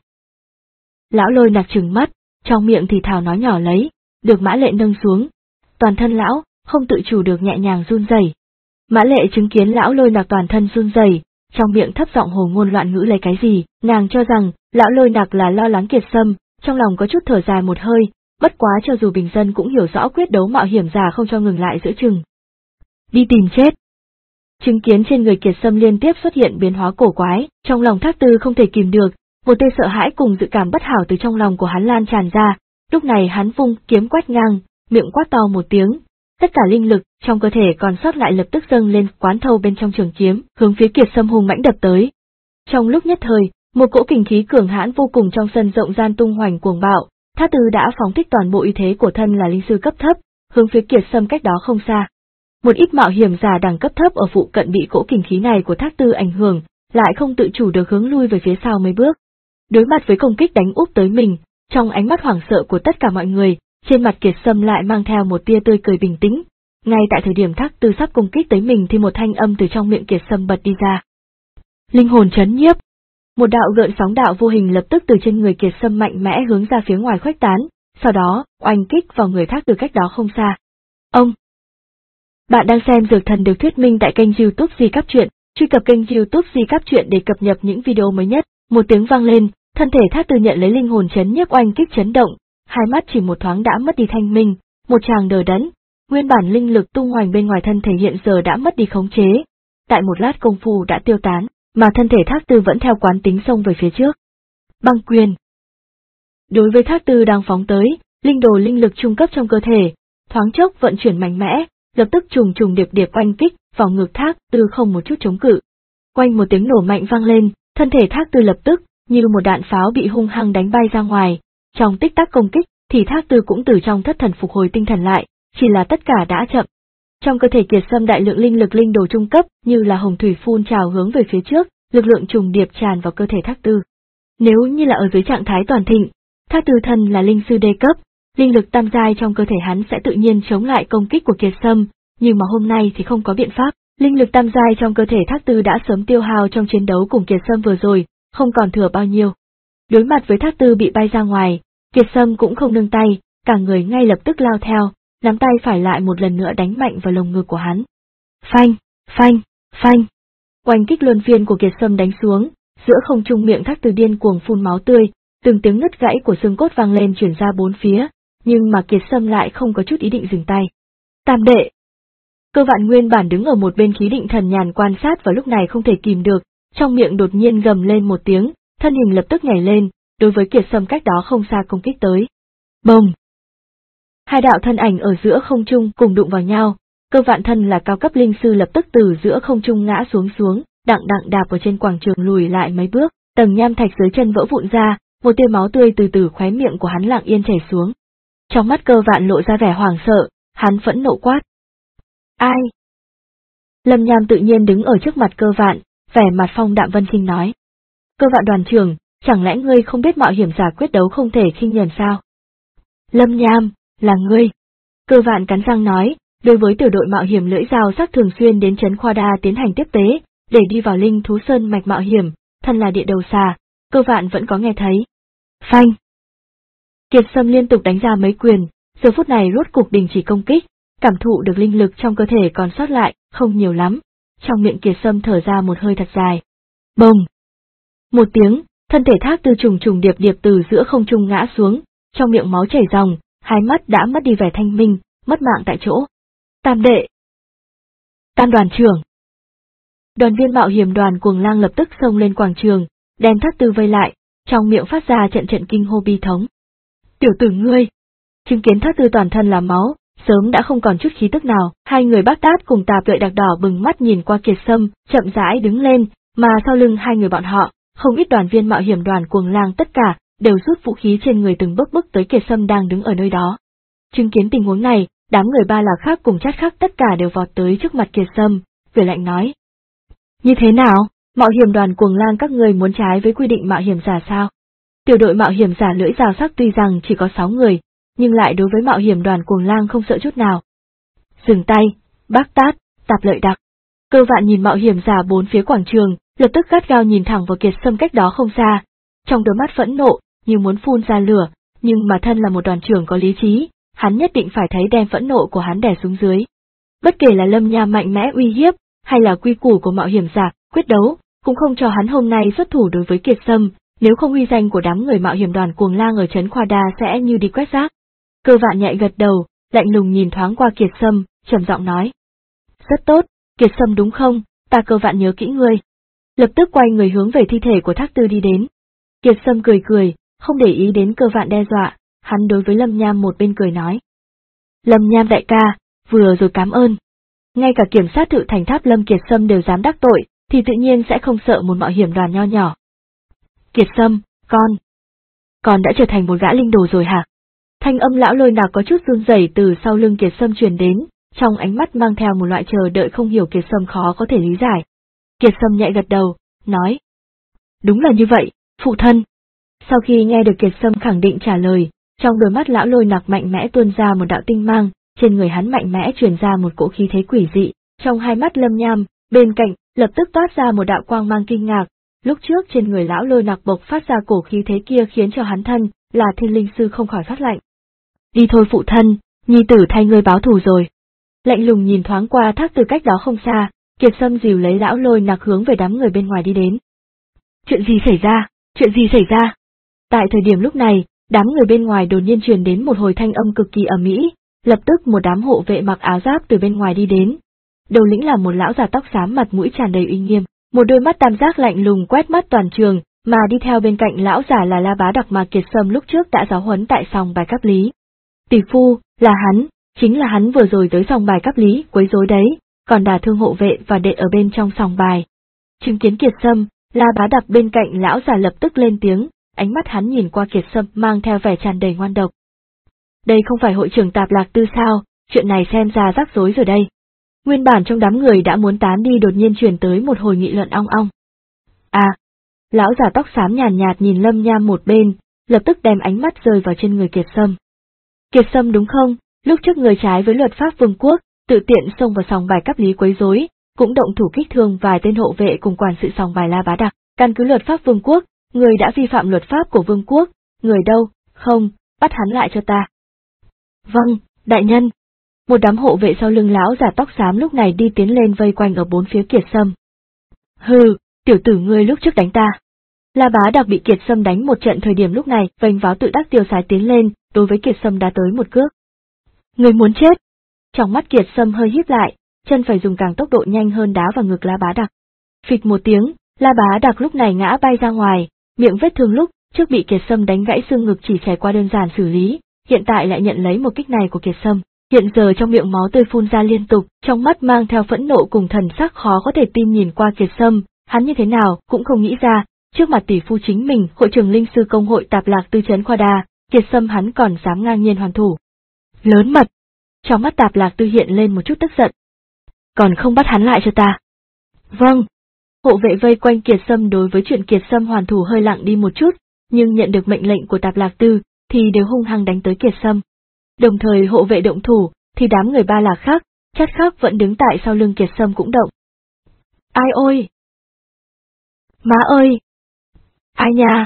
Lão Lôi Nặc trừng mắt, trong miệng thì thào nói nhỏ lấy, được Mã Lệ nâng xuống, toàn thân lão không tự chủ được nhẹ nhàng run rẩy. Mã Lệ chứng kiến lão Lôi Nặc toàn thân run rẩy, trong miệng thấp giọng hồ ngôn loạn ngữ lấy cái gì, nàng cho rằng lão Lôi Nặc là lo lắng Kiệt Sâm, trong lòng có chút thở dài một hơi, bất quá cho dù bình dân cũng hiểu rõ quyết đấu mạo hiểm giả không cho ngừng lại giữa chừng. Đi tìm chết. Chứng kiến trên người Kiệt Sâm liên tiếp xuất hiện biến hóa cổ quái, trong lòng Thác Tư không thể kìm được, một tia sợ hãi cùng dự cảm bất hảo từ trong lòng của hắn lan tràn ra, lúc này hắn vung kiếm quét ngang, miệng quát to một tiếng, tất cả linh lực trong cơ thể còn sót lại lập tức dâng lên quán thâu bên trong trường kiếm, hướng phía Kiệt Sâm hung mãnh đập tới. Trong lúc nhất thời, một cỗ kình khí cường hãn vô cùng trong sân rộng gian tung hoành cuồng bạo, Thác Tư đã phóng thích toàn bộ uy thế của thân là linh sư cấp thấp, hướng phía Kiệt Sâm cách đó không xa. Một ít mạo hiểm giả đẳng cấp thấp ở phụ cận bị cỗ kình khí này của Thác Tư ảnh hưởng, lại không tự chủ được hướng lui về phía sau mấy bước. Đối mặt với công kích đánh úp tới mình, trong ánh mắt hoảng sợ của tất cả mọi người, trên mặt Kiệt Sâm lại mang theo một tia tươi cười bình tĩnh. Ngay tại thời điểm Thác Tư sắp công kích tới mình thì một thanh âm từ trong miệng Kiệt Sâm bật đi ra. Linh hồn chấn nhiếp. Một đạo gợn sóng đạo vô hình lập tức từ trên người Kiệt Sâm mạnh mẽ hướng ra phía ngoài khuếch tán, sau đó oanh kích vào người Thác Tư cách đó không xa. Ông. Bạn đang xem Dược Thần được thuyết minh tại kênh YouTube Di Cáp Truyện, truy cập kênh YouTube Di Cáp Truyện để cập nhật những video mới nhất. Một tiếng vang lên, thân thể Thác Tư nhận lấy linh hồn chấn nhiếp oanh kích chấn động, hai mắt chỉ một thoáng đã mất đi thanh minh, một tràng đờ đẫn, nguyên bản linh lực tung hoành bên ngoài thân thể hiện giờ đã mất đi khống chế, tại một lát công phu đã tiêu tán, mà thân thể Thác Tư vẫn theo quán tính xông về phía trước. Băng quyền. Đối với Thác Tư đang phóng tới, linh đồ linh lực trung cấp trong cơ thể, thoáng chốc vận chuyển mạnh mẽ, lập tức trùng trùng điệp điệp oanh kích vào ngực Thác Tư không một chút chống cự. Quanh một tiếng nổ mạnh vang lên, thân thể Thác Tư lập tức như một đạn pháo bị hung hăng đánh bay ra ngoài, trong tích tắc công kích thì Thác Tư cũng từ trong thất thần phục hồi tinh thần lại, chỉ là tất cả đã chậm. Trong cơ thể Kiệt Sâm đại lượng linh lực linh đồ trung cấp như là hồng thủy phun trào hướng về phía trước, lực lượng trùng điệp tràn vào cơ thể Thác Tư. Nếu như là ở dưới trạng thái toàn thịnh, Thác Tư thân là linh sư đê cấp, linh lực tam giai trong cơ thể hắn sẽ tự nhiên chống lại công kích của Kiệt Sâm, nhưng mà hôm nay thì không có biện pháp, linh lực tam giai trong cơ thể Thác Tư đã sớm tiêu hao trong chiến đấu cùng Kiệt Sâm vừa rồi, không còn thừa bao nhiêu. Đối mặt với Thác Tư bị bay ra ngoài, Kiệt Sâm cũng không nương tay, cả người ngay lập tức lao theo, nắm tay phải lại một lần nữa đánh mạnh vào lồng ngực của hắn. Phanh, phanh, phanh. Oanh kích luân phiên của Kiệt Sâm đánh xuống, giữa không trung miệng Thác Tư điên cuồng phun máu tươi, từng tiếng nứt gãy của xương cốt vang lên chuyển ra bốn phía, nhưng mà Kiệt Sâm lại không có chút ý định dừng tay. Tam đệ. Cơ Vạn nguyên bản đứng ở một bên khí định thần nhàn quan sát vào lúc này không thể kìm được, trong miệng đột nhiên gầm lên một tiếng, thân hình lập tức nhảy lên, đối với Kiệt Sâm cách đó không xa công kích tới. Bồng! Hai đạo thân ảnh ở giữa không trung cùng đụng vào nhau, Cơ Vạn thân là cao cấp linh sư lập tức từ giữa không trung ngã xuống xuống, đặng đặng đạp ở trên quảng trường lùi lại mấy bước, tầng nham thạch dưới chân vỡ vụn ra, một tia máu tươi từ từ khóe miệng của hắn lặng yên chảy xuống. Trong mắt Cơ Vạn lộ ra vẻ hoảng sợ, hắn phẫn nộ quát. Ai? Lâm Nham tự nhiên đứng ở trước mặt Cơ Vạn, vẻ mặt phong đạm vân khinh nói. Cơ Vạn đoàn trưởng, chẳng lẽ ngươi không biết mạo hiểm giả quyết đấu không thể khinh nhờn sao? Lâm Nham, là ngươi. Cơ Vạn cắn răng nói, đối với tiểu đội mạo hiểm lưỡi dao sắc thường xuyên đến trấn Khoa Đa tiến hành tiếp tế, để đi vào linh thú sơn mạch mạo hiểm, thân là địa đầu xà, Cơ Vạn vẫn có nghe thấy. Phanh. Kiệt Sâm liên tục đánh ra mấy quyền, giờ phút này rốt cục đình chỉ công kích, cảm thụ được linh lực trong cơ thể còn sót lại, không nhiều lắm. Trong miệng Kiệt Sâm thở ra một hơi thật dài. Bồng! Một tiếng, thân thể Thác Tư trùng trùng điệp điệp từ giữa không trung ngã xuống, trong miệng máu chảy ròng, hai mắt đã mất đi vẻ thanh minh, mất mạng tại chỗ. Tam đệ! Tam đoàn trưởng! Đoàn viên mạo hiểm đoàn Cuồng Lang lập tức xông lên quảng trường, đem Thác Tư vây lại, trong miệng phát ra trận trận kinh hô bi thống. Tiểu tử ngươi! Chứng kiến Thác Tư toàn thân là máu, sớm đã không còn chút khí tức nào, hai người Bác Tát cùng Tạp Lợi Đặc đỏ bừng mắt nhìn qua Kiệt Sâm, chậm rãi đứng lên, mà sau lưng hai người bọn họ, không ít đoàn viên mạo hiểm đoàn Cuồng Lang tất cả đều rút vũ khí trên người từng bước bước tới Kiệt Sâm đang đứng ở nơi đó. Chứng kiến tình huống này, đám người Ba Lạc khác cùng Chát khác tất cả đều vọt tới trước mặt Kiệt Sâm, cười lạnh nói: Như thế nào, mạo hiểm đoàn Cuồng Lang các người muốn trái với quy định mạo hiểm giả sao? Tiểu đội mạo hiểm giả lưỡi dao sắc tuy rằng chỉ có sáu người, nhưng lại đối với mạo hiểm đoàn Cuồng Lang không sợ chút nào. Dừng tay, Bác Tát, Tạp Lợi Đặc. Cơ Vạn nhìn mạo hiểm giả bốn phía quảng trường, lập tức gắt gao nhìn thẳng vào Kiệt Sâm cách đó không xa, trong đôi mắt phẫn nộ, như muốn phun ra lửa, nhưng mà thân là một đoàn trưởng có lý trí, hắn nhất định phải thấy đem phẫn nộ của hắn đè xuống dưới. Bất kể là Lâm Nham mạnh mẽ uy hiếp, hay là quy củ của mạo hiểm giả, quyết đấu, cũng không cho hắn hôm nay xuất thủ đối với Kiệt Sâm, nếu không uy danh của đám người mạo hiểm đoàn Cuồng Lang ở trấn Khoa Đa sẽ như đi quét rác. Cơ Vạn nhẹ gật đầu, lạnh lùng nhìn thoáng qua Kiệt Sâm, trầm giọng nói: Rất tốt, Kiệt Sâm đúng không, ta Cơ Vạn nhớ kỹ ngươi. Lập tức quay người hướng về thi thể của Thác Tư đi đến. Kiệt Sâm cười cười, không để ý đến Cơ Vạn đe dọa, hắn đối với Lâm Nham một bên cười nói: Lâm Nham đại ca, vừa rồi cảm ơn. Ngay cả kiểm sát thự thành Tháp Lâm Kiệt Sâm đều dám đắc tội, thì tự nhiên sẽ không sợ một mạo hiểm đoàn nho nhỏ. Kiệt Sâm, con, con đã trở thành một gã linh đồ rồi hả? Thanh âm lão Lôi Nạc có chút run rẩy từ sau lưng Kiệt Sâm truyền đến, trong ánh mắt mang theo một loại chờ đợi không hiểu Kiệt Sâm khó có thể lý giải. Kiệt Sâm nhẹ gật đầu, nói: Đúng là như vậy, phụ thân. Sau khi nghe được Kiệt Sâm khẳng định trả lời, trong đôi mắt lão Lôi Nạc mạnh mẽ tuôn ra một đạo tinh mang, trên người hắn mạnh mẽ truyền ra một cỗ khí thế quỷ dị, trong hai mắt Lâm Nham, bên cạnh, lập tức toát ra một đạo quang mang kinh ngạc, lúc trước trên người lão Lôi Nạc bộc phát ra cổ khí thế kia khiến cho hắn thân, là Thiên Linh Sư không khỏi phát lạnh. Đi thôi phụ thân, nhi tử thay ngươi báo thù rồi. Lạnh lùng nhìn thoáng qua Thác Từ cách đó không xa, Kiệt Sâm dìu lấy lão Lôi Nạc hướng về đám người bên ngoài đi đến. Chuyện gì xảy ra, chuyện gì xảy ra? Tại thời điểm lúc này, đám người bên ngoài đột nhiên truyền đến một hồi thanh âm cực kỳ ầm ĩ, lập tức một đám hộ vệ mặc áo giáp từ bên ngoài đi đến. Đầu lĩnh là một lão già tóc xám mặt mũi tràn đầy uy nghiêm, một đôi mắt tam giác lạnh lùng quét mắt toàn trường, mà đi theo bên cạnh lão giả là La Bá Đặc mà Kiệt Sâm lúc trước đã giáo huấn tại sòng bài Cáp Lý. Tỷ phu, là hắn, chính là hắn vừa rồi tới sòng bài Cáp Lý quấy rối đấy, còn đả thương hộ vệ và đệ ở bên trong sòng bài. Chứng kiến Kiệt Sâm, La Bá Đặc bên cạnh lão giả lập tức lên tiếng, ánh mắt hắn nhìn qua Kiệt Sâm mang theo vẻ tràn đầy ngoan độc. Đây không phải hội trưởng Tạp Lạc Tư sao, chuyện này xem ra rắc rối rồi đây. Nguyên bản trong đám người đã muốn tán đi đột nhiên truyền tới một hồi nghị luận ong ong. À, lão già tóc xám nhàn nhạt, nhạt nhìn Lâm Nham một bên, lập tức đem ánh mắt rơi vào trên người Kiệt Sâm. Kiệt Sâm đúng không, lúc trước người trái với luật pháp vương quốc, tự tiện xông vào sòng bài Cáp Lý quấy rối, cũng động thủ kích thương vài tên hộ vệ cùng quản sự sòng bài La Bá Đặc, căn cứ luật pháp vương quốc, người đã vi phạm luật pháp của vương quốc, người đâu, không, bắt hắn lại cho ta. Vâng, đại nhân. Một đám hộ vệ sau lưng lão già tóc xám lúc này đi tiến lên vây quanh ở bốn phía Kiệt Sâm. Hừ, tiểu tử ngươi lúc trước đánh ta. La Bá Đặc bị Kiệt Sâm đánh một trận thời điểm lúc này, vênh váo tự đắc tiêu sái tiến lên, đối với Kiệt Sâm đá tới một cước. Ngươi muốn chết. Trong mắt Kiệt Sâm hơi híp lại, chân phải dùng càng tốc độ nhanh hơn đá vào ngực La Bá Đặc. Phịch một tiếng, La Bá Đặc lúc này ngã bay ra ngoài, miệng vết thương lúc trước bị Kiệt Sâm đánh gãy xương ngực chỉ trải qua đơn giản xử lý, hiện tại lại nhận lấy một kích này của Kiệt Sâm. Hiện giờ trong miệng máu tươi phun ra liên tục, trong mắt mang theo phẫn nộ cùng thần sắc khó có thể tin nhìn qua Kiệt Sâm, hắn như thế nào cũng không nghĩ ra, trước mặt tỷ phu chính mình, hội trưởng linh sư công hội Tạp Lạc Tư trấn Khoa Đa, Kiệt Sâm hắn còn dám ngang nhiên hoàn thủ. Lớn mật! Trong mắt Tạp Lạc Tư hiện lên một chút tức giận. Còn không bắt hắn lại cho ta. Vâng. Hộ vệ vây quanh Kiệt Sâm đối với chuyện Kiệt Sâm hoàn thủ hơi lặng đi một chút, nhưng nhận được mệnh lệnh của Tạp Lạc Tư, thì đều hung hăng đánh tới Kiệt Sâm. Đồng thời hộ vệ động thủ, thì đám người Ba Lạc khác, Chát khác vẫn đứng tại sau lưng Kiệt Sâm cũng động. Ai ôi! Má ơi! Ai nha!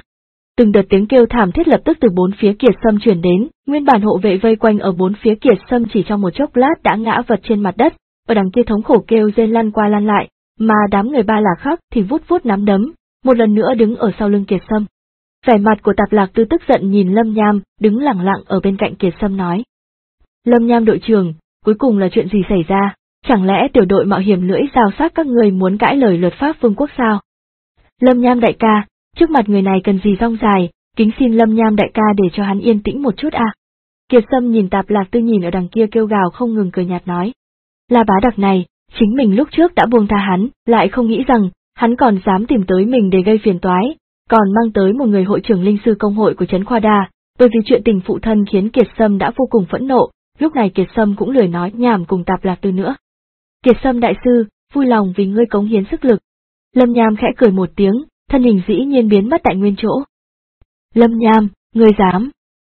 Từng đợt tiếng kêu thảm thiết lập tức từ bốn phía Kiệt Sâm truyền đến, nguyên bản hộ vệ vây quanh ở bốn phía Kiệt Sâm chỉ trong một chốc lát đã ngã vật trên mặt đất, ở đằng kia thống khổ kêu rên lăn qua lăn lại, mà đám người Ba Lạc khác thì vút vút nắm đấm, một lần nữa đứng ở sau lưng Kiệt Sâm. Vẻ mặt của Tạp Lạc Tư tức giận nhìn Lâm Nham, đứng lặng lặng ở bên cạnh Kiệt Sâm nói. Lâm Nham đội trưởng, cuối cùng là chuyện gì xảy ra? Chẳng lẽ tiểu đội mạo hiểm lưỡi dao sắc các người muốn cãi lời luật pháp vương quốc sao? Lâm Nham đại ca, trước mặt người này cần gì rong dài, kính xin Lâm Nham đại ca để cho hắn yên tĩnh một chút à. Kiệt Sâm nhìn Tạp Lạc Tư nhìn ở đằng kia kêu gào không ngừng cười nhạt nói. La Bá Đặc này, chính mình lúc trước đã buông tha hắn, lại không nghĩ rằng, hắn còn dám tìm tới mình để gây phiền toái, còn mang tới một người hội trưởng linh sư công hội của Trấn Khoa Đa, bởi vì chuyện tình phụ thân khiến Kiệt Sâm đã vô cùng phẫn nộ, lúc này Kiệt Sâm cũng lười nói nhảm cùng Tạp Lạc Tư nữa. Kiệt Sâm đại sư, vui lòng vì ngươi cống hiến sức lực. Lâm Nham khẽ cười một tiếng, thân hình dĩ nhiên biến mất tại nguyên chỗ. Lâm Nham, ngươi dám.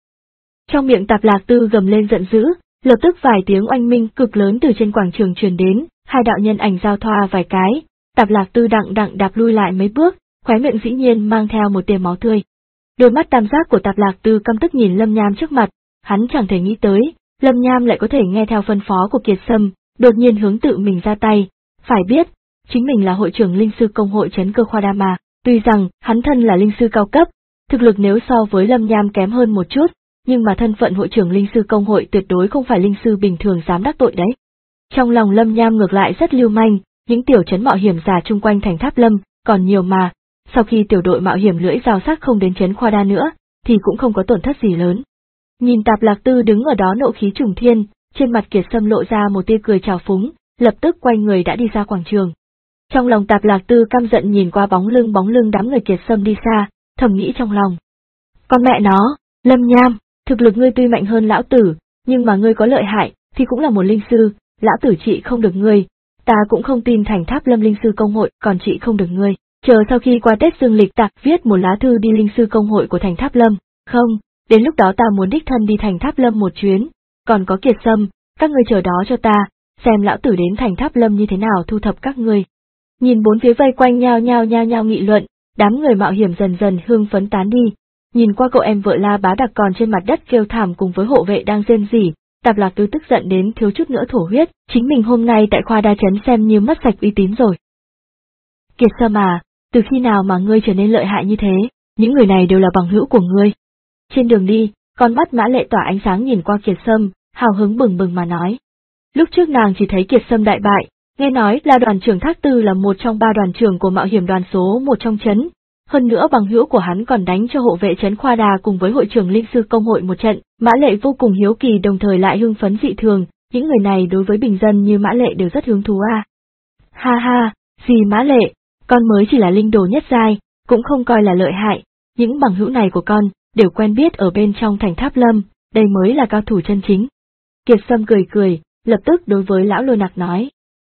Trong miệng Tạp Lạc Tư gầm lên giận dữ, lập tức vài tiếng oanh minh cực lớn từ trên quảng trường truyền đến, hai đạo nhân ảnh giao thoa vài cái, Tạp Lạc Tư đặng đặng đạp lui lại mấy bước, khóe miệng dĩ nhiên mang theo một tia máu tươi. Đôi mắt tam giác của Tạp Lạc Tư căm tức nhìn Lâm Nham trước mặt, hắn chẳng thể nghĩ tới, Lâm Nham lại có thể nghe theo phân phó của Kiệt Sâm, đột nhiên hướng tự mình ra tay. Phải biết, chính mình là hội trưởng linh sư công hội Trấn Cơ Khoa Đa mà, tuy rằng hắn thân là linh sư cao cấp, thực lực nếu so với Lâm Nham kém hơn một chút, nhưng mà thân phận hội trưởng linh sư công hội tuyệt đối không phải linh sư bình thường dám đắc tội đấy. Trong lòng Lâm Nham ngược lại rất lưu manh, những tiểu trấn mạo hiểm giả chung quanh thành Tháp Lâm, còn nhiều mà, sau khi tiểu đội mạo hiểm lưỡi dao sắc không đến Trấn Khoa Đa nữa, thì cũng không có tổn thất gì lớn. Nhìn Tạp Lạc Tư đứng ở đó nộ khí trùng thiên, trên mặt Kiệt Sâm lộ ra một tia cười trào phúng, lập tức quay người đã đi ra quảng trường. Trong lòng Tạp Lạc Tư căm giận nhìn qua bóng lưng bóng lưng đám người Kiệt Sâm đi xa, thầm nghĩ trong lòng. Con mẹ nó, Lâm Nham, thực lực ngươi tuy mạnh hơn lão tử, nhưng mà ngươi có lợi hại, thì cũng là một linh sư, lão tử trị không được ngươi, ta cũng không tin thành Tháp Lâm linh sư công hội còn trị không được ngươi, chờ sau khi qua Tết Dương Lịch ta viết một lá thư đi linh sư công hội của thành Tháp Lâm, không, đến lúc đó ta muốn đích thân đi thành Tháp Lâm một chuyến, còn có Kiệt Sâm, các ngươi chờ đó cho ta, xem lão tử đến thành Tháp Lâm như thế nào thu thập các ngươi. Nhìn bốn phía vây quanh nhao nhao nhao nhao nghị luận, đám người mạo hiểm dần dần hưng phấn tán đi. Nhìn qua cậu em vợ La Bá Đặc còn trên mặt đất kêu thảm cùng với hộ vệ đang rên rỉ, Tạp Lạc Tư tức giận đến thiếu chút nữa thổ huyết, chính mình hôm nay tại khoa đa trấn xem như mất sạch uy tín rồi. Kiệt Sâm à, từ khi nào mà ngươi trở nên lợi hại như thế, những người này đều là bằng hữu của ngươi. Trên đường đi, con mắt Mã Lệ tỏa ánh sáng nhìn qua Kiệt Sâm, hào hứng bừng bừng mà nói. Lúc trước nàng chỉ thấy Kiệt Sâm đại bại, nghe nói là đoàn trưởng Thác Tư là một trong ba đoàn trưởng của mạo hiểm đoàn số một trong trấn. Hơn nữa bằng hữu của hắn còn đánh cho hộ vệ Trấn Khoa Đà cùng với hội trưởng linh sư công hội một trận, Mã Lệ vô cùng hiếu kỳ đồng thời lại hưng phấn dị thường, những người này đối với bình dân như Mã Lệ đều rất hứng thú à. Ha ha, gì Mã Lệ, con mới chỉ là linh đồ nhất giai, cũng không coi là lợi hại, những bằng hữu này của con, đều quen biết ở bên trong thành Tháp Lâm, đây mới là cao thủ chân chính. Kiệt Sâm cười cười, lập tức đối với lão Lôi Nặc nói.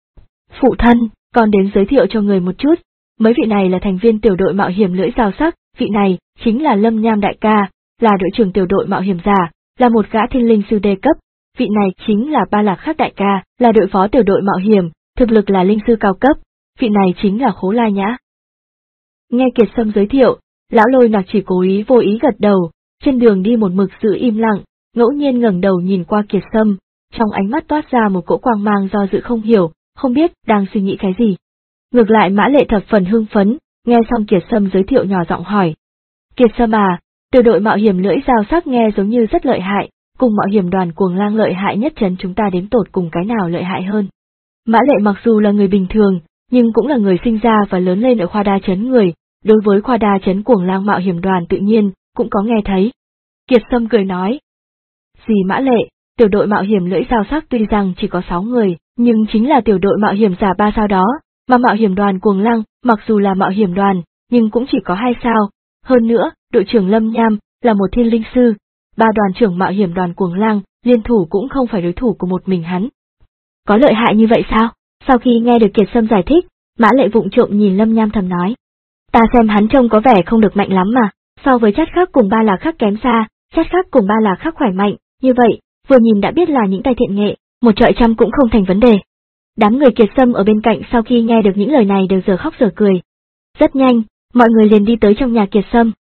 Phụ thân, con đến giới thiệu cho người một chút. Mấy vị này là thành viên tiểu đội mạo hiểm lưỡi dao sắc, vị này chính là Lâm Nham đại ca, là đội trưởng tiểu đội mạo hiểm giả, là một gã thiên linh sư đê cấp, vị này chính là Ba Lạc Khắc đại ca, là đội phó tiểu đội mạo hiểm, thực lực là linh sư cao cấp, vị này chính là Khố La Nhã. Nghe Kiệt Sâm giới thiệu, lão Lôi Nặc chỉ cố ý vô ý gật đầu, trên đường đi một mực giữ im lặng, ngẫu nhiên ngẩng đầu nhìn qua Kiệt Sâm, trong ánh mắt toát ra một cỗ quang mang do dự không hiểu, không biết đang suy nghĩ cái gì. Ngược lại Mã Lệ thập phần hưng phấn, nghe xong Kiệt Sâm giới thiệu nhỏ giọng hỏi. Kiệt Sâm à, tiểu đội mạo hiểm lưỡi dao sắc nghe giống như rất lợi hại, cùng mạo hiểm đoàn Cuồng Lang lợi hại nhất trấn chúng ta đếm tột cùng cái nào lợi hại hơn. Mã Lệ mặc dù là người bình thường, nhưng cũng là người sinh ra và lớn lên ở khoa đa trấn người, đối với khoa đa trấn Cuồng Lang mạo hiểm đoàn tự nhiên, cũng có nghe thấy. Kiệt Sâm cười nói. Gì Mã Lệ, tiểu đội mạo hiểm lưỡi dao sắc tuy rằng chỉ có sáu người, nhưng chính là tiểu đội mạo hiểm giả ba sao đó. Mà mạo hiểm đoàn Cuồng Lang, mặc dù là mạo hiểm đoàn, nhưng cũng chỉ có hai sao. Hơn nữa, đội trưởng Lâm Nham là một thiên linh sư, ba đoàn trưởng mạo hiểm đoàn Cuồng Lang, liên thủ cũng không phải đối thủ của một mình hắn. Có lợi hại như vậy sao? Sau khi nghe được Kiệt Sâm giải thích, Mã Lệ vụng trộm nhìn Lâm Nham thầm nói. Ta xem hắn trông có vẻ không được mạnh lắm mà, so với Chất Khắc cùng Ba Lạc Khắc kém xa, Chất Khắc cùng Ba Lạc Khắc khỏe mạnh, như vậy, vừa nhìn đã biết là những tay thiện nghệ, một trọi trăm cũng không thành vấn đề. Đám người Kiệt Sâm ở bên cạnh sau khi nghe được những lời này đều giờ khóc giờ cười. Rất nhanh, mọi người liền đi tới trong nhà Kiệt Sâm,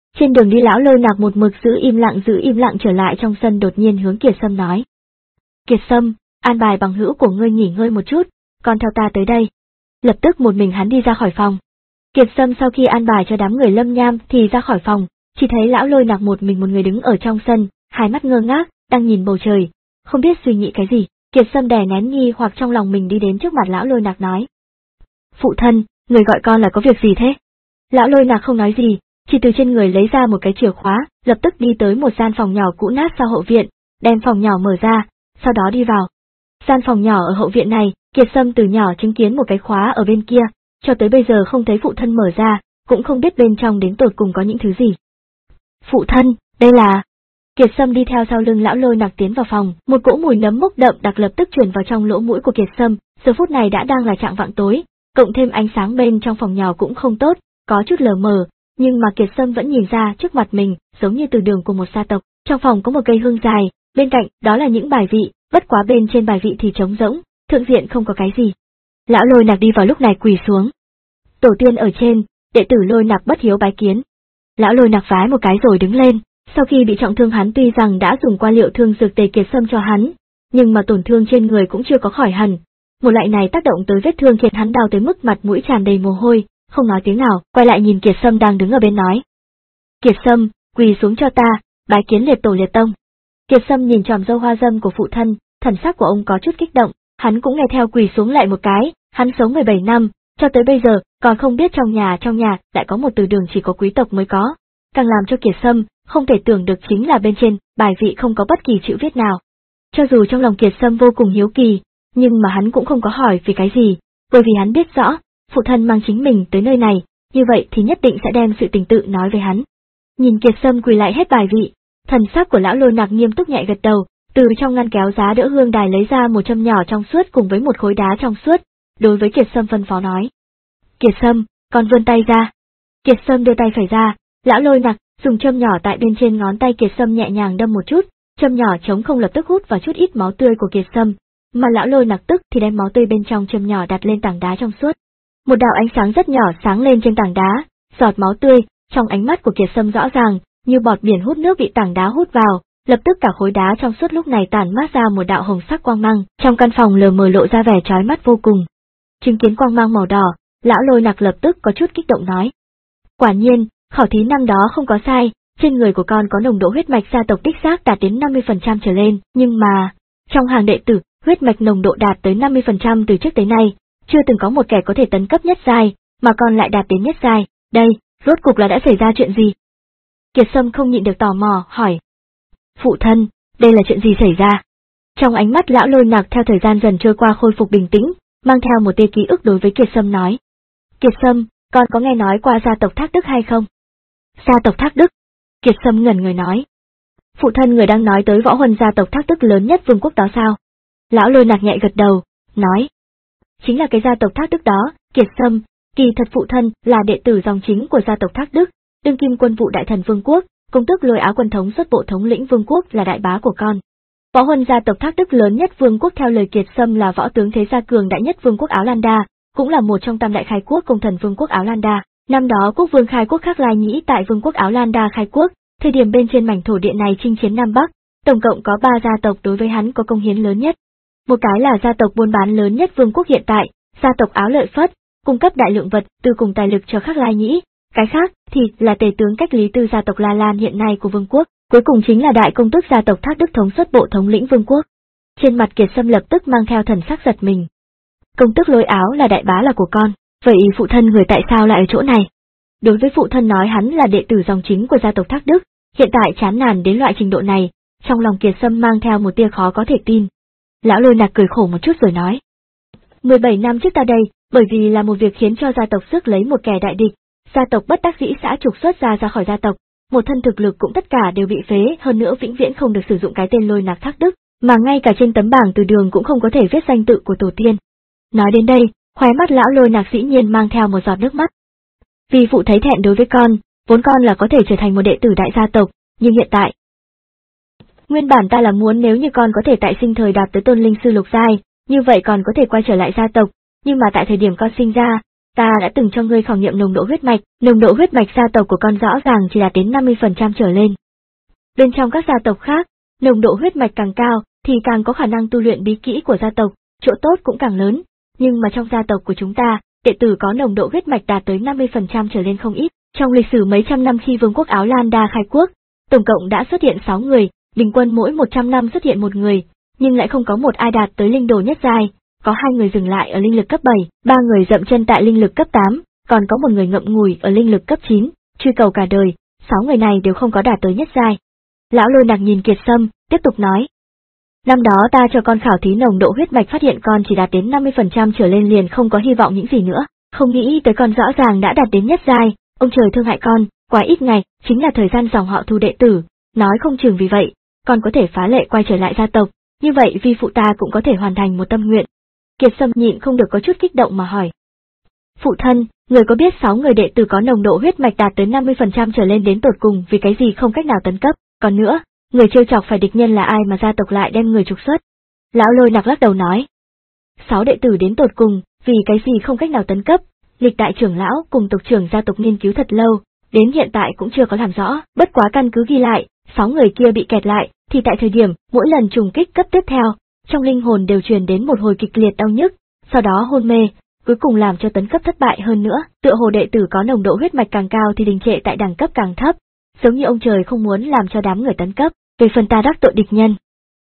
Trên đường đi lão Lôi Nặc một mực giữ im lặng giữ im lặng trở lại trong sân đột nhiên hướng Kiệt Sâm nói. Kiệt Sâm, an bài bằng hữu của ngươi nghỉ ngơi một chút, con theo ta tới đây. Lập tức một mình hắn đi ra khỏi phòng. Kiệt Sâm sau khi an bài cho đám người Lâm Nham thì ra khỏi phòng, chỉ thấy lão Lôi Nặc một mình một người đứng ở trong sân, hai mắt ngơ ngác, đang nhìn bầu trời, không biết suy nghĩ cái gì. Kiệt Sâm đè nén nghi hoặc trong lòng mình đi đến trước mặt lão Lôi Nặc nói. Phụ thân, người gọi con là có việc gì thế? Lão Lôi Nặc không nói gì, chỉ từ trên người lấy ra một cái chìa khóa, lập tức đi tới một gian phòng nhỏ cũ nát sau hậu viện, đem phòng nhỏ mở ra, sau đó đi vào. Gian phòng nhỏ ở hậu viện này, Kiệt Sâm từ nhỏ chứng kiến một cái khóa ở bên kia, cho tới bây giờ không thấy phụ thân mở ra, cũng không biết bên trong đến tột cùng có những thứ gì. Phụ thân, đây là... Kiệt Sâm đi theo sau lưng lão Lôi Nặc tiến vào phòng, một cỗ mùi nấm mốc đậm đặc lập tức truyền vào trong lỗ mũi của Kiệt Sâm, giờ phút này đã đang là trạng vạng tối, cộng thêm ánh sáng bên trong phòng nhỏ cũng không tốt, có chút lờ mờ, nhưng mà Kiệt Sâm vẫn nhìn ra trước mặt mình, giống như từ đường của một gia tộc. Trong phòng có một cây hương dài, bên cạnh đó là những bài vị, bất quá bên trên bài vị thì trống rỗng, thượng diện không có cái gì. Lão Lôi Nặc đi vào lúc này quỳ xuống. Tổ tiên ở trên, đệ tử Lôi Nặc bất hiếu bái kiến. Lão Lôi Nặc vái một cái rồi đứng lên. Sau khi bị trọng thương hắn tuy rằng đã dùng qua liệu thương dược tề Kiệt Sâm cho hắn, nhưng mà tổn thương trên người cũng chưa có khỏi hẳn. Một loại này tác động tới vết thương khiến hắn đau tới mức mặt mũi tràn đầy mồ hôi, không nói tiếng nào, quay lại nhìn Kiệt Sâm đang đứng ở bên nói. Kiệt Sâm, quỳ xuống cho ta, bái kiến liệt tổ liệt tông. Kiệt Sâm nhìn tròm râu hoa râm của phụ thân, thần sắc của ông có chút kích động, hắn cũng nghe theo quỳ xuống lại một cái, hắn sống mười bảy năm, cho tới bây giờ, còn không biết trong nhà trong nhà lại có một từ đường chỉ có quý tộc mới có. Càng làm cho Kiệt Sâm không thể tưởng được chính là bên trên bài vị không có bất kỳ chữ viết nào. Cho dù trong lòng Kiệt Sâm vô cùng hiếu kỳ, nhưng mà hắn cũng không có hỏi vì cái gì, bởi vì hắn biết rõ, phụ thân mang chính mình tới nơi này, như vậy thì nhất định sẽ đem sự tình tự nói với hắn. Nhìn Kiệt Sâm quỳ lại hết bài vị, thần sắc của lão Lôi Nặc nghiêm túc nhẹ gật đầu, từ trong ngăn kéo giá đỡ hương đài lấy ra một châm nhỏ trong suốt cùng với một khối đá trong suốt, đối với Kiệt Sâm phân phó nói. Kiệt Sâm, con vươn tay ra. Kiệt Sâm đưa tay phải ra, lão Lôi Nặc dùng châm nhỏ tại bên trên ngón tay Kiệt Sâm nhẹ nhàng đâm một chút, châm nhỏ trống không lập tức hút vào chút ít máu tươi của Kiệt Sâm, mà lão Lôi Nặc tức thì đem máu tươi bên trong châm nhỏ đặt lên tảng đá trong suốt. Một đạo ánh sáng rất nhỏ sáng lên trên tảng đá, giọt máu tươi, trong ánh mắt của Kiệt Sâm rõ ràng, như bọt biển hút nước bị tảng đá hút vào, lập tức cả khối đá trong suốt lúc này tản mát ra một đạo hồng sắc quang mang, trong căn phòng lờ mờ lộ ra vẻ chói mắt vô cùng. Chứng kiến quang mang màu đỏ, lão Lôi Nặc lập tức có chút kích động nói. Quả nhiên, khảo thí năm đó không có sai, trên người của con có nồng độ huyết mạch gia tộc đích xác đạt đến năm mươi phần trăm trở lên, nhưng mà, trong hàng đệ tử, huyết mạch nồng độ đạt tới năm mươi phần trăm từ trước tới nay, chưa từng có một kẻ có thể tấn cấp nhất giai, mà con lại đạt đến nhất giai, đây, rốt cục là đã xảy ra chuyện gì? Kiệt Sâm không nhịn được tò mò, hỏi. Phụ thân, đây là chuyện gì xảy ra? Trong ánh mắt lão Lôi Nặc theo thời gian dần trôi qua khôi phục bình tĩnh, mang theo một tia ký ức đối với Kiệt Sâm nói. Kiệt Sâm, con có nghe nói qua gia tộc Thác Đức hay không? Gia tộc Thác Đức? Kiệt Sâm ngẩn người nói. Phụ thân người đang nói tới võ huân gia tộc Thác Đức lớn nhất vương quốc đó sao? Lão Lôi Nặc nhẹ gật đầu, nói. Chính là cái gia tộc Thác Đức đó, Kiệt Sâm, kỳ thật phụ thân là đệ tử dòng chính của gia tộc Thác Đức, đương kim quân vụ đại thần vương quốc, công tước Lôi Áo quân thống xuất bộ thống lĩnh vương quốc là đại bá của con. Võ huân gia tộc Thác Đức lớn nhất vương quốc theo lời Kiệt Sâm là võ tướng thế gia cường đại nhất vương quốc Áo Lan Đa, cũng là một trong tam đại khai quốc công thần vương quốc Áo Lan Đa. Năm đó quốc vương khai quốc Khắc Lai Nhĩ tại vương quốc Áo Lan Đa khai quốc, thời điểm bên trên mảnh thổ địa này chinh chiến Nam Bắc, tổng cộng có ba gia tộc đối với hắn có công hiến lớn nhất. Một cái là gia tộc buôn bán lớn nhất vương quốc hiện tại, gia tộc Áo Lợi Phất, cung cấp đại lượng vật tư cùng tài lực cho Khắc Lai Nhĩ, cái khác thì là tể tướng cách lý tư gia tộc La Lan hiện nay của vương quốc, cuối cùng chính là đại công tước gia tộc Thác Đức thống xuất bộ thống lĩnh vương quốc. Trên mặt Kiệt Sâm lập tức mang theo thần sắc giật mình. Công tước Lôi Áo là đại bá là của con, vậy phụ thân người tại sao lại ở chỗ này? Đối với phụ thân nói hắn là đệ tử dòng chính của gia tộc Thác Đức, hiện tại chán nản đến loại trình độ này, trong lòng Kiệt Sâm mang theo một tia khó có thể tin. Lão Lôi Nặc cười khổ một chút rồi nói. mười bảy năm trước ta đây, bởi vì là một việc khiến cho gia tộc rước lấy một kẻ đại địch, gia tộc bất đắc dĩ xã trục xuất ra ra khỏi gia tộc, một thân thực lực cũng tất cả đều bị phế, hơn nữa vĩnh viễn không được sử dụng cái tên Lôi Nặc Thác Đức, mà ngay cả trên tấm bảng từ đường cũng không có thể viết danh tự của tổ tiên. Nói đến đây, khóe mắt lão Lôi Nặc dĩ nhiên mang theo một giọt nước mắt. Vì phụ thấy thẹn đối với con, vốn con là có thể trở thành một đệ tử đại gia tộc, nhưng hiện tại. Nguyên bản ta là muốn nếu như con có thể tại sinh thời đạt tới tôn linh sư lục giai, như vậy còn có thể quay trở lại gia tộc, nhưng mà tại thời điểm con sinh ra, ta đã từng cho ngươi khảo nghiệm nồng độ huyết mạch, nồng độ huyết mạch gia tộc của con rõ ràng chỉ đạt đến năm mươi phần trăm trở lên. Bên trong các gia tộc khác, nồng độ huyết mạch càng cao thì càng có khả năng tu luyện bí kỹ của gia tộc, chỗ tốt cũng càng lớn, nhưng mà trong gia tộc của chúng ta, đệ tử có nồng độ huyết mạch đạt tới năm mươi phần trăm trở lên không ít. Trong lịch sử mấy trăm năm khi Vương quốc Áo Lan Đa khai quốc, tổng cộng đã xuất hiện sáu người, bình quân mỗi một trăm năm xuất hiện một người, nhưng lại không có một ai đạt tới linh đồ nhất giai, có hai người dừng lại ở linh lực cấp bảy, ba người dậm chân tại linh lực cấp tám, còn có một người ngậm ngùi ở linh lực cấp chín, truy cầu cả đời, sáu người này đều không có đạt tới nhất giai. Lão Lôi Nặc nhìn Kiệt Sâm, tiếp tục nói. Năm đó ta cho con khảo thí nồng độ huyết mạch phát hiện con chỉ đạt đến năm mươi phần trăm trở lên liền không có hy vọng những gì nữa, không nghĩ tới con rõ ràng đã đạt đến nhất giai, ông trời thương hại con, quá ít ngày, chính là thời gian dòng họ thu đệ tử, nói không chừng vì vậy, con có thể phá lệ quay trở lại gia tộc, như vậy vi phụ ta cũng có thể hoàn thành một tâm nguyện. Kiệt Sâm nhịn không được có chút kích động mà hỏi. Phụ thân, người có biết sáu người đệ tử có nồng độ huyết mạch đạt tới năm mươi phần trăm trở lên đến tột cùng vì cái gì không cách nào tấn cấp, còn nữa, người trêu chọc phải địch nhân là ai mà gia tộc lại đem người trục xuất? Lão Lôi Nặc lắc đầu nói. Sáu đệ tử đến tột cùng, vì cái gì không cách nào tấn cấp, lịch đại trưởng lão cùng tộc trưởng gia tộc nghiên cứu thật lâu, đến hiện tại cũng chưa có làm rõ, bất quá căn cứ ghi lại, sáu người kia bị kẹt lại, thì tại thời điểm mỗi lần trùng kích cấp tiếp theo, trong linh hồn đều truyền đến một hồi kịch liệt đau nhức, sau đó hôn mê, cuối cùng làm cho tấn cấp thất bại hơn nữa, tựa hồ đệ tử có nồng độ huyết mạch càng cao thì đình trệ tại đẳng cấp càng thấp, giống như ông trời không muốn làm cho đám người tấn cấp, về phần ta đắc tội địch nhân.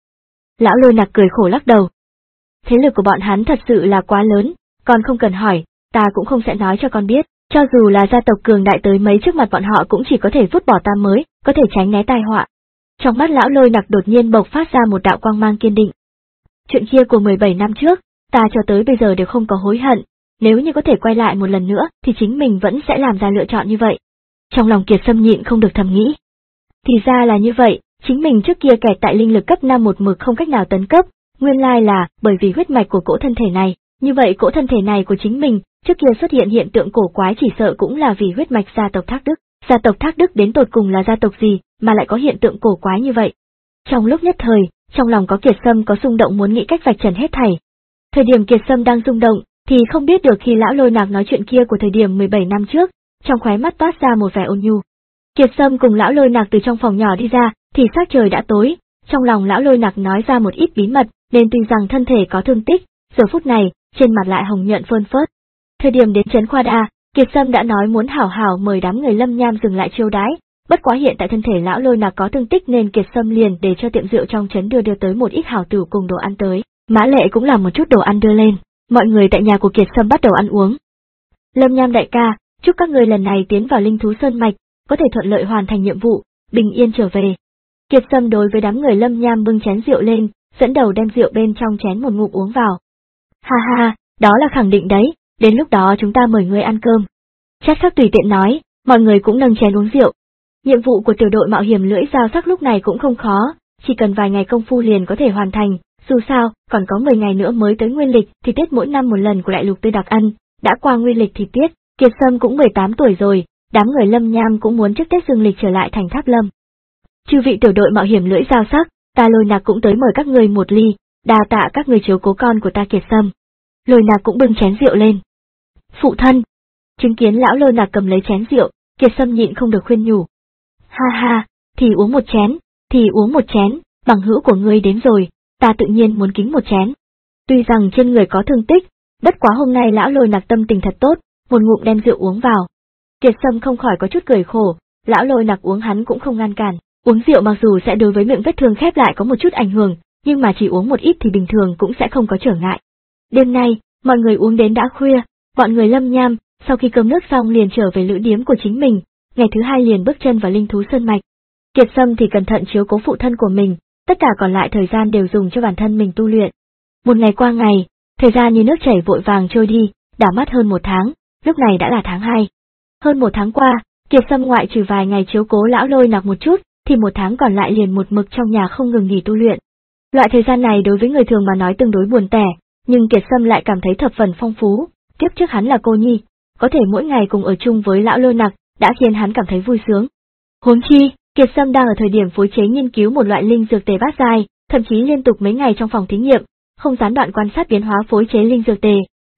Lão Lôi Nặc cười khổ lắc đầu. Thế lực của bọn hắn thật sự là quá lớn, con không cần hỏi, ta cũng không sẽ nói cho con biết, cho dù là gia tộc cường đại tới mấy trước mặt bọn họ cũng chỉ có thể vứt bỏ ta mới, có thể tránh né tai họa. Trong mắt Lão Lôi Nặc đột nhiên bộc phát ra một đạo quang mang kiên định. Chuyện kia của mười bảy năm trước, ta cho tới bây giờ đều không có hối hận, nếu như có thể quay lại một lần nữa thì chính mình vẫn sẽ làm ra lựa chọn như vậy. Trong lòng Kiệt Sâm nhịn không được thầm nghĩ. Thì ra là như vậy, chính mình trước kia kẹt tại linh lực cấp năm một mực không cách nào tấn cấp, nguyên lai là bởi vì huyết mạch của cỗ thân thể này, như vậy cỗ thân thể này của chính mình, trước kia xuất hiện hiện tượng cổ quái chỉ sợ cũng là vì huyết mạch gia tộc Thác Đức. Gia tộc Thác Đức đến tột cùng là gia tộc gì mà lại có hiện tượng cổ quái như vậy? Trong lúc nhất thời, trong lòng có Kiệt Sâm có xung động muốn nghĩ cách vạch trần hết thảy. Thời điểm Kiệt Sâm đang rung động, thì không biết được khi Lão Lôi Nặc nói chuyện kia của thời điểm mười bảy năm trước, trong khóe mắt toát ra một vẻ ôn nhu. Kiệt Sâm cùng Lão Lôi Nặc từ trong phòng nhỏ đi ra, thì sắc trời đã tối, trong lòng Lão Lôi Nặc nói ra một ít bí mật, nên tuy rằng thân thể có thương tích, giờ phút này, trên mặt lại hồng nhuận phơn phớt. Thời điểm đến trấn Khoa Đa, Kiệt Sâm đã nói muốn hảo hảo mời đám người Lâm Nham dừng lại chiêu đãi, bất quá hiện tại thân thể Lão Lôi Nặc có thương tích nên Kiệt Sâm liền để cho tiệm rượu trong trấn đưa đưa tới một ít hảo tử cùng đồ ăn tới, Mã Lệ cũng làm một chút đồ ăn đưa lên, mọi người tại nhà của Kiệt Sâm bắt đầu ăn uống. Lâm Nham đại ca, chúc các người lần này tiến vào Linh Thú Sơn Mạch, có thể thuận lợi hoàn thành nhiệm vụ, bình yên trở về. Kiệt Sâm đối với đám người Lâm Nham bưng chén rượu lên, dẫn đầu đem rượu bên trong chén một ngụm uống vào. Ha ha, đó là khẳng định đấy, đến lúc đó chúng ta mời người ăn cơm. Trát Khắc tùy tiện nói, mọi người cũng nâng chén uống rượu. Nhiệm vụ của tiểu đội mạo hiểm lưỡi dao sắc lúc này cũng không khó, chỉ cần vài ngày công phu liền có thể hoàn thành, dù sao, còn có mười ngày nữa mới tới nguyên lịch thì Tết mỗi năm một lần của đại lục Tây Đặc Ân, đã qua nguyên lịch thì Tiết, Kiệt Sâm cũng mười tám tuổi rồi, đám người Lâm Nham cũng muốn trước Tết dương lịch trở lại thành Tháp Lâm. Chư vị tiểu đội mạo hiểm lưỡi dao sắc, ta Lôi Nặc cũng tới mời các người một ly, đa tạ các người chiếu cố con của ta Kiệt Sâm. Lôi Nặc cũng bưng chén rượu lên. Phụ thân, chứng kiến lão Lôi Nặc cầm lấy chén rượu, Kiệt Sâm nhịn không được khuyên nhủ. Ha ha, thì uống một chén, thì uống một chén, bằng hữu của ngươi đến rồi, ta tự nhiên muốn kính một chén. Tuy rằng trên người có thương tích, bất quá hôm nay lão Lôi Nặc tâm tình thật tốt, một ngụm đem rượu uống vào. Kiệt Sâm không khỏi có chút cười khổ, lão Lôi Nặc uống hắn cũng không ngăn cản, uống rượu mặc dù sẽ đối với miệng vết thương khép lại có một chút ảnh hưởng, nhưng mà chỉ uống một ít thì bình thường cũng sẽ không có trở ngại. Đêm nay, mọi người uống đến đã khuya, bọn người Lâm Nham, sau khi cơm nước xong liền trở về lữ điếm của chính mình, ngày thứ hai liền bước chân vào Linh Thú Sơn Mạch. Kiệt Sâm thì cẩn thận chiếu cố phụ thân của mình, tất cả còn lại thời gian đều dùng cho bản thân mình tu luyện. Một ngày qua ngày, thời gian như nước chảy vội vàng trôi đi, đảo mắt hơn một tháng, lúc này đã là tháng hai. Hơn một tháng qua, Kiệt Sâm ngoại trừ vài ngày chiếu cố lão Lôi Nặc một chút, thì một tháng còn lại liền một mực trong nhà không ngừng nghỉ tu luyện. Loại thời gian này đối với người thường mà nói tương đối buồn tẻ, nhưng Kiệt Sâm lại cảm thấy thập phần phong phú, kiếp trước hắn là cô nhi, có thể mỗi ngày cùng ở chung với lão Lôi Nặc, đã khiến hắn cảm thấy vui sướng. Huống chi, Kiệt Sâm đang ở thời điểm phối chế nghiên cứu một loại linh dược tề bát giai, thậm chí liên tục mấy ngày trong phòng thí nghiệm, không gián đoạn quan sát biến hóa phối chế linh dược tề,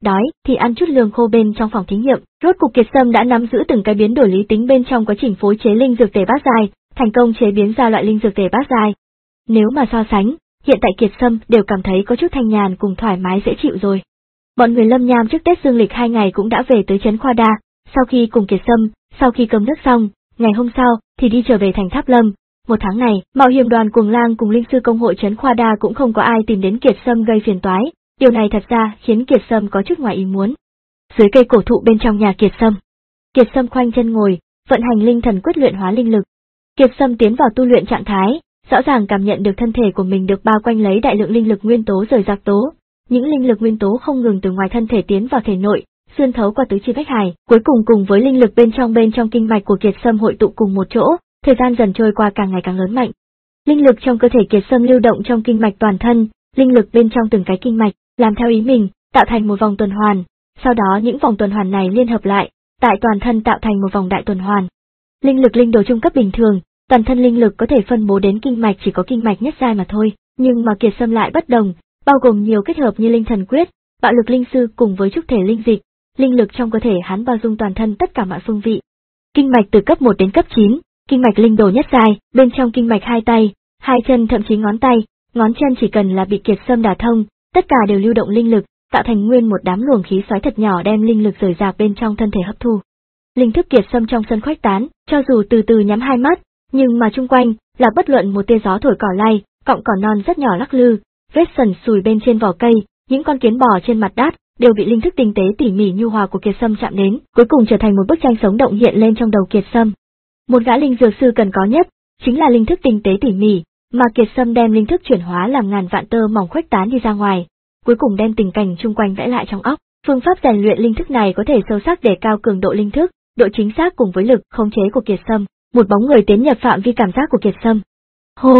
đói thì ăn chút lương khô bên trong phòng thí nghiệm. Rốt cục Kiệt Sâm đã nắm giữ từng cái biến đổi lý tính bên trong quá trình phối chế linh dược tề bát giai, thành công chế biến ra loại linh dược tề bát giai. Nếu mà so sánh, hiện tại Kiệt Sâm đều cảm thấy có chút thanh nhàn cùng thoải mái dễ chịu rồi. Bọn người Lâm Nham trước Tết dương lịch hai ngày cũng đã về tới trấn Khoa Đa, sau khi cùng Kiệt Sâm, sau khi cơm nước xong, ngày hôm sau thì đi trở về thành Tháp Lâm. Một tháng này, mạo hiểm đoàn Cuồng Lang cùng linh sư công hội trấn Khoa Đa cũng không có ai tìm đến Kiệt Sâm gây phiền toái, điều này thật ra khiến Kiệt Sâm có chút ngoài ý muốn. Dưới cây cổ thụ bên trong nhà Kiệt Sâm, Kiệt Sâm khoanh chân ngồi, vận hành linh thần quyết luyện hóa linh lực. Kiệt Sâm tiến vào tu luyện trạng thái, rõ ràng cảm nhận được thân thể của mình được bao quanh lấy đại lượng linh lực nguyên tố rời rạc tố. Những linh lực nguyên tố không ngừng từ ngoài thân thể tiến vào thể nội, xuyên thấu qua tứ chi bách hải, cuối cùng cùng với linh lực bên trong bên trong kinh mạch của Kiệt Sâm hội tụ cùng một chỗ, thời gian dần trôi qua càng ngày càng lớn mạnh. Linh lực trong cơ thể Kiệt Sâm lưu động trong kinh mạch toàn thân, linh lực bên trong từng cái kinh mạch, làm theo ý mình, tạo thành một vòng tuần hoàn, sau đó những vòng tuần hoàn này liên hợp lại, tại toàn thân tạo thành một vòng đại tuần hoàn. Linh lực linh đồ trung cấp bình thường, toàn thân linh lực có thể phân bố đến kinh mạch chỉ có kinh mạch nhất giai mà thôi, nhưng mà Kiệt Sâm lại bất đồng, bao gồm nhiều kết hợp như linh thần quyết, bạo lực linh sư cùng với trúc thể linh dịch, linh lực trong cơ thể hắn bao dung toàn thân tất cả mọi phương vị. Kinh mạch từ cấp một đến cấp chín, kinh mạch linh đồ nhất giai, bên trong kinh mạch hai tay, hai chân thậm chí ngón tay, ngón chân chỉ cần là bị Kiệt Sâm đả thông, tất cả đều lưu động linh lực, tạo thành nguyên một đám luồng khí xoáy thật nhỏ đem linh lực rời rạc bên trong thân thể hấp thu. Linh thức Kiệt Sâm trong sân khuếch tán, cho dù từ từ nhắm hai mắt, nhưng mà chung quanh là bất luận một tia gió thổi cỏ lay, cọng cỏ non rất nhỏ lắc lư, vết sần sùi bên trên vỏ cây, những con kiến bò trên mặt đất đều bị linh thức tinh tế tỉ mỉ nhu hòa của Kiệt Sâm chạm đến, cuối cùng trở thành một bức tranh sống động hiện lên trong đầu Kiệt Sâm. Một gã linh dược sư cần có nhất chính là linh thức tinh tế tỉ mỉ, mà Kiệt Sâm đem linh thức chuyển hóa làm ngàn vạn tơ mỏng khuếch tán đi ra ngoài, cuối cùng đem tình cảnh chung quanh vẽ lại trong óc. Phương pháp rèn luyện linh thức này có thể sâu sắc để cao cường độ linh thức, độ chính xác cùng với lực khống chế của Kiệt Sâm. Một bóng người tiến nhập phạm vi cảm giác của Kiệt Sâm. Hô!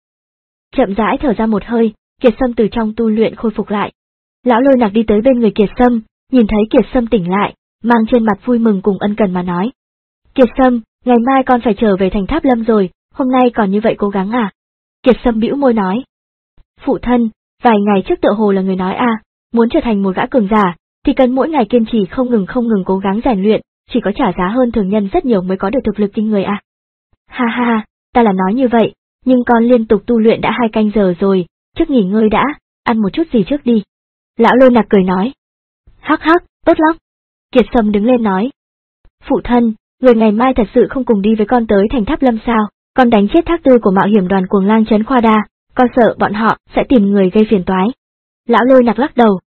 Chậm rãi thở ra một hơi, Kiệt Sâm từ trong tu luyện khôi phục lại. Lão Lôi Nặc đi tới bên người Kiệt Sâm, nhìn thấy Kiệt Sâm tỉnh lại, mang trên mặt vui mừng cùng ân cần mà nói: Kiệt Sâm, ngày mai con phải trở về thành Tháp Lâm rồi, hôm nay còn như vậy cố gắng à? Kiệt Sâm bĩu môi nói: Phụ thân, vài ngày trước tựa hồ là người nói à, muốn trở thành một gã cường giả, thì cần mỗi ngày kiên trì không ngừng không ngừng cố gắng rèn luyện, chỉ có trả giá hơn thường nhân rất nhiều mới có được thực lực kinh người à. Ha ha ha, ta là nói như vậy, nhưng con liên tục tu luyện đã hai canh giờ rồi, trước nghỉ ngơi đã, ăn một chút gì trước đi. Lão Lôi Nặc cười nói. Hắc hắc, tốt lắm. Kiệt Sâm đứng lên nói. Phụ thân, người ngày mai thật sự không cùng đi với con tới thành Tháp Lâm sao? Con đánh chết thác tư của mạo hiểm đoàn Cuồng Lang trấn Khoa Đa, con sợ bọn họ sẽ tìm người gây phiền toái. Lão Lôi Nặc lắc đầu.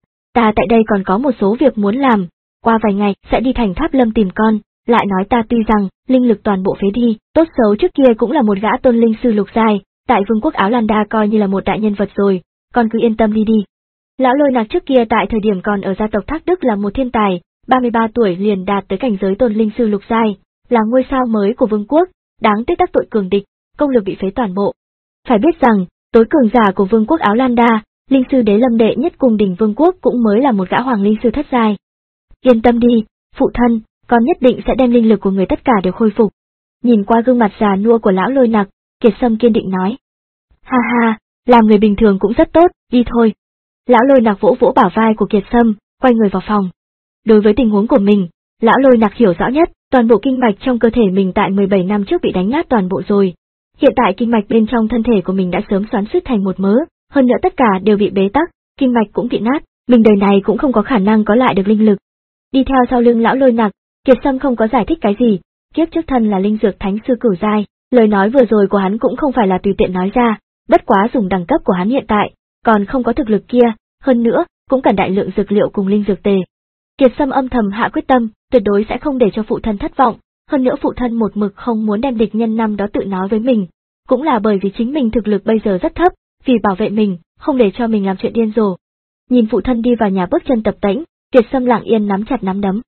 Ta tại đây còn có một số việc muốn làm, qua vài ngày sẽ đi thành Tháp Lâm tìm con, lại nói ta tuy rằng linh lực toàn bộ phế đi, tốt xấu trước kia cũng là một gã tôn linh sư lục giai, tại vương quốc Áo Lan Đa coi như là một đại nhân vật rồi, con cứ yên tâm đi đi. Lão Lôi Nặc trước kia tại thời điểm còn ở gia tộc Thác Đức là một thiên tài, ba mươi ba tuổi liền đạt tới cảnh giới tôn linh sư lục giai, là ngôi sao mới của vương quốc, đáng tiếc đắc tội cường địch, công lực bị phế toàn bộ. Phải biết rằng, tối cường giả của vương quốc Áo Lan Đa, linh sư Đế Lâm đệ nhất cung đình vương quốc cũng mới là một gã hoàng linh sư thất giai. Yên tâm đi, phụ thân, con nhất định sẽ đem linh lực của người tất cả đều khôi phục. Nhìn qua gương mặt già nua của lão Lôi Nặc, Kiệt Sâm kiên định nói. Ha ha, làm người bình thường cũng rất tốt, đi thôi. Lão Lôi Nặc vỗ vỗ bả vai của Kiệt Sâm, quay người vào phòng. Đối với tình huống của mình, lão Lôi Nặc hiểu rõ nhất, toàn bộ kinh mạch trong cơ thể mình tại mười bảy năm trước bị đánh nát toàn bộ rồi. Hiện tại kinh mạch bên trong thân thể của mình đã sớm xoắn xuýt thành một mớ, hơn nữa tất cả đều bị bế tắc, kinh mạch cũng bị nát, mình đời này cũng không có khả năng có lại được linh lực. Đi theo sau lưng lão Lôi Nặc, Kiệt Sâm không có giải thích cái gì, kiếp trước thân là linh dược thánh sư cửu giai, lời nói vừa rồi của hắn cũng không phải là tùy tiện nói ra, bất quá dùng đẳng cấp của hắn hiện tại, còn không có thực lực kia, hơn nữa, cũng cần đại lượng dược liệu cùng linh dược tề. Kiệt Sâm âm thầm hạ quyết tâm, tuyệt đối sẽ không để cho phụ thân thất vọng, hơn nữa phụ thân một mực không muốn đem địch nhân năm đó tự nói với mình, cũng là bởi vì chính mình thực lực bây giờ rất thấp, vì bảo vệ mình, không để cho mình làm chuyện điên rồ. Nhìn phụ thân đi vào nhà bước chân tập tễnh, Kiệt Sâm lặng yên nắm chặt nắm đấm.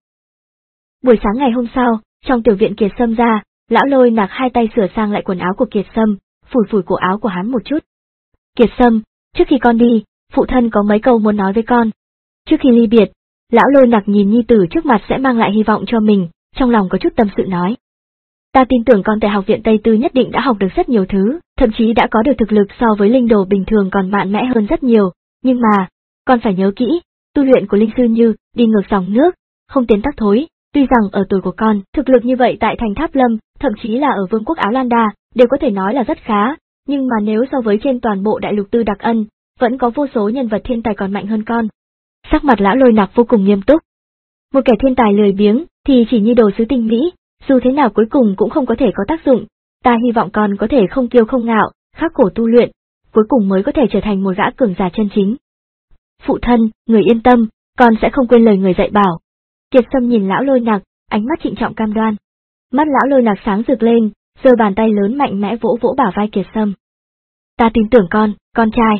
Buổi sáng ngày hôm sau, trong tiểu viện Kiệt Sâm ra, lão Lôi Nặc hai tay sửa sang lại quần áo của Kiệt Sâm, phủi phủi cổ áo của hắn một chút. Kiệt Sâm, trước khi con đi, phụ thân có mấy câu muốn nói với con. Trước khi ly biệt, lão Lôi Nặc nhìn nhi tử trước mặt sẽ mang lại hy vọng cho mình, trong lòng có chút tâm sự nói. Ta tin tưởng con tại học viện Tây Tư nhất định đã học được rất nhiều thứ, thậm chí đã có được thực lực so với linh đồ bình thường còn mạnh mẽ hơn rất nhiều, nhưng mà, con phải nhớ kỹ, Tu luyện của linh sư như đi ngược dòng nước, không tiến tắc thối, tuy rằng ở tuổi của con, thực lực như vậy tại thành Tháp Lâm, thậm chí là ở Vương quốc Áo Lan Đa, đều có thể nói là rất khá, nhưng mà nếu so với trên toàn bộ đại lục Tư Đặc Ân, vẫn có vô số nhân vật thiên tài còn mạnh hơn con. Sắc mặt Lão Lôi Nặc vô cùng nghiêm túc. Một kẻ thiên tài lười biếng, thì chỉ như đồ sứ tinh mỹ, dù thế nào cuối cùng cũng không có thể có tác dụng, ta hy vọng con có thể không kiêu không ngạo, khắc khổ tu luyện, cuối cùng mới có thể trở thành một gã cường giả chân chính. Phụ thân, người yên tâm, con sẽ không quên lời người dạy bảo. Kiệt Sâm nhìn Lão Lôi Nặc, ánh mắt trịnh trọng cam đoan. Mắt Lão Lôi Nặc sáng rực lên, giơ bàn tay lớn mạnh mẽ vỗ vỗ bả vai Kiệt Sâm. Ta tin tưởng con, con trai.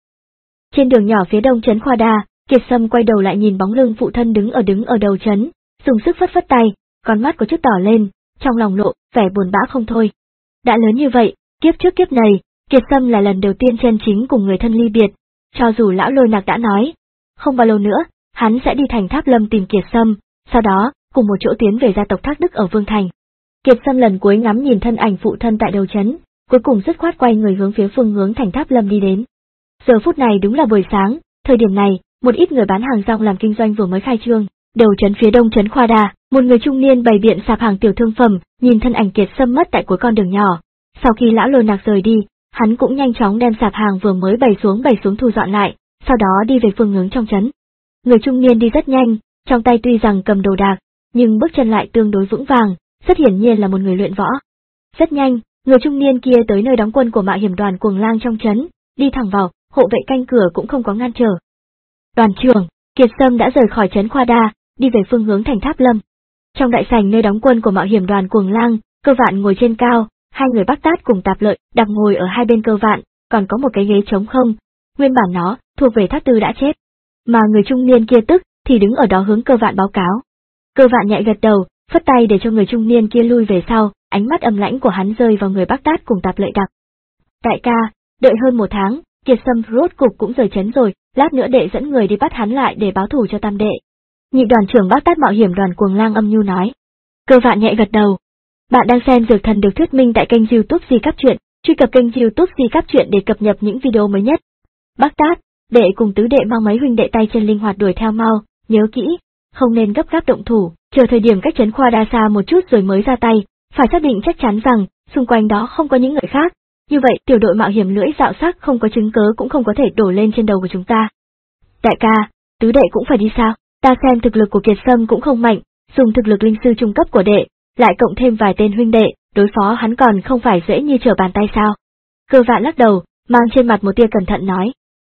Trên đường nhỏ phía đông trấn Khoa Đa, Kiệt Sâm quay đầu lại nhìn bóng lưng phụ thân đứng ở đứng ở đầu trấn, dùng sức phất phất tay, con mắt có chút đỏ lên, trong lòng lộ vẻ buồn bã không thôi. Đã lớn như vậy, kiếp trước kiếp này, Kiệt Sâm là lần đầu tiên chân chính cùng người thân ly biệt, cho dù Lão Lôi Nặc đã nói, không bao lâu nữa, hắn sẽ đi thành Tháp Lâm tìm Kiệt Sâm, sau đó, cùng một chỗ tiến về gia tộc Thác Đức ở Vương Thành. Kiệt Sâm lần cuối ngắm nhìn thân ảnh phụ thân tại đầu trấn, cuối cùng dứt khoát quay người hướng phía phương hướng thành Tháp Lâm đi đến. Giờ phút này đúng là buổi sáng, thời điểm này, một ít người bán hàng rong làm kinh doanh vừa mới khai trương. Đầu trấn phía đông trấn Khoa Đa, một người trung niên bày biện sạp hàng tiểu thương phẩm, nhìn thân ảnh Kiệt Sâm mất tại cuối con đường nhỏ. Sau khi Lão Lôi Nặc rời đi, hắn cũng nhanh chóng đem sạp hàng vừa mới bày xuống bày xuống thu dọn lại, sau đó đi về phương hướng trong trấn. Người trung niên đi rất nhanh, trong tay tuy rằng cầm đồ đạc, nhưng bước chân lại tương đối vững vàng, rất hiển nhiên là một người luyện võ. Rất nhanh, người trung niên kia tới nơi đóng quân của mạo hiểm đoàn Cuồng Lang trong trấn, đi thẳng vào, hộ vệ canh cửa cũng không có ngăn trở. Đoàn trưởng, Kiệt Sâm đã rời khỏi trấn Khoa Đa, đi về phương hướng thành Tháp Lâm. Trong đại sảnh nơi đóng quân của mạo hiểm đoàn Cuồng Lang, Cơ Vạn ngồi trên cao, hai người Bắc Tát cùng Tạp Lợi đang ngồi ở hai bên Cơ Vạn, còn có một cái ghế trống không, nguyên bản nó thuộc về Thác Tư đã chết. Mà người trung niên kia tức thì đứng ở đó hướng Cơ Vạn báo cáo. Cơ Vạn nhẹ gật đầu, phất tay để cho người trung niên kia lui về sau, ánh mắt âm lãnh của hắn rơi vào người Bắc Tát cùng Tạp Lợi Đặc. Đại ca, đợi hơn một tháng, Kiệt Sâm rốt cục cũng rời trấn rồi, lát nữa đệ dẫn người đi bắt hắn lại để báo thù cho tam đệ. Nhị đoàn trưởng Bắc Tát mạo hiểm đoàn Cuồng Lang âm nhu nói. Cơ Vạn nhẹ gật đầu. Bạn đang xem Dược Thần được thuyết minh tại kênh YouTube Di Cáp Truyện, truy cập kênh YouTube Di Cáp Truyện để cập nhật những video mới nhất. Bắc Tát, đệ cùng tứ đệ mang mấy huynh đệ tay chân linh hoạt đuổi theo mau, nhớ kỹ, không nên gấp gáp động thủ, chờ thời điểm cách trấn Khoa Đa xa một chút rồi mới ra tay, phải xác định chắc chắn rằng xung quanh đó không có những người khác. Như vậy, tiểu đội mạo hiểm lưỡi dạo sắc không có chứng cớ cũng không có thể đổ lên trên đầu của chúng ta. Đại ca, tứ đệ cũng phải đi sao? Ta xem thực lực của Kiệt Sâm cũng không mạnh, dùng thực lực linh sư trung cấp của đệ, lại cộng thêm vài tên huynh đệ, đối phó hắn còn không phải dễ như trở bàn tay sao? Cơ Vạn lắc đầu, mang trên mặt một tia cẩn thận nói.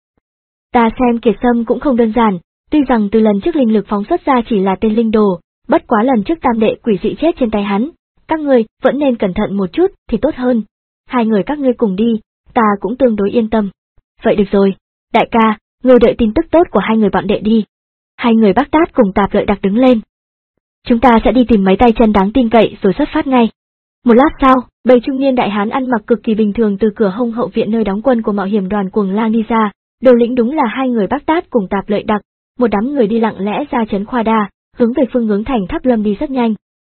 Ta xem Kiệt Sâm cũng không đơn giản, tuy rằng từ lần trước linh lực phóng xuất ra chỉ là tên linh đồ, bất quá lần trước tam đệ quỷ dị chết trên tay hắn, các ngươi vẫn nên cẩn thận một chút thì tốt hơn. Hai người các ngươi cùng đi, ta cũng tương đối yên tâm. Vậy được rồi, đại ca, ngươi đợi tin tức tốt của hai người bọn đệ đi. Hai người Bắc Tát cùng Tạp Lợi Đặc đứng lên. Chúng ta sẽ đi tìm mấy tay chân đáng tin cậy rồi xuất phát ngay. Một lát sau, bầy trung niên đại hán ăn mặc cực kỳ bình thường từ cửa hông hậu viện nơi đóng quân của mạo hiểm đoàn Cuồng Lang đi ra, đầu lĩnh đúng là hai người Bắc Tát cùng Tạp Lợi Đặc, một đám người đi lặng lẽ ra trấn Khoa Đa, hướng về phương hướng thành Tháp Lâm đi rất nhanh.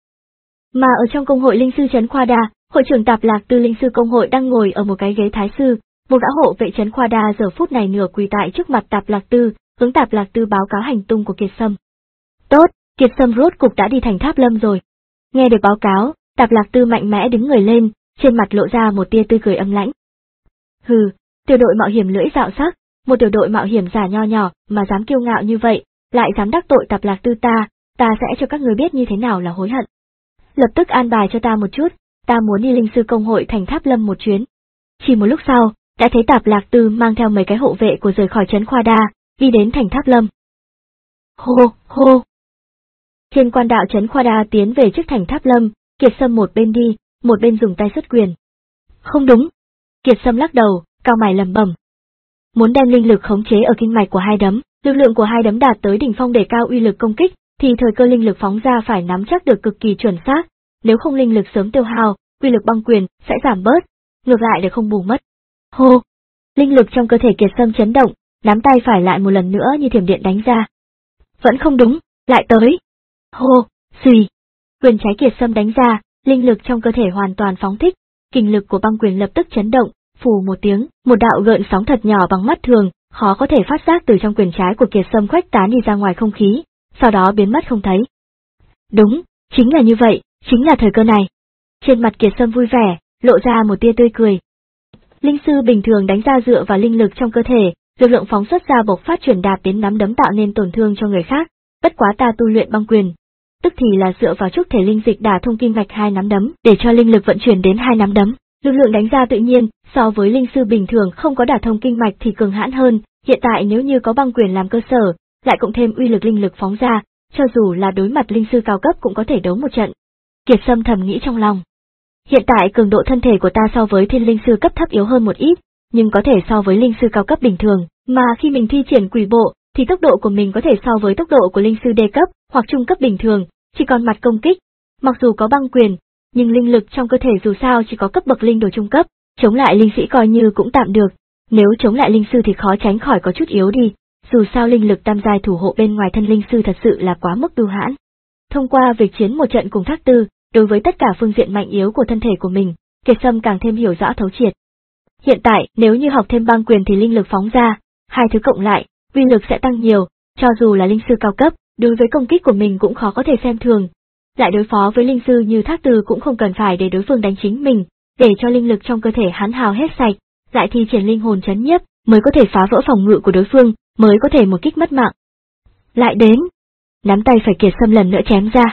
Mà ở trong công hội linh sư trấn Khoa Đa, hội trưởng Tạp Lạc Tư linh sư công hội đang ngồi ở một cái ghế thái sư, một gã hộ vệ trấn Khoa Đa giờ phút này nửa quỳ tại trước mặt Tạp Lạc Tư, hướng Tạp Lạc Tư báo cáo hành tung của Kiệt Sâm. Tốt, Kiệt Sâm rốt cục đã đi thành Tháp Lâm rồi. Nghe được báo cáo, Tạp Lạc Tư mạnh mẽ đứng người lên, trên mặt lộ ra một tia tươi cười âm lãnh. Hừ, tiểu đội mạo hiểm lưỡi dạo sắc, một tiểu đội mạo hiểm giả nho nhỏ mà dám kiêu ngạo như vậy, lại dám đắc tội Tạp Lạc Tư ta, ta sẽ cho các người biết như thế nào là hối hận. Lập tức an bài cho ta một chút, ta muốn đi linh sư công hội thành Tháp Lâm một chuyến. Chỉ một lúc sau, đã thấy Tạp Lạc Tư mang theo mấy cái hộ vệ của rời khỏi trấn Khoa Đa, đi đến thành Tháp Lâm. Hô, hô. Trên quan đạo trấn Khoa Đa tiến về trước thành Tháp Lâm, Kiệt Sâm một bên đi, một bên dùng tay xuất quyền. Không đúng. Kiệt Sâm lắc đầu, cao mày lẩm bẩm. Muốn đem linh lực khống chế ở kinh mạch của hai đấm, lực lượng của hai đấm đạt tới đỉnh phong để cao uy lực công kích, thì thời cơ linh lực phóng ra phải nắm chắc được cực kỳ chuẩn xác, nếu không linh lực sớm tiêu hao, uy lực băng quyền sẽ giảm bớt, ngược lại để không bù mất. Hô! Linh lực trong cơ thể Kiệt Sâm chấn động, nắm tay phải lại một lần nữa như thiểm điện đánh ra. Vẫn không đúng, lại tới. Hô! Xùy! Quyền trái Kiệt Sâm đánh ra, linh lực trong cơ thể hoàn toàn phóng thích, kình lực của băng quyền lập tức chấn động, phù một tiếng, một đạo gợn sóng thật nhỏ bằng mắt thường, khó có thể phát giác từ trong quyền trái của Kiệt Sâm khuếch tán đi ra ngoài không khí, sau đó biến mất không thấy. Đúng, chính là như vậy, chính là thời cơ này. Trên mặt Kiệt Sâm vui vẻ, lộ ra một tia tươi cười. Linh sư bình thường đánh ra dựa vào linh lực trong cơ thể, lực lượng phóng xuất ra bộc phát truyền đạt đến nắm đấm tạo nên tổn thương cho người khác, bất quá ta tu luyện băng quyền, tức thì là dựa vào trúc thể linh dịch đả thông kinh mạch hai nắm đấm, để cho linh lực vận chuyển đến hai nắm đấm. Lực lượng đánh ra tự nhiên, so với linh sư bình thường không có đả thông kinh mạch thì cường hãn hơn, hiện tại nếu như có băng quyền làm cơ sở, lại cộng thêm uy lực linh lực phóng ra, cho dù là đối mặt linh sư cao cấp cũng có thể đấu một trận. Kiệt Sâm thầm nghĩ trong lòng. Hiện tại cường độ thân thể của ta so với thiên linh sư cấp thấp yếu hơn một ít, nhưng có thể so với linh sư cao cấp bình thường, mà khi mình thi triển quỷ bộ, thì tốc độ của mình có thể so với tốc độ của linh sư D cấp hoặc trung cấp bình thường, chỉ còn mặt công kích. Mặc dù có băng quyền, nhưng linh lực trong cơ thể dù sao chỉ có cấp bậc linh đồ trung cấp, chống lại linh sĩ coi như cũng tạm được, nếu chống lại linh sư thì khó tránh khỏi có chút yếu đi, dù sao linh lực tam giai thủ hộ bên ngoài thân linh sư thật sự là quá mức bưu hãn. Thông qua việc chiến một trận cùng Thác Tư, đối với tất cả phương diện mạnh yếu của thân thể của mình, Kiệt Sâm càng thêm hiểu rõ thấu triệt. Hiện tại, nếu như học thêm băng quyền thì linh lực phóng ra, hai thứ cộng lại, uy lực sẽ tăng nhiều, cho dù là linh sư cao cấp, đối với công kích của mình cũng khó có thể xem thường. Lại đối phó với linh sư như Thác Tư cũng không cần phải để đối phương đánh chính mình, để cho linh lực trong cơ thể hắn hào hết sạch, lại thi triển linh hồn chấn nhiếp, mới có thể phá vỡ phòng ngự của đối phương, mới có thể một kích mất mạng. Lại đến, nắm tay phải Kiệt Sâm lần nữa chém ra.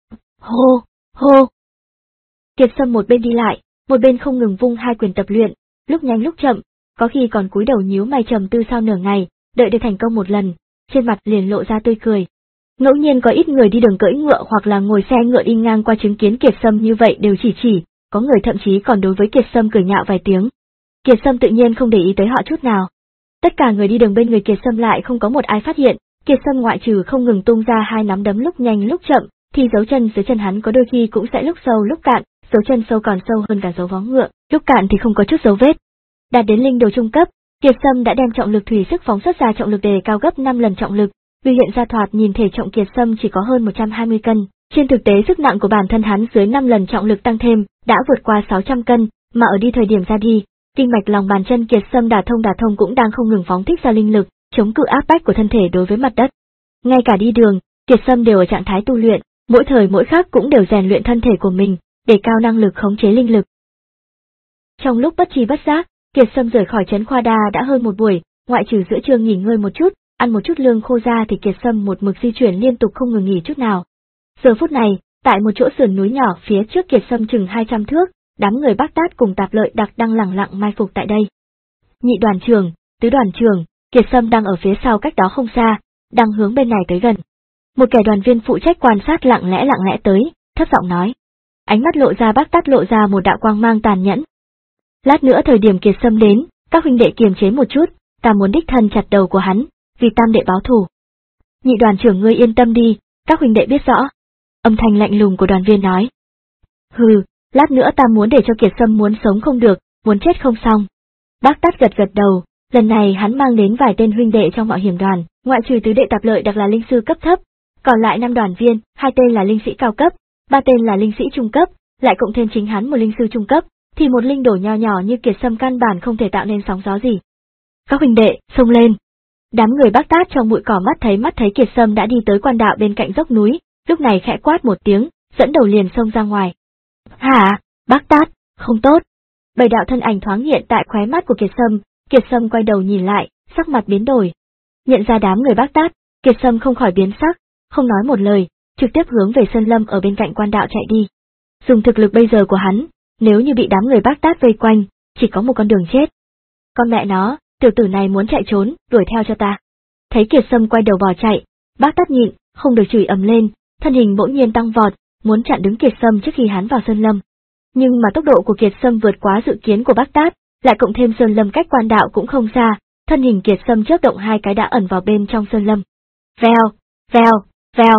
Hô, hô. Kiệt Sâm một bên đi lại, một bên không ngừng vung hai quyền tập luyện, lúc nhanh lúc chậm, có khi còn cúi đầu nhíu mày trầm tư sau nửa ngày, đợi được thành công một lần, trên mặt liền lộ ra tươi cười. Ngẫu nhiên có ít người đi đường cưỡi ngựa hoặc là ngồi xe ngựa đi ngang qua chứng kiến Kiệt Sâm như vậy đều chỉ chỉ, có người thậm chí còn đối với Kiệt Sâm cười nhạo vài tiếng. Kiệt Sâm tự nhiên không để ý tới họ chút nào. Tất cả người đi đường bên người Kiệt Sâm lại không có một ai phát hiện, Kiệt Sâm ngoại trừ không ngừng tung ra hai nắm đấm lúc nhanh lúc chậm, thì dấu chân dưới chân hắn có đôi khi cũng sẽ lúc sâu lúc cạn, dấu chân sâu còn sâu hơn cả dấu vó ngựa, lúc cạn thì không có chút dấu vết. Đạt đến linh đồ trung cấp, Kiệt Sâm đã đem trọng lực thủy sức phóng xuất ra trọng lực đề cao gấp năm lần trọng lực, vì hiện ra thoạt nhìn thể trọng Kiệt Sâm chỉ có hơn một trăm hai mươi cân, trên thực tế sức nặng của bản thân hắn dưới năm lần trọng lực tăng thêm, đã vượt qua sáu trăm cân, mà ở đi thời điểm ra đi, kinh mạch lòng bàn chân Kiệt Sâm đả thông đả thông cũng đang không ngừng phóng thích ra linh lực, chống cự áp bách của thân thể đối với mặt đất. Ngay cả đi đường, Kiệt Sâm đều ở trạng thái tu luyện, mỗi thời mỗi khắc cũng đều rèn luyện thân thể của mình, để cao năng lực khống chế linh lực. Trong lúc bất tri bất giác, Kiệt Sâm rời khỏi trấn Khoa Đa đã hơn một buổi, ngoại trừ giữa trưa nghỉ ngơi một chút, ăn một chút lương khô ra thì Kiệt Sâm một mực di chuyển liên tục không ngừng nghỉ chút nào. Giờ phút này, tại một chỗ sườn núi nhỏ phía trước Kiệt Sâm chừng hai trăm thước, đám người Bác Tát cùng Tạp Lợi Đặc đang lẳng lặng mai phục tại đây. Nhị đoàn trưởng, tứ đoàn trưởng, Kiệt Sâm đang ở phía sau cách đó không xa, đang hướng bên này tới gần. Một kẻ đoàn viên phụ trách quan sát lặng lẽ lặng lẽ tới, thấp giọng nói. Ánh mắt lộ ra Bác Tát lộ ra một đạo quang mang tàn nhẫn. Lát nữa thời điểm Kiệt Sâm đến, các huynh đệ kiềm chế một chút, ta muốn đích thân chặt đầu của hắn, vì tam đệ báo thù. Nhị đoàn trưởng ngươi yên tâm đi, các huynh đệ biết rõ. Âm thanh lạnh lùng của đoàn viên nói. Hừ, lát nữa ta muốn để cho Kiệt Sâm muốn sống không được, muốn chết không xong. Bác Tát gật gật đầu, lần này hắn mang đến vài tên huynh đệ trong mạo hiểm đoàn, ngoại trừ tứ đệ Tạp Lợi Đặc là linh sư cấp thấp, còn lại năm đoàn viên, hai tên là linh sĩ cao cấp, ba tên là linh sĩ trung cấp, lại cộng thêm chính hắn một linh sư trung cấp, thì một linh đồ nho nhỏ như Kiệt Sâm căn bản không thể tạo nên sóng gió gì. Các huynh đệ, xông lên! Đám người Bác Tát trong bụi cỏ mắt thấy mắt thấy Kiệt Sâm đã đi tới quan đạo bên cạnh dốc núi, lúc này khẽ quát một tiếng, dẫn đầu liền xông ra ngoài. Hả, Bác Tát, không tốt! Bảy đạo thân ảnh thoáng hiện tại khóe mắt của Kiệt Sâm, Kiệt Sâm quay đầu nhìn lại, sắc mặt biến đổi. Nhận ra đám người Bác Tát, Kiệt Sâm không khỏi biến sắc, không nói một lời, trực tiếp hướng về sơn lâm ở bên cạnh quan đạo chạy đi. Dùng thực lực bây giờ của hắn, nếu như bị đám người Bác Tát vây quanh, chỉ có một con đường chết. Con mẹ nó, tiểu tử này muốn chạy trốn, đuổi theo cho ta. Thấy Kiệt Sâm quay đầu bỏ chạy, Bác Tát nhịn, không được chửi ầm lên, thân hình bỗng nhiên tăng vọt, muốn chặn đứng Kiệt Sâm trước khi hắn vào sơn lâm. Nhưng mà tốc độ của Kiệt Sâm vượt quá dự kiến của Bác Tát, lại cộng thêm sơn lâm cách quan đạo cũng không xa, thân hình Kiệt Sâm chớp động hai cái đã ẩn vào bên trong sơn lâm. Vèo, vèo, vèo.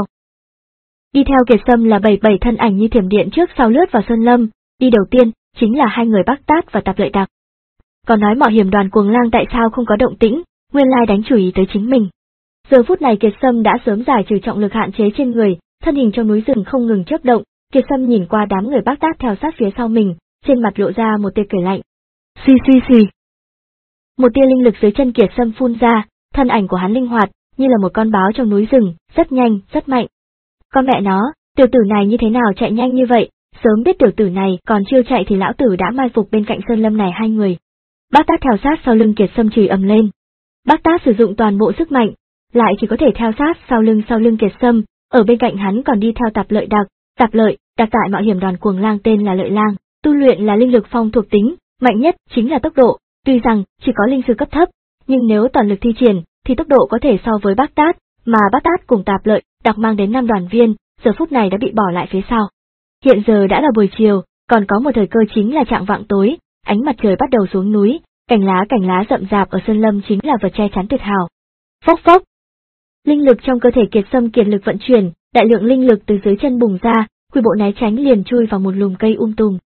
Đi theo Kiệt Sâm là bảy bảy thân ảnh như thiểm điện trước sau lướt vào sơn lâm, đi đầu tiên chính là hai người Bác Tát và Tạp Lợi Đặc. Còn nói mạo hiểm đoàn Cuồng Lang tại sao không có động tĩnh, nguyên lai đánh chủ ý tới chính mình. Giờ phút này Kiệt Sâm đã sớm giải trừ trọng lực hạn chế trên người, thân hình trong núi rừng không ngừng chớp động, Kiệt Sâm nhìn qua đám người Bác Tát theo sát phía sau mình, trên mặt lộ ra một tia cười lạnh. Xì xì xì. Một tia linh lực dưới chân Kiệt Sâm phun ra, thân ảnh của hắn linh hoạt, như là một con báo trong núi rừng, rất nhanh, rất mạnh. Con mẹ nó, tiểu tử này như thế nào chạy nhanh như vậy, sớm biết tiểu tử này còn chưa chạy thì lão tử đã mai phục bên cạnh sơn lâm này hai người. Bác Tát theo sát sau lưng Kiệt Sâm chửi ầm lên. Bác Tát sử dụng toàn bộ sức mạnh, lại chỉ có thể theo sát sau lưng sau lưng Kiệt Sâm, ở bên cạnh hắn còn đi theo Tạp Lợi Đặc. Tạp Lợi Đặc tại mạo hiểm đoàn cuồng lang tên là Lợi Lang, tu luyện là linh lực phong thuộc tính, mạnh nhất chính là tốc độ, tuy rằng chỉ có linh sư cấp thấp, nhưng nếu toàn lực thi triển thì tốc độ có thể so với Bác Tát, mà Bác Tát cùng Tạp Lợi Đặc mang đến năm đoàn viên, giờ phút này đã bị bỏ lại phía sau. Hiện giờ đã là buổi chiều, còn có một thời cơ chính là chạng vạng tối, ánh mặt trời bắt đầu xuống núi, cành lá cành lá rậm rạp ở sơn lâm chính là vật che chắn tuyệt hảo. Phốc phốc. Linh lực trong cơ thể Kiệt Sâm kiệt lực vận chuyển, đại lượng linh lực từ dưới chân bùng ra, quy bộ né tránh liền chui vào một lùm cây um tùm.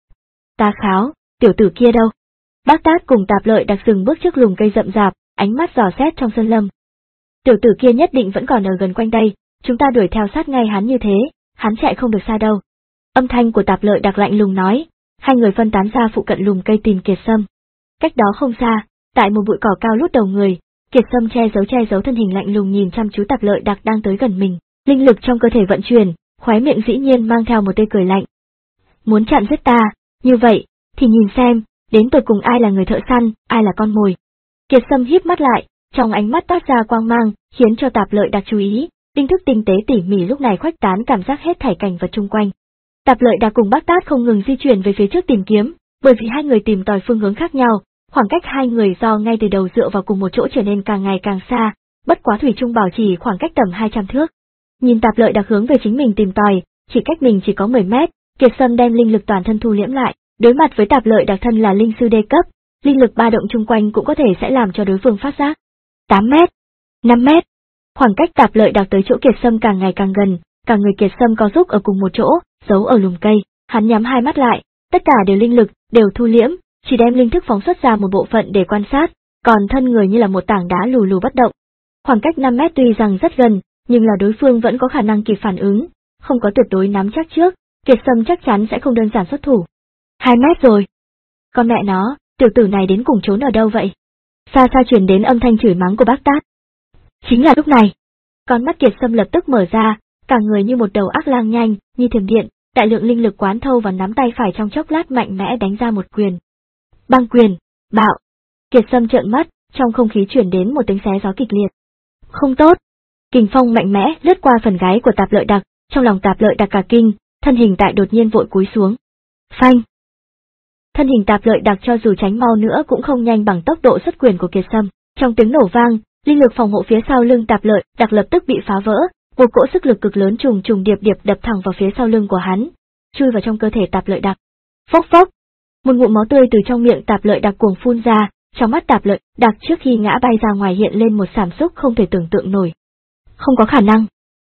Ta kháo, tiểu tử kia đâu? Bác Tát cùng Tạp Lợi Đặc dừng bước trước lùm cây rậm rạp, ánh mắt dò xét trong sơn lâm. Tiểu tử kia nhất định vẫn còn ở gần quanh đây, chúng ta đuổi theo sát ngay hắn như thế, hắn chạy không được xa đâu. Âm thanh của Tạp Lợi Đặc lạnh lùng nói, hai người phân tán ra phụ cận lùm cây tìm Kiệt Sâm. Cách đó không xa, tại một bụi cỏ cao lút đầu người, Kiệt Sâm che giấu che giấu thân hình lạnh lùng nhìn chăm chú Tạp Lợi Đặc đang tới gần mình, linh lực trong cơ thể vận chuyển, khóe miệng dĩ nhiên mang theo một tia cười lạnh. Muốn chặn giết ta, như vậy, thì nhìn xem, đến tột cùng ai là người thợ săn, ai là con mồi. Kiệt Sâm híp mắt lại, trong ánh mắt toát ra quang mang, khiến cho Tạp Lợi Đặc chú ý, linh thức tinh tế tỉ mỉ lúc này khuếch tán cảm giác hết thảy cảnh vật chung quanh. Tạp Lợi Đặc cùng Bác Tát không ngừng di chuyển về phía trước tìm kiếm, bởi vì hai người tìm tòi phương hướng khác nhau, khoảng cách hai người do ngay từ đầu dựa vào cùng một chỗ trở nên càng ngày càng xa, bất quá thủy chung bảo trì khoảng cách tầm hai trăm thước. Nhìn Tạp Lợi Đặc hướng về chính mình tìm tòi, chỉ cách mình chỉ có mười mét, Kiệt Sâm đem linh lực toàn thân thu liễm lại, đối mặt với Tạp Lợi Đặc thân là linh sư đê cấp, linh lực ba động chung quanh cũng có thể sẽ làm cho đối phương phát giác. tám mét, năm mét. Khoảng cách Tạp Lợi Đặc tới chỗ Kiệt Sâm càng ngày càng gần, cả người Kiệt Sâm có giúp ở cùng một chỗ, giấu ở lùm cây, hắn nhắm hai mắt lại, tất cả đều linh lực, đều thu liễm, chỉ đem linh thức phóng xuất ra một bộ phận để quan sát, còn thân người như là một tảng đá lù lù bất động. Khoảng cách năm mét tuy rằng rất gần, nhưng là đối phương vẫn có khả năng kịp phản ứng, không có tuyệt đối nắm chắc trước, Kiệt Sâm chắc chắn sẽ không đơn giản xuất thủ. Hai mét rồi. Con mẹ nó, tiểu tử này đến cùng trốn ở đâu vậy? Xa xa truyền đến âm thanh chửi mắng của Bác Tát. Chính là lúc này, con mắt Kiệt Sâm lập tức mở ra, cả người như một đầu ác lang nhanh, như thiểm điện, đại lượng linh lực quán thâu vào nắm tay phải trong chốc lát mạnh mẽ đánh ra một quyền. Băng quyền, bạo. Kiệt Sâm trợn mắt, trong không khí truyền đến một tiếng xé gió kịch liệt. Không tốt. Kình phong mạnh mẽ lướt qua phần gáy của Tạp Lợi Đặc, trong lòng Tạp Lợi Đặc cả kinh, thân hình tại đột nhiên vội cúi xuống. Phanh. Thân hình Tạp Lợi Đặc cho dù tránh mau nữa cũng không nhanh bằng tốc độ xuất quyền của Kiệt Sâm. Trong tiếng nổ vang, linh lực phòng hộ phía sau lưng Tạp Lợi Đặc lập tức bị phá vỡ, một cỗ sức lực cực lớn trùng trùng điệp điệp đập thẳng vào phía sau lưng của hắn, chui vào trong cơ thể Tạp Lợi Đặc. Phốc phốc. Một ngụm máu tươi từ trong miệng Tạp Lợi Đặc cuồng phun ra, trong mắt Tạp Lợi Đặc trước khi ngã bay ra ngoài hiện lên một cảm xúc không thể tưởng tượng nổi. Không có khả năng.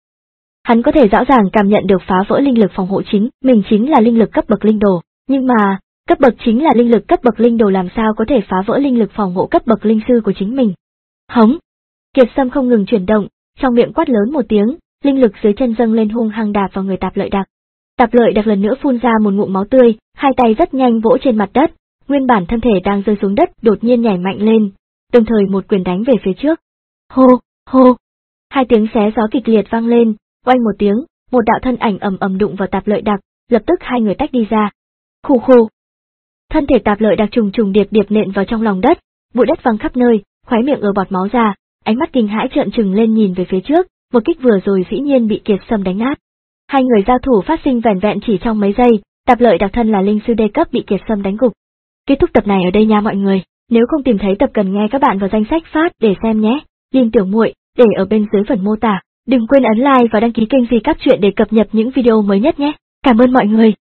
Hắn có thể rõ ràng cảm nhận được phá vỡ linh lực phòng hộ chính, mình chính là linh lực cấp bậc linh đồ, nhưng mà, cấp bậc chính là linh lực cấp bậc linh đồ làm sao có thể phá vỡ linh lực phòng hộ cấp bậc linh sư của chính mình. Hống. Kiệt Sâm không ngừng chuyển động, trong miệng quát lớn một tiếng, linh lực dưới chân dâng lên hung hăng đạp vào người Tạp Lợi Đặc. Tạp Lợi Đặc lần nữa phun ra một ngụm máu tươi, hai tay rất nhanh vỗ trên mặt đất, nguyên bản thân thể đang rơi xuống đất đột nhiên nhảy mạnh lên, đồng thời một quyền đánh về phía trước. Hô, hô. Hai tiếng xé gió kịch liệt vang lên, oanh một tiếng, một đạo thân ảnh ầm ầm đụng vào Tạp Lợi Đặc, lập tức hai người tách đi ra. Khù khù. Thân thể Tạp Lợi Đặc trùng trùng điệp điệp nện vào trong lòng đất, bụi đất văng khắp nơi, khóe miệng ứa bọt máu ra, ánh mắt kinh hãi trợn trừng lên nhìn về phía trước, một kích vừa rồi dĩ nhiên bị Kiệt Sâm đánh nát. Hai người giao thủ phát sinh vẻn vẹn chỉ trong mấy giây, Tạp Lợi Đặc thân là linh sư đê cấp bị Kiệt Sâm đánh gục. Kết thúc tập này ở đây nha mọi người, nếu không tìm thấy tập cần nghe các bạn vào danh sách phát để xem nhé. Link tiểu muội để ở bên dưới phần mô tả. Đừng quên ấn like và đăng ký kênh Di Cáp Truyện để cập nhật những video mới nhất nhé. Cảm ơn mọi người.